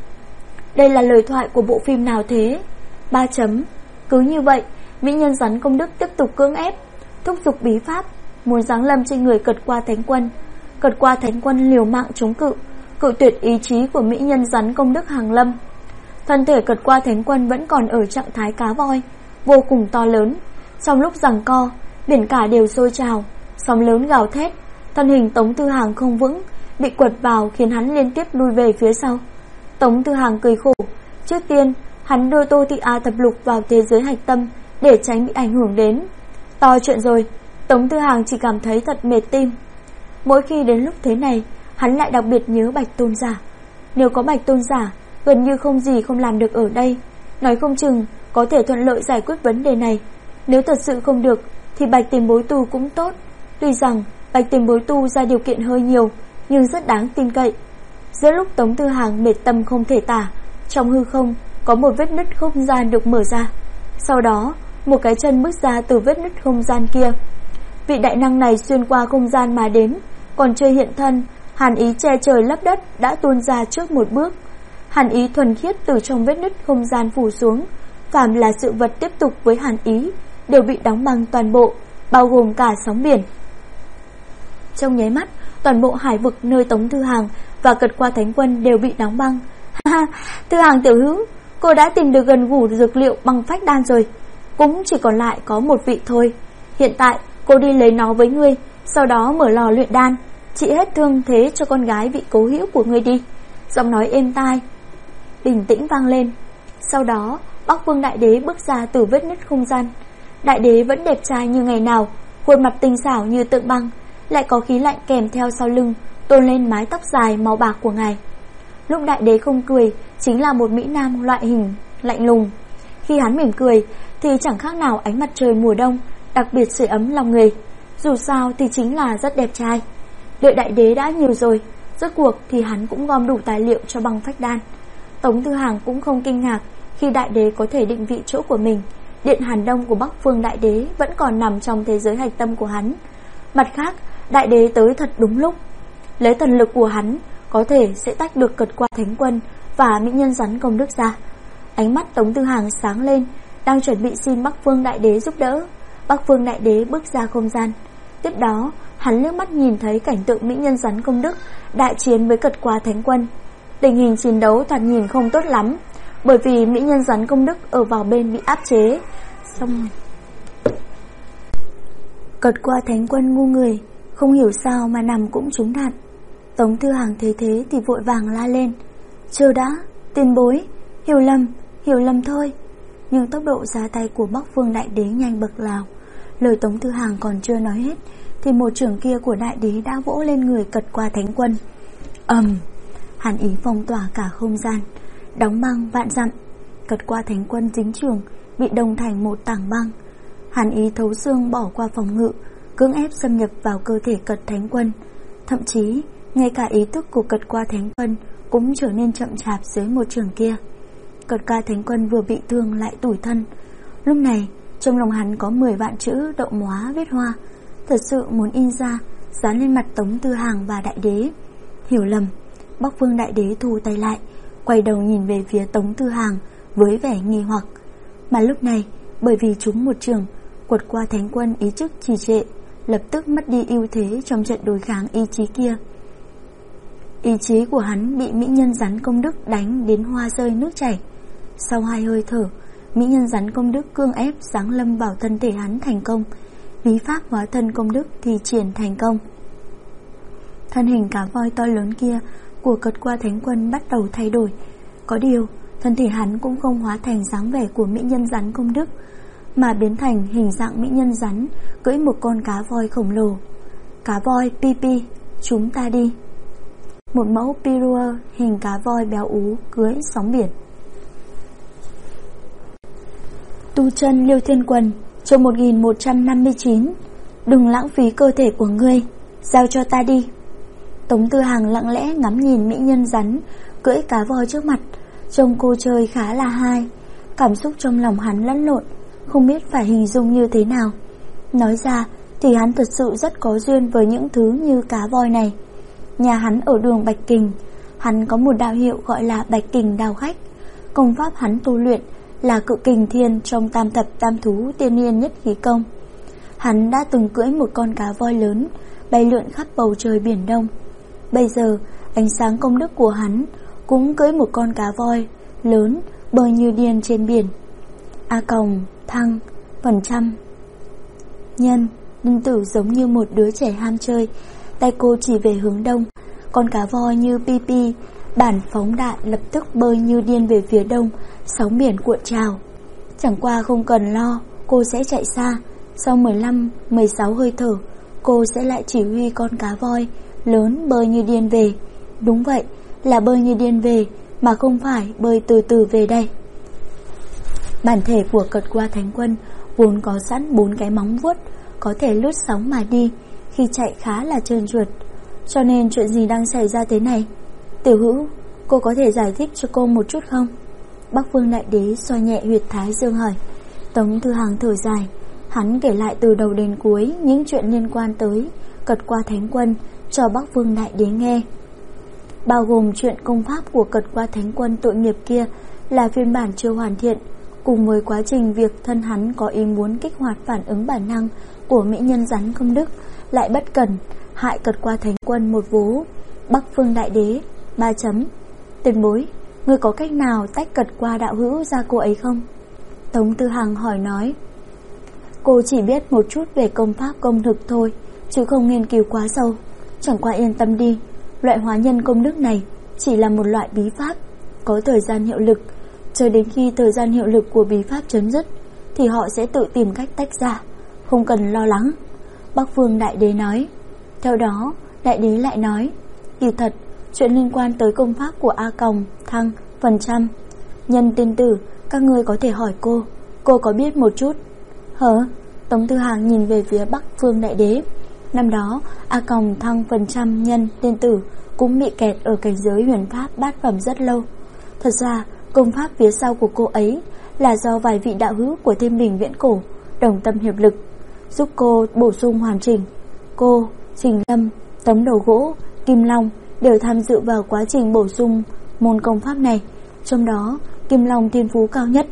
Speaker 1: Đây là lời thoại của bộ phim nào thế? 3 chấm. Cứ như vậy, mỹ nhân rắn công đức tiếp tục cưỡng ép, thúc giục bí pháp, muốn giáng lâm trên người Cật qua Thánh Quân. Cật qua Thánh Quân liều mạng chống cự, cự tuyệt ý chí của mỹ nhân rắn công đức hàng lâm. Thân thể Cật qua Thánh Quân vẫn còn ở trạng thái cá voi, vô cùng to lớn. Trong lúc giằng co, biển cả đều sôi trào, sóng lớn gào thét. Thân hình Tống Tư Hàng không vững, bị quật vào khiến hắn liên tiếp lui về phía sau. Tống Tư Hàng cười khổ. Trước tiên, hắn đưa Tô Thị A Thập Lục vào thế giới hạch tâm để tránh bị ảnh hưởng đến. To chuyện rồi. Tống Tư Hàng chỉ cảm thấy thật mệt tim. Mỗi khi đến lúc thế này, hắn lại đặc biệt nhớ Bạch Tôn Giả. Nếu có Bạch Tôn Giả, gần như không gì không làm được ở đây. Nói không chừng có thể thuận lợi giải quyết vấn đề này. Nếu thật sự không được thì Bạch Tiền Bối Tu cũng tốt. Tuy rằng Bạch Tiền Bối Tu ra điều kiện hơi nhiều, nhưng rất đáng tin cậy. Giữa lúc Tống Tư Hàng mệt tâm không thể tả, trong hư không có một vết nứt không gian được mở ra. Sau đó một cái chân bước ra từ vết nứt không gian kia. Vị đại năng này xuyên qua không gian mà đến, còn chưa hiện thân, hàn ý che trời lấp đất đã tuôn ra trước một bước. Hàn ý thuần khiết từ trong vết nứt không gian phủ xuống. Phàm là sự vật tiếp tục với hàn ý đều bị đóng băng toàn bộ, bao gồm cả sóng biển. Trong nháy mắt, toàn bộ hải vực nơi Tống Tư Hàng và Cật qua Thánh Quân đều bị đóng băng. Tư Hàng tiểu hữu, cô đã tìm được gần gủ dược liệu băng phách đan rồi. Cũng chỉ còn lại có một vị thôi. Hiện tại cô đi lấy nó với ngươi, sau đó mở lò luyện đan, trị hết thương thế cho con gái vị cố hữu của ngươi đi. Giọng nói êm tai bình tĩnh vang lên. Sau đó Bắc Vương Đại Đế bước ra từ vết nứt không gian. Đại Đế vẫn đẹp trai như ngày nào, khuôn mặt tinh xảo như tượng băng, lại có khí lạnh kèm theo sau lưng tôn lên mái tóc dài màu bạc của ngài. Lúc Đại Đế không cười, chính là một mỹ nam loại hình lạnh lùng. Khi hắn mỉm cười thì chẳng khác nào ánh mặt trời mùa đông, đặc biệt sưởi ấm lòng người. Dù sao thì chính là rất đẹp trai. Đợi Đại Đế đã nhiều rồi, rốt cuộc thì hắn cũng gom đủ tài liệu cho băng phách đan. Tống Tư Hàng cũng không kinh ngạc khi Đại Đế có thể định vị chỗ của mình. Điện Hàn Đông của Bắc Phương Đại Đế vẫn còn nằm trong thế giới hạch tâm của hắn. Mặt khác, Đại Đế tới thật đúng lúc. Lấy thần lực của hắn có thể sẽ tách được Cật Qua Thánh Quân và mỹ nhân rắn công đức ra. Ánh mắt Tống Tư Hàng sáng lên, đang chuẩn bị xin Bắc Phương Đại Đế giúp đỡ. Bắc Phương Đại Đế bước ra không gian. Tiếp đó, hắn liếc mắt nhìn thấy cảnh tượng mỹ nhân rắn công đức đại chiến với Cật Qua Thánh Quân. Tình hình chiến đấu thoạt nhìn không tốt lắm, bởi vì mỹ nhân rắn công đức ở vào bên bị áp chế. Xong Cật Qua Thánh Quân ngu người, không hiểu sao mà nằm cũng trúng đạn. Tống Tư Hàng thấy thế thì vội vàng la lên: "Chờ đã, tiền bối, hiểu lầm thôi." Nhưng tốc độ ra tay của Bắc Phương Đại Đế nhanh bậc lào. Lời Tống Tư Hàng còn chưa nói hết thì một chưởng kia của Đại Đế đã vỗ lên người Cật Qua Thánh Quân. Hàn ý phong tỏa cả không gian, đóng băng vạn dặm. Cật Qua Thánh Quân dính chưởng bị đông thành một tảng băng. Hàn ý thấu xương bỏ qua phòng ngự, cưỡng ép xâm nhập vào cơ thể Cật Thánh Quân. Thậm chí ngay cả ý thức của Cật Qua Thánh Quân cũng trở nên chậm chạp dưới một chưởng kia. Cật Qua Thánh Quân vừa bị thương lại tủi thân. Lúc này trong lòng hắn có 10 vạn chữ động hóa viết hoa, thật sự muốn in ra dán lên mặt Tống Tư Hàng và Đại Đế. Hiểu lầm. Bắc Phương Đại Đế thu tay lại, quay đầu nhìn về phía Tống Tư Hàng với vẻ nghi hoặc. Mà lúc này bởi vì trúng một chưởng, Cật Qua Thánh Quân ý thức trì trệ, lập tức mất đi ưu thế trong trận đối kháng ý chí kia. Ý chí của hắn bị mỹ nhân rắn công đức đánh đến hoa rơi nước chảy. Sau 2 hơi thở, mỹ nhân rắn công đức cương ép giáng lâm vào thân thể hắn thành công. Bí pháp hóa thân công đức thì triển thành công. Thân hình cá voi to lớn kia của Cật Qua Thánh Quân bắt đầu thay đổi. Có điều thân thể hắn cũng không hóa thành dáng vẻ của mỹ nhân rắn công đức, mà biến thành hình dạng mỹ nhân rắn cưỡi một con cá voi khổng lồ. Cá voi Pipi, chúng ta đi. Một mẫu Pirua hình cá voi béo ú cưỡi sóng biển. Tu chân Liêu Thiên Quần, chương 1159. Đừng lãng phí cơ thể của ngươi, giao cho ta đi. Tống Tư Hàng lặng lẽ ngắm nhìn mỹ nhân rắn cưỡi cá voi trước mặt. Trông cô chơi khá là hay. Cảm xúc trong lòng hắn lẫn lộn, không biết phải hình dung như thế nào. Nói ra thì hắn thật sự rất có duyên với những thứ như cá voi này. Nhà hắn ở đường Bạch Kình, hắn có một đạo hiệu gọi là Bạch Kình Đào Khách. Công pháp hắn tu luyện là Cự Kình Thiên trong tam thập tam thú tiên niên nhất khí công. Hắn đã từng cưỡi một con cá voi lớn bay lượn khắp bầu trời biển Đông. Bây giờ ánh sáng công đức của hắn cũng cưỡi một con cá voi lớn bơi như điên trên biển. Thăng % Nhân Đinh Tử giống như một đứa trẻ ham chơi, tay cô chỉ về hướng đông. Con cá voi như Pipi bản phóng đại lập tức bơi như điên về phía đông, sóng biển cuộn trào. Chẳng qua không cần lo, cô sẽ chạy xa. Sau 15-16 hơi thở, cô sẽ lại chỉ huy con cá voi lớn bơi như điên về. Đúng vậy, là bơi như điên về, mà không phải bơi từ từ về đây. Bản thể của Cật Qua Thánh Quân vốn có sẵn 4 cái móng vuốt, có thể lướt sóng mà đi, khi chạy khá là trơn trượt. Cho nên chuyện gì đang xảy ra thế này? Tiểu Hữu, cô có thể giải thích cho cô một chút không? Bắc Phương Đại Đế xoa nhẹ huyệt thái dương hỏi. Tống Tư Hàng thở dài, hắn kể lại từ đầu đến cuối những chuyện liên quan tới Cật Qua Thánh Quân cho Bắc Phương Đại Đế nghe, bao gồm chuyện công pháp của Cật Qua Thánh Quân tội nghiệp kia là phiên bản chưa hoàn thiện, cùng với quá trình việc thân hắn có ý muốn kích hoạt phản ứng bản năng của mỹ nhân rắn công đức lại bất cẩn hại Cật Qua Thánh Quân một vố. Bắc Phương Đại Đế 3. Tiền bối, ngươi có cách nào tách Cật Qua đạo hữu ra cô ấy không? Tống Tư Hàng hỏi nói. Cô chỉ biết một chút về công pháp công thực thôi, chứ không nghiên cứu quá sâu. Chẳng qua yên tâm đi, loại hóa nhân công đức này chỉ là một loại bí pháp, có thời gian hiệu lực, Chờ đến khi thời gian hiệu lực của bí pháp chấm dứt thì họ sẽ tự tìm cách tách ra, không cần lo lắng. Bắc Vương Đại Đế nói. Theo đó, Đại Đế lại nói, kỳ thật, chuyện liên quan tới công pháp của A Còng, Thăng, phần trăm, Nhân tiên tử, các ngươi có thể hỏi cô có biết một chút. Hả? Tống Tư Hàng nhìn về phía Bắc Vương Đại Đế. Năm đó, A Còng, Thăng, phần trăm, Nhân tiên tử cũng bị kẹt ở cảnh giới huyền pháp bát phẩm rất lâu. Thật ra, công pháp phía sau của cô ấy là do vài vị đạo hữu của Thiên Bình Viễn Cổ đồng tâm hiệp lực, giúp cô bổ sung hoàn chỉnh. Cô, Trình Lâm, Tấm Đầu Gỗ, Kim Long đều tham dự vào quá trình bổ sung môn công pháp này. Trong đó, Kim Long thiên phú cao nhất.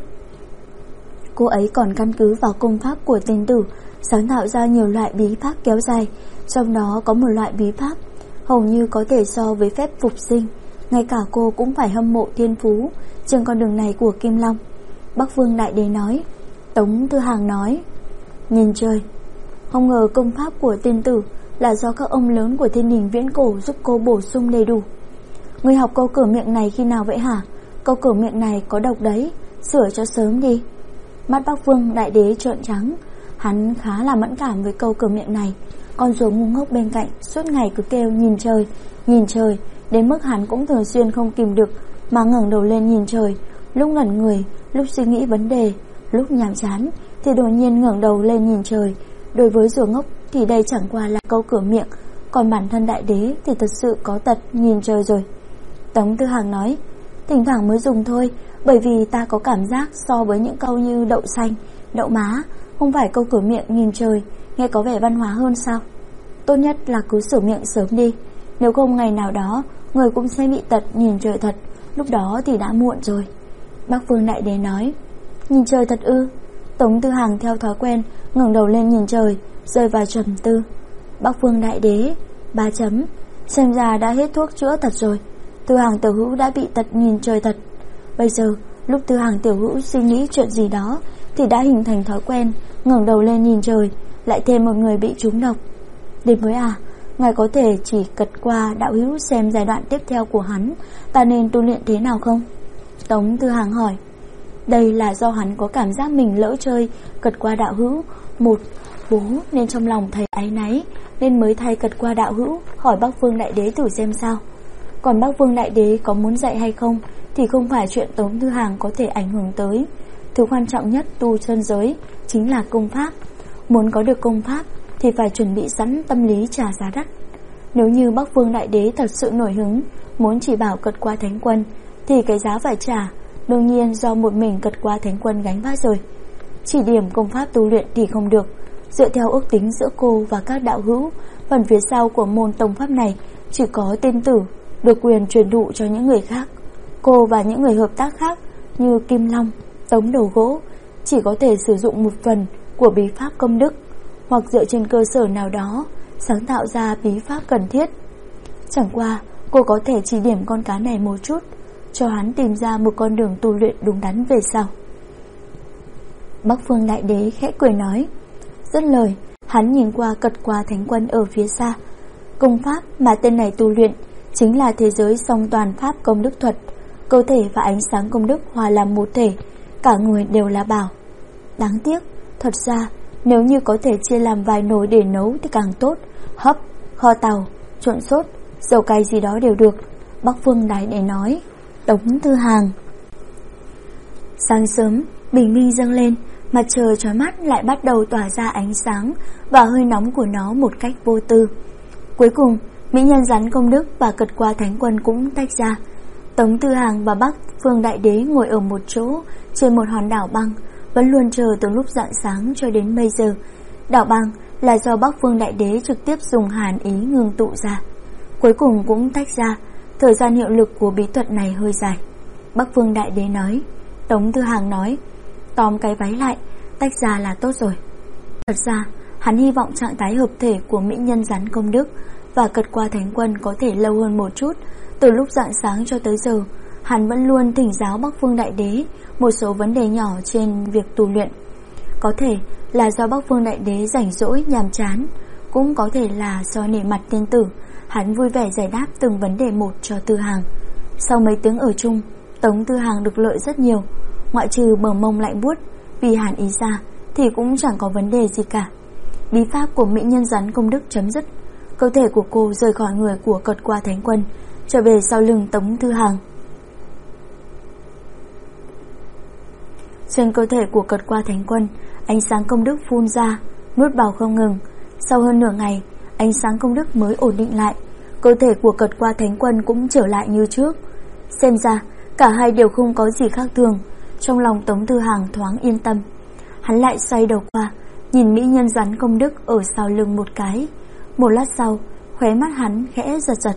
Speaker 1: Cô ấy còn căn cứ vào công pháp của tiên tử sáng tạo ra nhiều loại bí pháp kéo dài. Trong đó có một loại bí pháp hầu như có thể so với phép phục sinh. Ngay cả cô cũng phải hâm mộ thiên phú trên con đường này của Kim Long. Bắc Vương Đại Đế nói. Tống Tư Hàng nói, nhìn trời, không ngờ công pháp của tiên tử là do các ông lớn của Thiên Đình Viễn Cổ giúp cô bổ sung đầy đủ. Ngươi học câu cửa miệng này khi nào vậy hả? Câu cửa miệng này có độc đấy, sửa cho sớm đi. Mắt Bắc Vương Đại Đế trợn trắng. Hắn khá là mẫn cảm với câu cửa miệng này. Con rùa ngu ngốc bên cạnh suốt ngày cứ kêu nhìn trời, đến mức hắn cũng thường xuyên không kìm được mà ngẩng đầu lên nhìn trời, lúc ngẩn người, lúc suy nghĩ vấn đề, lúc nhàm chán thì đột nhiên ngẩng đầu lên nhìn trời. Đối với rùa ngốc thì đây chẳng qua là câu cửa miệng, còn bản thân Đại Đế thì thật sự có tật nhìn trời rồi. Tống Tư Hàng nói, thỉnh thoảng mới dùng thôi, bởi vì ta có cảm giác so với những câu như đậu xanh, đậu má, không phải câu cửa miệng nhìn trời nghe có vẻ văn hóa hơn sao? Tốt nhất là cứ sửa miệng sớm đi, nếu không ngày nào đó người cũng sẽ bị tật nhìn trời thật, lúc đó thì đã muộn rồi. Bắc Vương Đại Đế nói, nhìn trời thật ư? Tống Tư Hàng theo thói quen ngẩng đầu lên nhìn trời, rơi vào trầm tư. Bắc Vương Đại Đế, 3 chấm, xem ra đã hết thuốc chữa thật rồi. Tư Hàng tiểu hữu đã bị tật nhìn trời thật. Bây giờ lúc Tư Hàng tiểu hữu suy nghĩ chuyện gì đó thì đã hình thành thói quen ngẩng đầu lên nhìn trời, lại thêm một người bị trúng độc. Đến mới à, ngài có thể chỉ cật qua đạo hữu xem giai đoạn tiếp theo của hắn ta nên tu luyện thế nào không? Tống Tư Hàng hỏi. Đây là do hắn có cảm giác mình lỡ chơi cật qua đạo hữu một bố nên trong lòng thấy áy náy, nên mới thay cật qua đạo hữu hỏi Bắc Vương Đại Đế thử xem sao. Còn Bắc Vương Đại Đế có muốn dạy hay không thì không phải chuyện Tống Tư Hàng có thể ảnh hưởng tới. Thứ quan trọng nhất tu chân giới chính là công pháp. Muốn có được công pháp thì phải chuẩn bị sẵn tâm lý trả giá đắt. Nếu như Bắc Vương Đại Đế thật sự nổi hứng muốn chỉ bảo cật qua Thánh Quân thì cái giá phải trả đương nhiên do một mình cật qua Thánh Quân gánh vác rồi. Chỉ điểm công pháp tu luyện thì không được. Dựa theo ước tính giữa cô và các đạo hữu, phần phía sau của môn tông pháp này chỉ có tiên tử được quyền truyền thụ cho những người khác. Cô và những người hợp tác khác như Kim Long, Tống Đầu Gỗ chỉ có thể sử dụng một phần của bí pháp công đức, hoặc dựa trên cơ sở nào đó sáng tạo ra bí pháp cần thiết. Chẳng qua cô có thể chỉ điểm con cá này một chút, cho hắn tìm ra một con đường tu luyện đúng đắn về sau. Bắc Phương Đại Đế khẽ cười nói. Dứt lời, hắn nhìn qua cật qua Thánh Quân ở phía xa. Công pháp mà tên này tu luyện chính là thế giới song toàn pháp công đức thuật. Cơ thể và ánh sáng công đức hòa làm một thể, cả người đều là bảo. Đáng tiếc, thật ra nếu như có thể chia làm vài nồi để nấu thì càng tốt. Hấp, kho tàu, trộn sốt, dầu cay gì đó đều được. Bắc Phương Đại Đế nói. Tống Tư Hàng. Sáng sớm, bình minh dâng lên, mặt trời chói mắt lại bắt đầu tỏa ra ánh sáng và hơi nóng của nó một cách vô tư. Cuối cùng, mỹ nhân rắn công đức và cật qua Thánh Quân cũng tách ra. Tống Tư Hàng và Bắc Phương Đại Đế ngồi ở một chỗ trên một hòn đảo băng, vẫn luôn chờ từ lúc rạng sáng cho đến bây giờ. Đảo băng là do Bắc Phương Đại Đế trực tiếp dùng hàn ý ngưng tụ ra, cuối cùng cũng tách ra. Thời gian hiệu lực của bí thuật này hơi dài. Bắc Phương Đại Đế nói. Tống Tư Hàng nói. Tóm cái váy lại, tách ra là tốt rồi. Thật ra hắn hy vọng trạng thái hợp thể của mỹ nhân rắn công đức và cật qua Thánh Quân có thể lâu hơn một chút. Từ lúc rạng sáng cho tới giờ, hắn vẫn luôn thỉnh giáo Bắc Phương Đại Đế một số vấn đề nhỏ trên việc tu luyện. Có thể là do Bắc Phương Đại Đế rảnh rỗi nhàm chán, cũng có thể là do nể mặt tiên tử, hắn vui vẻ giải đáp từng vấn đề một cho Tư Hàng. Sau mấy tiếng ở chung, Tống Tư Hàng được lợi rất nhiều. ngoại trừ bờ mông lạnh buốt vì hàn ý ra thì cũng chẳng có vấn đề gì cả. Bí pháp của mỹ nhân rắn công đức chấm dứt, cơ thể của cô rời khỏi người của Cật Qua Thánh Quân, trở về sau lưng Tống Thư Hàng. Trên cơ thể của Cật Qua Thánh Quân, ánh sáng công đức phun ra, nuốt vào không ngừng. Sau hơn nửa ngày, ánh sáng công đức mới ổn định lại, cơ thể của Cật Qua Thánh Quân cũng trở lại như trước. Xem ra cả hai đều không có gì khác thường. Trong lòng Tống Thư Hàng thoáng yên tâm. Hắn lại xoay đầu qua, nhìn mỹ nhân rắn công đức ở sau lưng một cái. Một lát sau, khóe mắt hắn khẽ giật giật.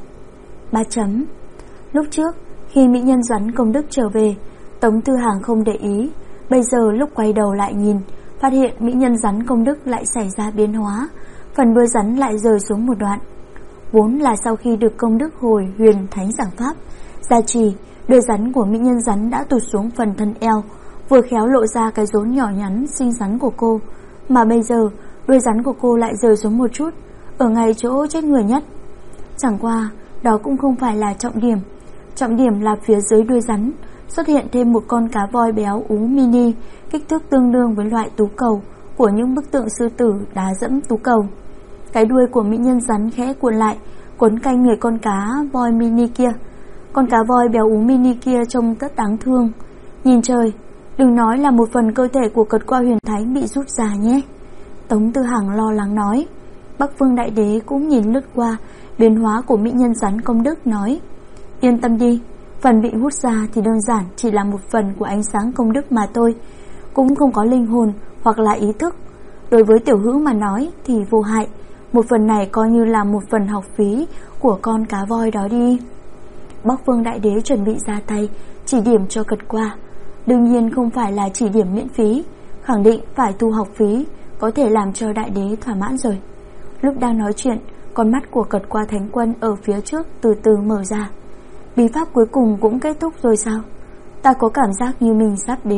Speaker 1: 3 chấm. Lúc trước, khi mỹ nhân rắn công đức trở về, Tống Thư Hàng không để ý. Bây giờ lúc quay đầu lại nhìn, phát hiện mỹ nhân rắn công đức lại xảy ra biến hóa, phần đuôi rắn lại rơi xuống một đoạn. Vốn là sau khi được công đức hồi huyền thánh giảng pháp gia trì, đuôi rắn của mỹ nhân rắn đã tụt xuống phần thân eo, vừa khéo lộ ra cái rốn nhỏ nhắn xinh xắn của cô. Mà bây giờ đuôi rắn của cô lại rơi xuống một chút, ở ngay chỗ chết người nhất. Chẳng qua đó cũng không phải là trọng điểm. Trọng điểm là phía dưới đuôi rắn xuất hiện thêm một con cá voi béo ú mini, kích thước tương đương với loại tú cầu của những bức tượng sư tử đá dẫm tú cầu. Cái đuôi của mỹ nhân rắn khẽ cuộn lại, quấn quanh người con cá voi mini kia. Con cá voi béo ú mini kia trông rất đáng thương. Nhìn trời, đừng nói là một phần cơ thể của Cật Qua Huyền Thái bị rút ra nhé. Tống Tư Hằng lo lắng nói. Bắc Phương Đại Đế cũng nhìn lướt qua biến hóa của mỹ nhân rắn công đức, nói: Yên tâm đi, phần bị hút ra thì đơn giản chỉ là một phần của ánh sáng công đức mà thôi, cũng không có linh hồn hoặc là ý thức. Đối với tiểu hữu mà nói thì vô hại, một phần này coi như là một phần học phí của con cá voi đó đi. Bắc Phương Đại Đế chuẩn bị ra tay chỉ điểm cho Cật Qua. Đương nhiên không phải là chỉ điểm miễn phí, khẳng định phải thu học phí, có thể làm cho Đại Đế thỏa mãn rồi. Lúc đang nói chuyện, con mắt của Cật Qua Thánh Quân ở phía trước từ từ mở ra. Bí pháp cuối cùng cũng kết thúc rồi sao? Ta có cảm giác như mình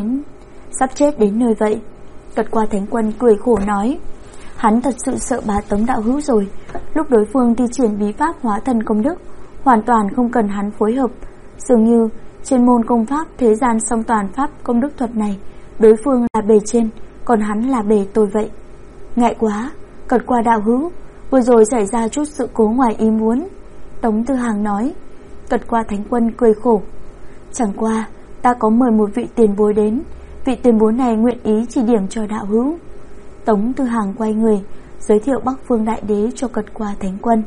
Speaker 1: sắp chết đến nơi vậy. Cật Qua Thánh Quân cười khổ nói. Hắn thật sự sợ bá Tống đạo hữu rồi. Lúc đối phương thi triển bí pháp hóa thần công đức, hoàn toàn không cần hắn phối hợp. Dường như trên môn công pháp thế gian song toàn pháp công đức thuật này, đối phương là bề trên, còn hắn là bề tôi vậy. Ngại quá, Cật Qua đạo hữu, vừa rồi xảy ra chút sự cố ngoài ý muốn. Tống Tư Hàng nói. Cật Qua Thánh Quân cười khổ. Chẳng qua ta có mời một vị tiền bối đến, vị tiền bối này nguyện ý chỉ điểm cho đạo hữu. Tống Tư Hàng quay người giới thiệu Bắc Phương Đại Đế cho Cật Qua Thánh Quân.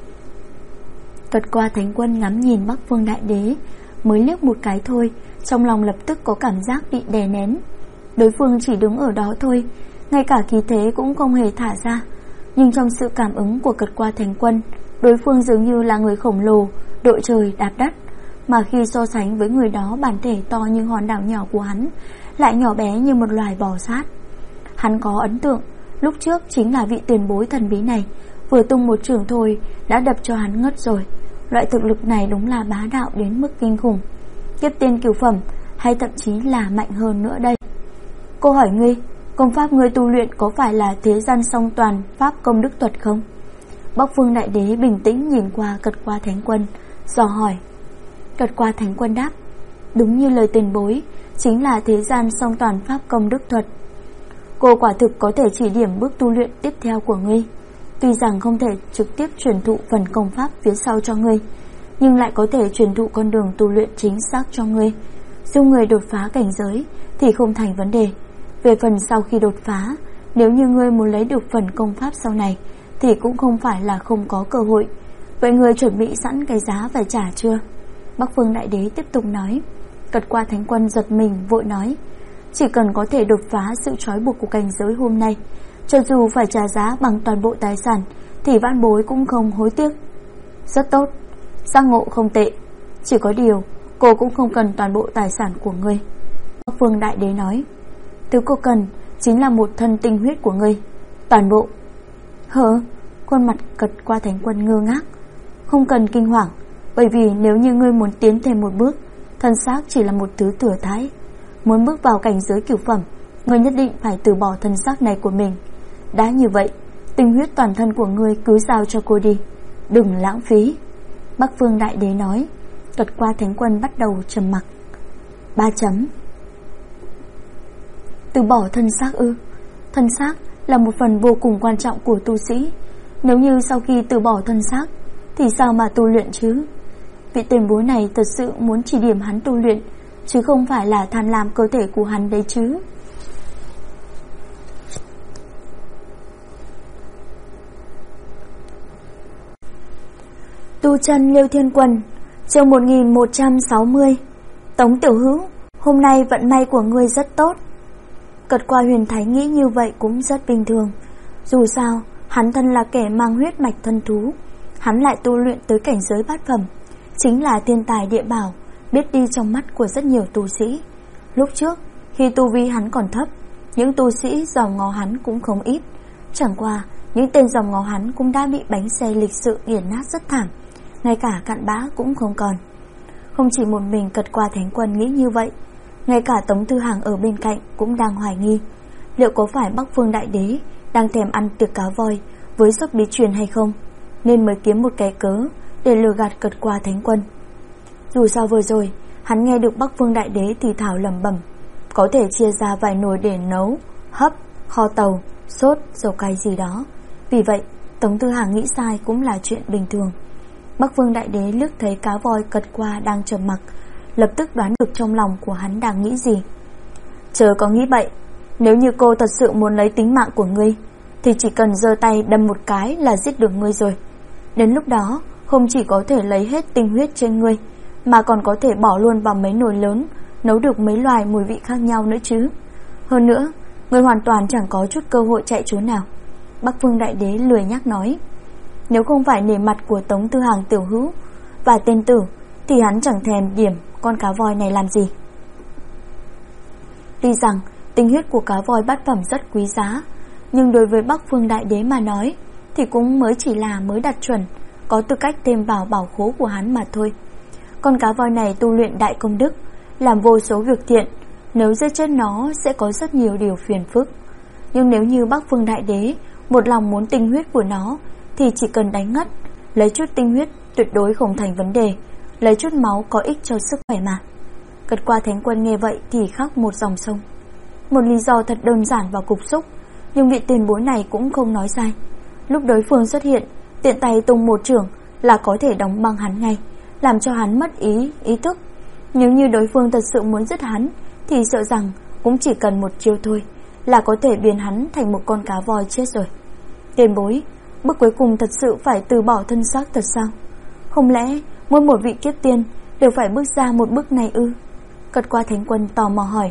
Speaker 1: Cật Qua Thánh Quân ngắm nhìn Bắc Phương Đại Đế, mới liếc một cái thôi, trong lòng lập tức có cảm giác bị đè nén. Đối phương chỉ đứng ở đó thôi, ngay cả khí thế cũng không hề thả ra. Nhưng trong sự cảm ứng của Cật Qua Thánh Quân, đối phương dường như là người khổng lồ, đội trời đạp đất. Mà khi so sánh với người đó, bản thể to như hòn đảo nhỏ của hắn lại nhỏ bé như một loài bò sát. Hắn có ấn tượng, lúc trước chính là vị tiền bối thần bí này, vừa tung một chưởng thôi đã đập cho hắn ngất rồi. Loại thực lực này đúng là bá đạo đến mức kinh khủng, kiếp tiên cửu phẩm hay thậm chí là mạnh hơn nữa đây. Cô hỏi ngươi, công pháp ngươi tu luyện có phải là thế gian song toàn pháp công đức thuật không? Bắc Phương Đại Đế bình tĩnh nhìn qua Cật Qua Thánh Quân, dò hỏi. Cật Qua Thánh Quân đáp. Đúng như lời tiền bối, chính là thế gian song toàn pháp công đức thuật. Cô quả thực có thể chỉ điểm bước tu luyện tiếp theo của ngươi. Tuy rằng không thể trực tiếp truyền thụ phần công pháp phía sau cho ngươi, nhưng lại có thể truyền thụ con đường tu luyện chính xác cho ngươi. Giúp ngươi đột phá cảnh giới thì không thành vấn đề. Về phần sau khi đột phá, nếu như ngươi muốn lấy được phần công pháp sau này thì cũng không phải là không có cơ hội. Vậy ngươi chuẩn bị sẵn cái giá phải trả chưa? Bắc Phương Đại Đế tiếp tục nói. Cật Qua Thánh Quân giật mình vội nói. Chỉ cần có thể đột phá sự trói buộc của cảnh giới hôm nay, cho dù phải trả giá bằng toàn bộ tài sản thì vãn bối cũng không hối tiếc. Rất tốt, giác ngộ không tệ. Chỉ có điều cô cũng không cần toàn bộ tài sản của ngươi. Bắc Phương Đại Đế nói. Thứ cô cần chính là một thân tinh huyết của ngươi. Toàn bộ. Hờ? Khuôn mặt Cật Qua Thánh Quân ngơ ngác. Không cần kinh hoàng, bởi vì nếu như ngươi muốn tiến thêm một bước, thân xác chỉ là một thứ thừa thãi. Muốn bước vào cảnh giới cửu phẩm, ngươi nhất định phải từ bỏ thân xác này của mình. Đã như vậy, tinh huyết toàn thân của ngươi cứ giao cho cô đi, đừng lãng phí. Bắc Phương Đại Đế nói. Cật Qua Thánh Quân bắt đầu trầm mặc. 3 chấm. Từ bỏ thân xác ư? Thân xác là một phần vô cùng quan trọng của tu sĩ. Nếu như sau khi từ bỏ thân xác thì sao mà tu luyện chứ? Vị tiền bối này thật sự muốn chỉ điểm hắn tu luyện, chứ không phải là tham lam cơ thể của hắn đấy chứ. Tu chân Liêu Thiên Quân, chương 1160. Tống Tiểu Hữu, hôm nay vận may của ngươi rất tốt. Cật qua Huyền Thái nghĩ như vậy cũng rất bình thường. Dù sao, hắn thân là kẻ mang huyết mạch thân thú, hắn lại tu luyện tới cảnh giới bát phẩm, chính là thiên tài địa bảo, biết đi trong mắt của rất nhiều tu sĩ. Lúc trước, khi tu vi hắn còn thấp, những tu sĩ dòm ngó hắn cũng không ít. Chẳng qua, những tên dòm ngó hắn cũng đã bị bánh xe lịch sự nghiền nát rất thảm, ngay cả cặn bã cũng không còn. Không chỉ một mình Cật qua Thánh Quân nghĩ như vậy, ngay cả Tống Thư Hàng ở bên cạnh cũng đang hoài nghi liệu có phải Bắc Phương Đại Đế đang thèm ăn tiệc cá voi với suất bí truyền hay không, nên mới kiếm một cái cớ để lừa gạt Cật qua Thánh Quân. Dù sao vừa rồi hắn nghe được Bắc Phương Đại Đế thì thảo lẩm bẩm có thể chia ra vài nồi để nấu hấp, kho tàu, sốt, dầu cay gì đó. Vì vậy Tống Thư Hàng nghĩ sai cũng là chuyện bình thường. Bắc Phương Đại Đế liếc thấy cá voi Cật qua đang trầm mặc, lập tức đoán được trong lòng của hắn đang nghĩ gì. Chớ có nghĩ bậy, nếu như cô thật sự muốn lấy tính mạng của ngươi thì chỉ cần giơ tay đâm một cái là giết được ngươi rồi. Đến lúc đó không chỉ có thể lấy hết tinh huyết trên ngươi, mà còn có thể bỏ luôn vào mấy nồi lớn, nấu được mấy loài mùi vị khác nhau nữa chứ. Hơn nữa, ngươi hoàn toàn chẳng có chút cơ hội chạy trốn nào. Bắc Phương Đại Đế lười nhắc nói. Nếu không phải nể mặt của Tống Thư Hàng tiểu hữu và tên tử thì hắn chẳng thèm điểm con cá voi này làm gì. Tuy rằng tinh huyết của cá voi bát phẩm rất quý giá, nhưng đối với Bắc Phương Đại Đế mà nói thì cũng mới chỉ là mới đạt chuẩn, có tư cách thêm vào bảo khố của hắn mà thôi. Con cá voi này tu luyện đại công đức, làm vô số việc thiện, nếu giết chết nó sẽ có rất nhiều điều phiền phức. Nhưng nếu như Bắc Phương Đại Đế một lòng muốn tinh huyết của nó thì chỉ cần đánh ngất, lấy chút tinh huyết tuyệt đối không thành vấn đề, lấy chút máu có ích cho sức khỏe mà. Cật qua Thánh Quân nghe vậy thì khắc một dòng sông. Một lý do thật đơn giản và cục xúc, nhưng vị tiền bối này cũng không nói sai. Lúc đối phương xuất hiện, tiện tay tung một chưởng là có thể đóng băng hắn ngay, làm cho hắn mất ý thức. Nếu như đối phương thật sự muốn giết hắn thì sợ rằng cũng chỉ cần một chiêu thôi là có thể biến hắn thành một con cá voi chết rồi. Tiền bối, bước cuối cùng thật sự phải từ bỏ thân xác thật sao? Không lẽ mỗi một vị kiếp tiên đều phải bước ra một bước này ư? Cật qua Thánh Quân tò mò hỏi.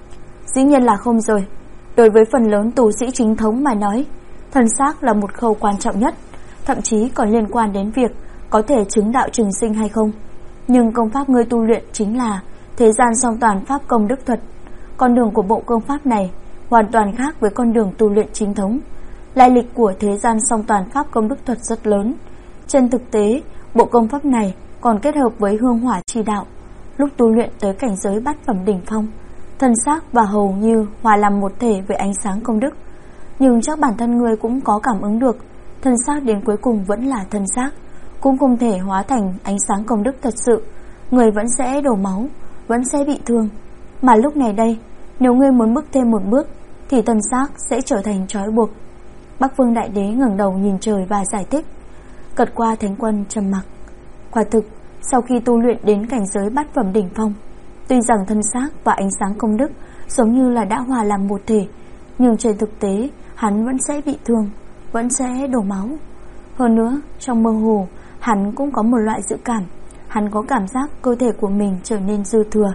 Speaker 1: Dĩ nhiên là không rồi. Đối với phần lớn tu sĩ chính thống mà nói, thân xác là một khâu quan trọng nhất, thậm chí còn liên quan đến việc có thể chứng đạo trường sinh hay không. Nhưng công pháp ngươi tu luyện chính là thế gian song toàn pháp công đức thuật. Con đường của bộ công pháp này hoàn toàn khác với con đường tu luyện chính thống. Lai lịch của thế gian song toàn pháp công đức thuật rất lớn. Trên thực tế, bộ công pháp này còn kết hợp với hương hỏa chi đạo. Lúc tu luyện tới cảnh giới bát phẩm đỉnh phong, thân xác và hầu như hòa làm một thể với ánh sáng công đức. Nhưng chắc bản thân người cũng có cảm ứng được, thân xác đến cuối cùng vẫn là thân xác, cũng không thể hóa thành ánh sáng công đức thật sự. Người vẫn sẽ đổ máu, vẫn sẽ bị thương. Mà lúc này đây, nếu ngươi muốn bước thêm một bước thì thân xác sẽ trở thành trói buộc. Bắc Phương Đại Đế ngẩng đầu nhìn trời và giải thích. Cật qua Thánh Quân trầm mặc. Quả thực, sau khi tu luyện đến cảnh giới bát phẩm đỉnh phong, tuy rằng thân xác và ánh sáng công đức giống như là đã hòa làm một thể, nhưng trên thực tế hắn vẫn sẽ bị thương, vẫn sẽ đổ máu. Hơn nữa, trong mơ hồ hắn cũng có một loại dự cảm, hắn có cảm giác cơ thể của mình trở nên dư thừa.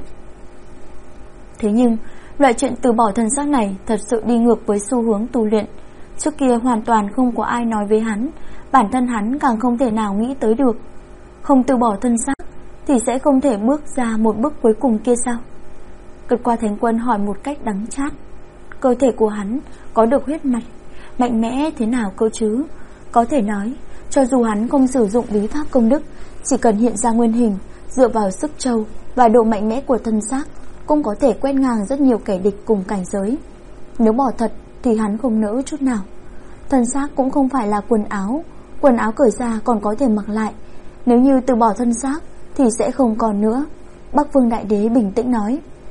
Speaker 1: Thế nhưng loại chuyện từ bỏ thân xác này thật sự đi ngược với xu hướng tu luyện. Trước kia hoàn toàn không có ai nói với hắn, bản thân hắn càng không thể nào nghĩ tới được. Không từ bỏ thân xác thì sẽ không thể bước ra một bước cuối cùng kia sao? Cật qua Thánh Quân hỏi một cách đắng chát. Cơ thể của hắn có được huyết mạch mạnh mẽ thế nào cơ chứ? Có thể nói, cho dù hắn không sử dụng bí pháp công đức, chỉ cần hiện ra nguyên hình, dựa vào sức trâu và độ mạnh mẽ của thân xác, cũng có thể quét ngang rất nhiều kẻ địch cùng cảnh giới. Nếu bỏ thật thì hắn không nỡ chút nào. Thân xác cũng không phải là quần áo cởi ra còn có thể mặc lại. Nếu như từ bỏ thân xác thì sẽ không còn nữa. Bắc Phương Đại Đế bình tĩnh nói.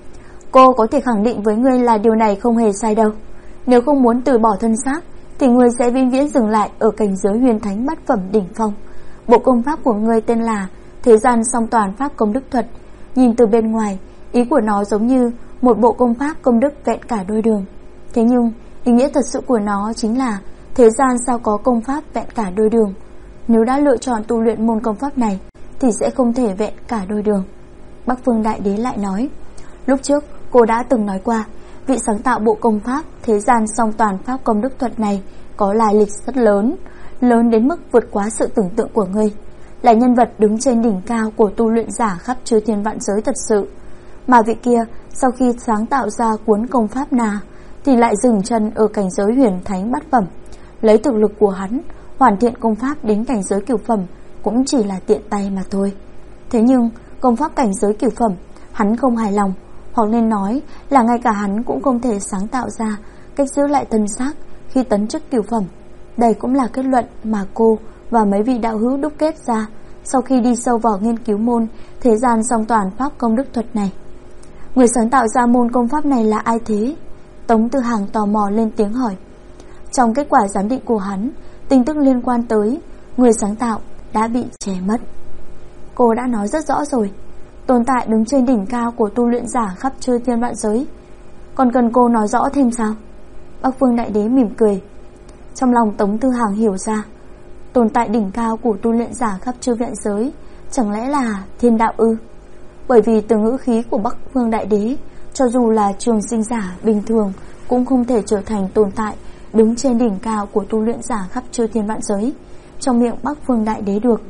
Speaker 1: Cô có thể khẳng định với ngươi là điều này không hề sai đâu. Nếu không muốn từ bỏ thân xác thì ngươi sẽ vĩnh viễn dừng lại ở cảnh giới huyền thánh bát phẩm đỉnh phong. Bộ công pháp của ngươi tên là Thế gian song toàn pháp công đức thuật. Nhìn từ bên ngoài, ý của nó giống như một bộ công pháp công đức vẹn cả đôi đường. Thế nhưng ý nghĩa thật sự của nó chính là thế gian sao có công pháp vẹn cả đôi đường. Nếu đã lựa chọn tu luyện môn công pháp này thì sẽ không thể vẹn cả đôi đường. Bắc Phương Đại Đế lại nói, lúc trước cô đã từng nói qua, vị sáng tạo bộ công pháp Thế gian song toàn pháp công đức thuật này có lai lịch rất lớn, lớn đến mức vượt quá sự tưởng tượng của ngươi, là nhân vật đứng trên đỉnh cao của tu luyện giả khắp chư thiên vạn giới thật sự. Mà vị kia sau khi sáng tạo ra cuốn công pháp Na thì lại dừng chân ở cảnh giới huyền thánh bát phẩm. Lấy thực lực của hắn hoàn thiện công pháp đến cảnh giới cửu phẩm cũng chỉ là tiện tay mà thôi. Thế nhưng công pháp cảnh giới cửu phẩm hắn không hài lòng, hoặc nên nói là ngay cả hắn cũng không thể sáng tạo ra cách giữ lại thân xác khi tấn chức cửu phẩm. Đây cũng là kết luận mà cô và mấy vị đạo hữu đúc kết ra sau khi đi sâu vào nghiên cứu môn Thế gian song toàn pháp công đức thuật này. Người sáng tạo ra môn công pháp này là ai thế? Tống Tư Hàng tò mò lên tiếng hỏi. Trong kết quả giám định của hắn, tin tức liên quan tới người sáng tạo đã bị che mất. Cô đã nói rất rõ rồi, tồn tại đứng trên đỉnh cao của tu luyện giả khắp chư thiên vạn giới. Còn cần cô nói rõ thêm sao? Bắc Phương Đại Đế mỉm cười. Trong lòng Tống Tư Hàng hiểu ra, tồn tại đỉnh cao của tu luyện giả khắp chư vạn giới chẳng lẽ là thiên đạo ư? Bởi vì từ ngữ khí của Bắc Phương Đại Đế, cho dù là trường sinh giả bình thường cũng không thể trở thành tồn tại đứng trên đỉnh cao của tu luyện giả khắp chư thiên vạn giới trong miệng Bắc Phương Đại Đế được.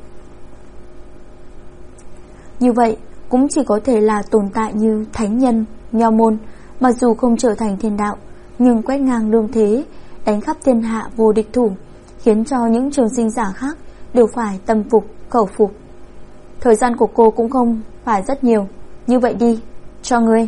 Speaker 1: Như vậy cũng chỉ có thể là tồn tại như thánh nhân, nho môn, mặc dù không trở thành thiên đạo nhưng quét ngang lương thế, đánh khắp thiên hạ vô địch thủ, khiến cho những trường sinh giả khác đều phải tâm phục khẩu phục. Thời gian của cô cũng không phải rất nhiều. Như vậy đi, cho ngươi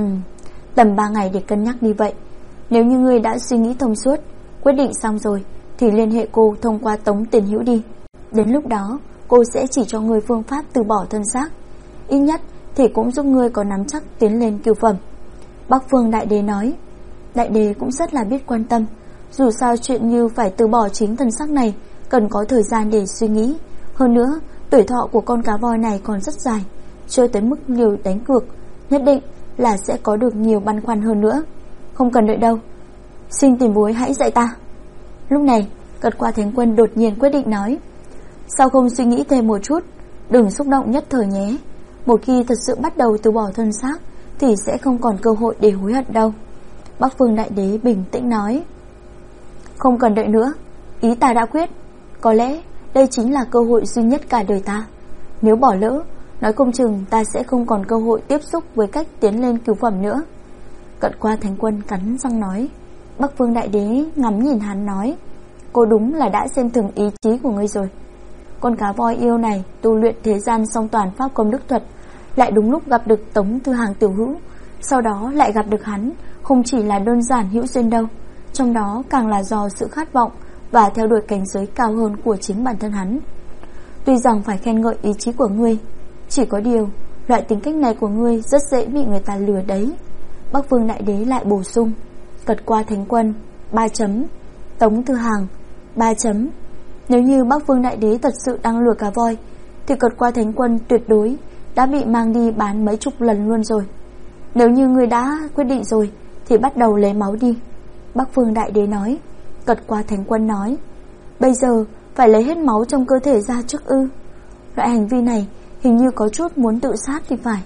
Speaker 1: tầm 3 ngày để cân nhắc đi vậy. Nếu như ngươi đã suy nghĩ thông suốt, quyết định xong rồi thì liên hệ cô thông qua Tống Tiền Hữu đi. Đến lúc đó cô sẽ chỉ cho ngươi phương pháp từ bỏ thân xác, ít nhất thì cũng giúp ngươi có nắm chắc tiến lên cửu phẩm. Bắc Phương Đại Đế nói. Đại Đế cũng rất là biết quan tâm. Dù sao chuyện như phải từ bỏ chính thân xác này cần có thời gian để suy nghĩ. Hơn nữa tuổi thọ của con cá voi này còn rất dài, chưa tới mức liều đánh cược, nhất định là sẽ có được nhiều băn khoăn hơn nữa. Không cần đợi đâu, xin tiền bối hãy dạy ta. Lúc này Cật Qua Thánh Quân đột nhiên quyết định nói, sao không suy nghĩ thêm một chút, đừng xúc động nhất thời nhé. Một khi thật sự bắt đầu từ bỏ thân xác thì sẽ không còn cơ hội để hối hận đâu. Bắc Phương Đại Đế bình tĩnh nói, không cần đợi nữa, ý ta đã quyết. Có lẽ đây chính là cơ hội duy nhất cả đời ta. Nếu bỏ lỡ, nói không chừng ta sẽ không còn cơ hội tiếp xúc với cách tiến lên cửu phẩm nữa. Cận Qua Thánh Quân cắn răng nói. Bắc Phương Đại Đế ngắm nhìn hắn nói, cô đúng là đã xem thường ý chí của ngươi rồi. Con cá voi yêu này tu luyện thế gian song toàn pháp công đức thuật, lại đúng lúc gặp được Tống Tư Hàng tiểu hữu, sau đó lại gặp được hắn, không chỉ là đơn giản hữu duyên đâu, trong đó càng là do sự khát vọng và theo đuổi cảnh giới cao hơn của chính bản thân hắn. Tuy rằng phải khen ngợi ý chí của ngươi, chỉ có điều loại tính cách này của ngươi rất dễ bị người ta lừa đấy. Bắc Phương Đại Đế lại bổ sung. Cật Qua Thánh Quân 3 chấm, Tống Tư Hàng 3 chấm. Nếu như Bắc Phương Đại Đế thật sự đang lừa cá voi thì Cật Qua Thánh Quân tuyệt đối đã bị mang đi bán mấy chục lần luôn rồi. Nếu như ngươi đã quyết định rồi thì bắt đầu lấy máu đi. Bắc Phương Đại Đế nói. Cật Qua Thánh Quân nói, bây giờ phải lấy hết máu trong cơ thể ra trước ư? Loại hành vi này hình như có chút muốn tự sát thì phải.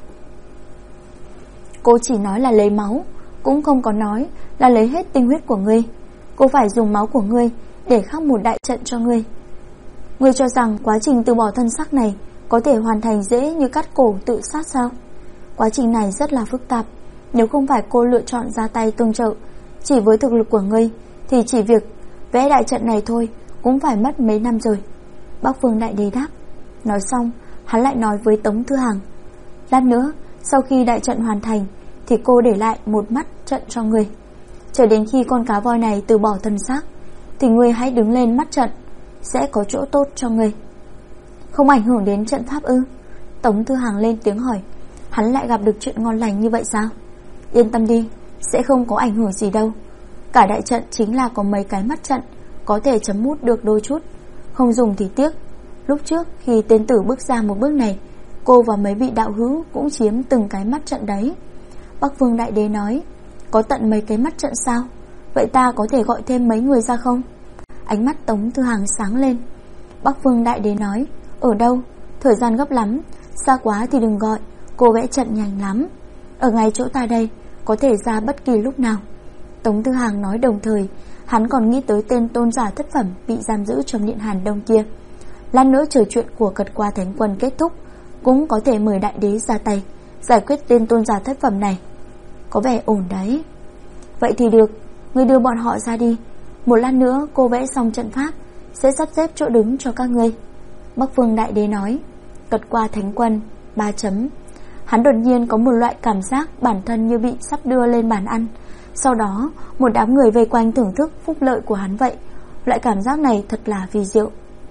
Speaker 1: Cô chỉ nói là lấy máu, cũng không có nói là lấy hết tinh huyết của ngươi. Cô phải dùng máu của ngươi để khắc một đại trận cho ngươi. Ngươi cho rằng quá trình từ bỏ thân xác này có thể hoàn thành dễ như cắt cổ tự sát sao? Quá trình này rất là phức tạp. Nếu không phải cô lựa chọn ra tay tương trợ, chỉ với thực lực của ngươi thì chỉ việc vẽ đại trận này thôi cũng phải mất mấy năm rồi. Bắc Phương Đại Đế đáp. Nói xong hắn lại nói với Tống Tư Hàng, lát nữa sau khi đại trận hoàn thành thì cô để lại một mắt trận cho ngươi. Chờ đến khi con cá voi này từ bỏ thân xác thì ngươi hãy đứng lên mắt trận, sẽ có chỗ tốt cho ngươi. Không ảnh hưởng đến trận pháp ư? Tống Tư Hàng lên tiếng hỏi. Hắn lại gặp được chuyện ngon lành như vậy sao? Yên tâm đi, sẽ không có ảnh hưởng gì đâu. Cả đại trận chính là có mấy cái mắt trận, có thể chấm mút được đôi chút. Không dùng thì tiếc. Lúc trước khi tên tử bước ra một bước này, cô và mấy vị đạo hữu cũng chiếm từng cái mắt trận đấy. Bắc Vương Đại Đế nói, có tận mấy cái mắt trận sao? Vậy ta có thể gọi thêm mấy người ra không? Ánh mắt Tống Tư Hằng sáng lên. Bắc Vương Đại Đế nói, ở đâu? Thời gian gấp lắm, xa quá thì đừng gọi, cô vẽ trận nhanh lắm. Ở ngay chỗ ta đây, có thể ra bất kỳ lúc nào. Tống Tư Hằng nói đồng thời, hắn còn nghĩ tới tên tôn giả thất phẩm bị giam giữ trong điện Hàn Đông kia. Lát nữa chờ chuyện của Cật Qua Thánh Quân kết thúc, cũng có thể mời đại đế ra tay giải quyết tên tôn giả thất phẩm này. Có vẻ ổn đấy. Vậy thì được, ngươi đưa bọn họ ra đi. Một lát nữa cô vẽ xong trận pháp, sẽ sắp xếp chỗ đứng cho các ngươi. Bắc Vương Đại Đế nói. Cật Qua Thánh Quân 3 chấm. Hắn đột nhiên có một loại cảm giác bản thân như bị sắp đưa lên bàn ăn. Sau đó một đám người vây quanh thưởng thức phúc lợi của hắn vậy. Loại cảm giác này thật là vi diệu.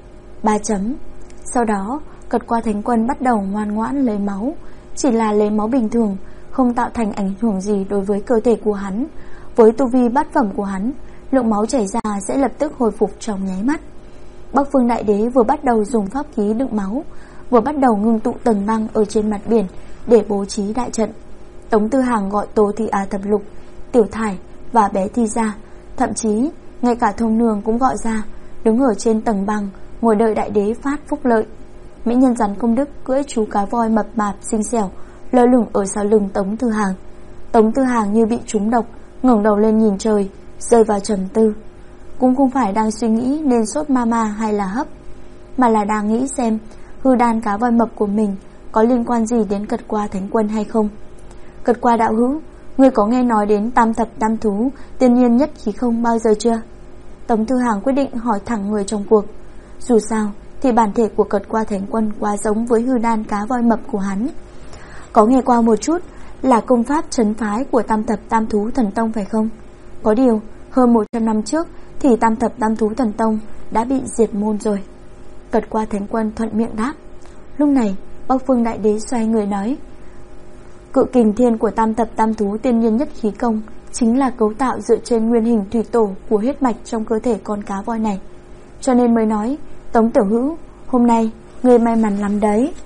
Speaker 1: 3 chấm. Sau đó Cật Qua Thánh Quân bắt đầu ngoan ngoãn lấy máu. Chỉ là lấy máu bình thường, không tạo thành ảnh hưởng gì đối với cơ thể của hắn. Với tu vi bát phẩm của hắn, lượng máu chảy ra sẽ lập tức hồi phục trong nháy mắt. Bắc Phương Đại Đế vừa bắt đầu dùng pháp khí đựng máu, vừa bắt đầu ngưng tụ tầng băng ở trên mặt biển để bố trí đại trận. Tống Tư Hằng gọi Tô Thị Á Thập Lục, Tiểu Thải và bé Thi ra, thậm chí ngay cả Thông Nương cũng gọi ra, đứng ở trên tầng băng ngồi đợi đại đế phát phúc lợi. Mỹ nhân rắn công đức cưỡi chú cá voi mập mạp xinh xẻo lơ lửng ở sau lưng Tống Tư Hằng. Tống Tư Hằng như bị trúng độc, ngẩng đầu lên nhìn trời, rơi vào trầm tư. Cũng không phải đang suy nghĩ nên sốt mama hay là hấp, mà là đang nghĩ xem hư đan cá voi mập của mình có liên quan gì đến Cật Qua Thánh Quân hay không. Cật Qua đạo hữu, ngươi có nghe nói đến tam thập tam thú tiên nhiên nhất khí không bao giờ chưa? Tống Tư Hằng quyết định hỏi thẳng người trong cuộc. Dù sao thì bản thể của Cật Qua Thánh Quân quá giống với hư đan cá voi mập của hắn. Có nghe qua một chút là công pháp trấn phái của tam thập tam thú thần tông phải không? Có điều hơn 100 năm trước thì tam thập tam thú thần tông đã bị diệt môn rồi. Cật Qua Thánh Quân thuận miệng đáp. Lúc này Bắc Phương Đại Đế xoay người nói, cự kình thiên của tam thập tam thú tiên nhiên nhất khí công chính là cấu tạo dựa trên nguyên hình thủy tổ của huyết mạch trong cơ thể con cá voi này, cho nên mới nói Tống tiểu hữu, hôm nay người may mắn lắm đấy.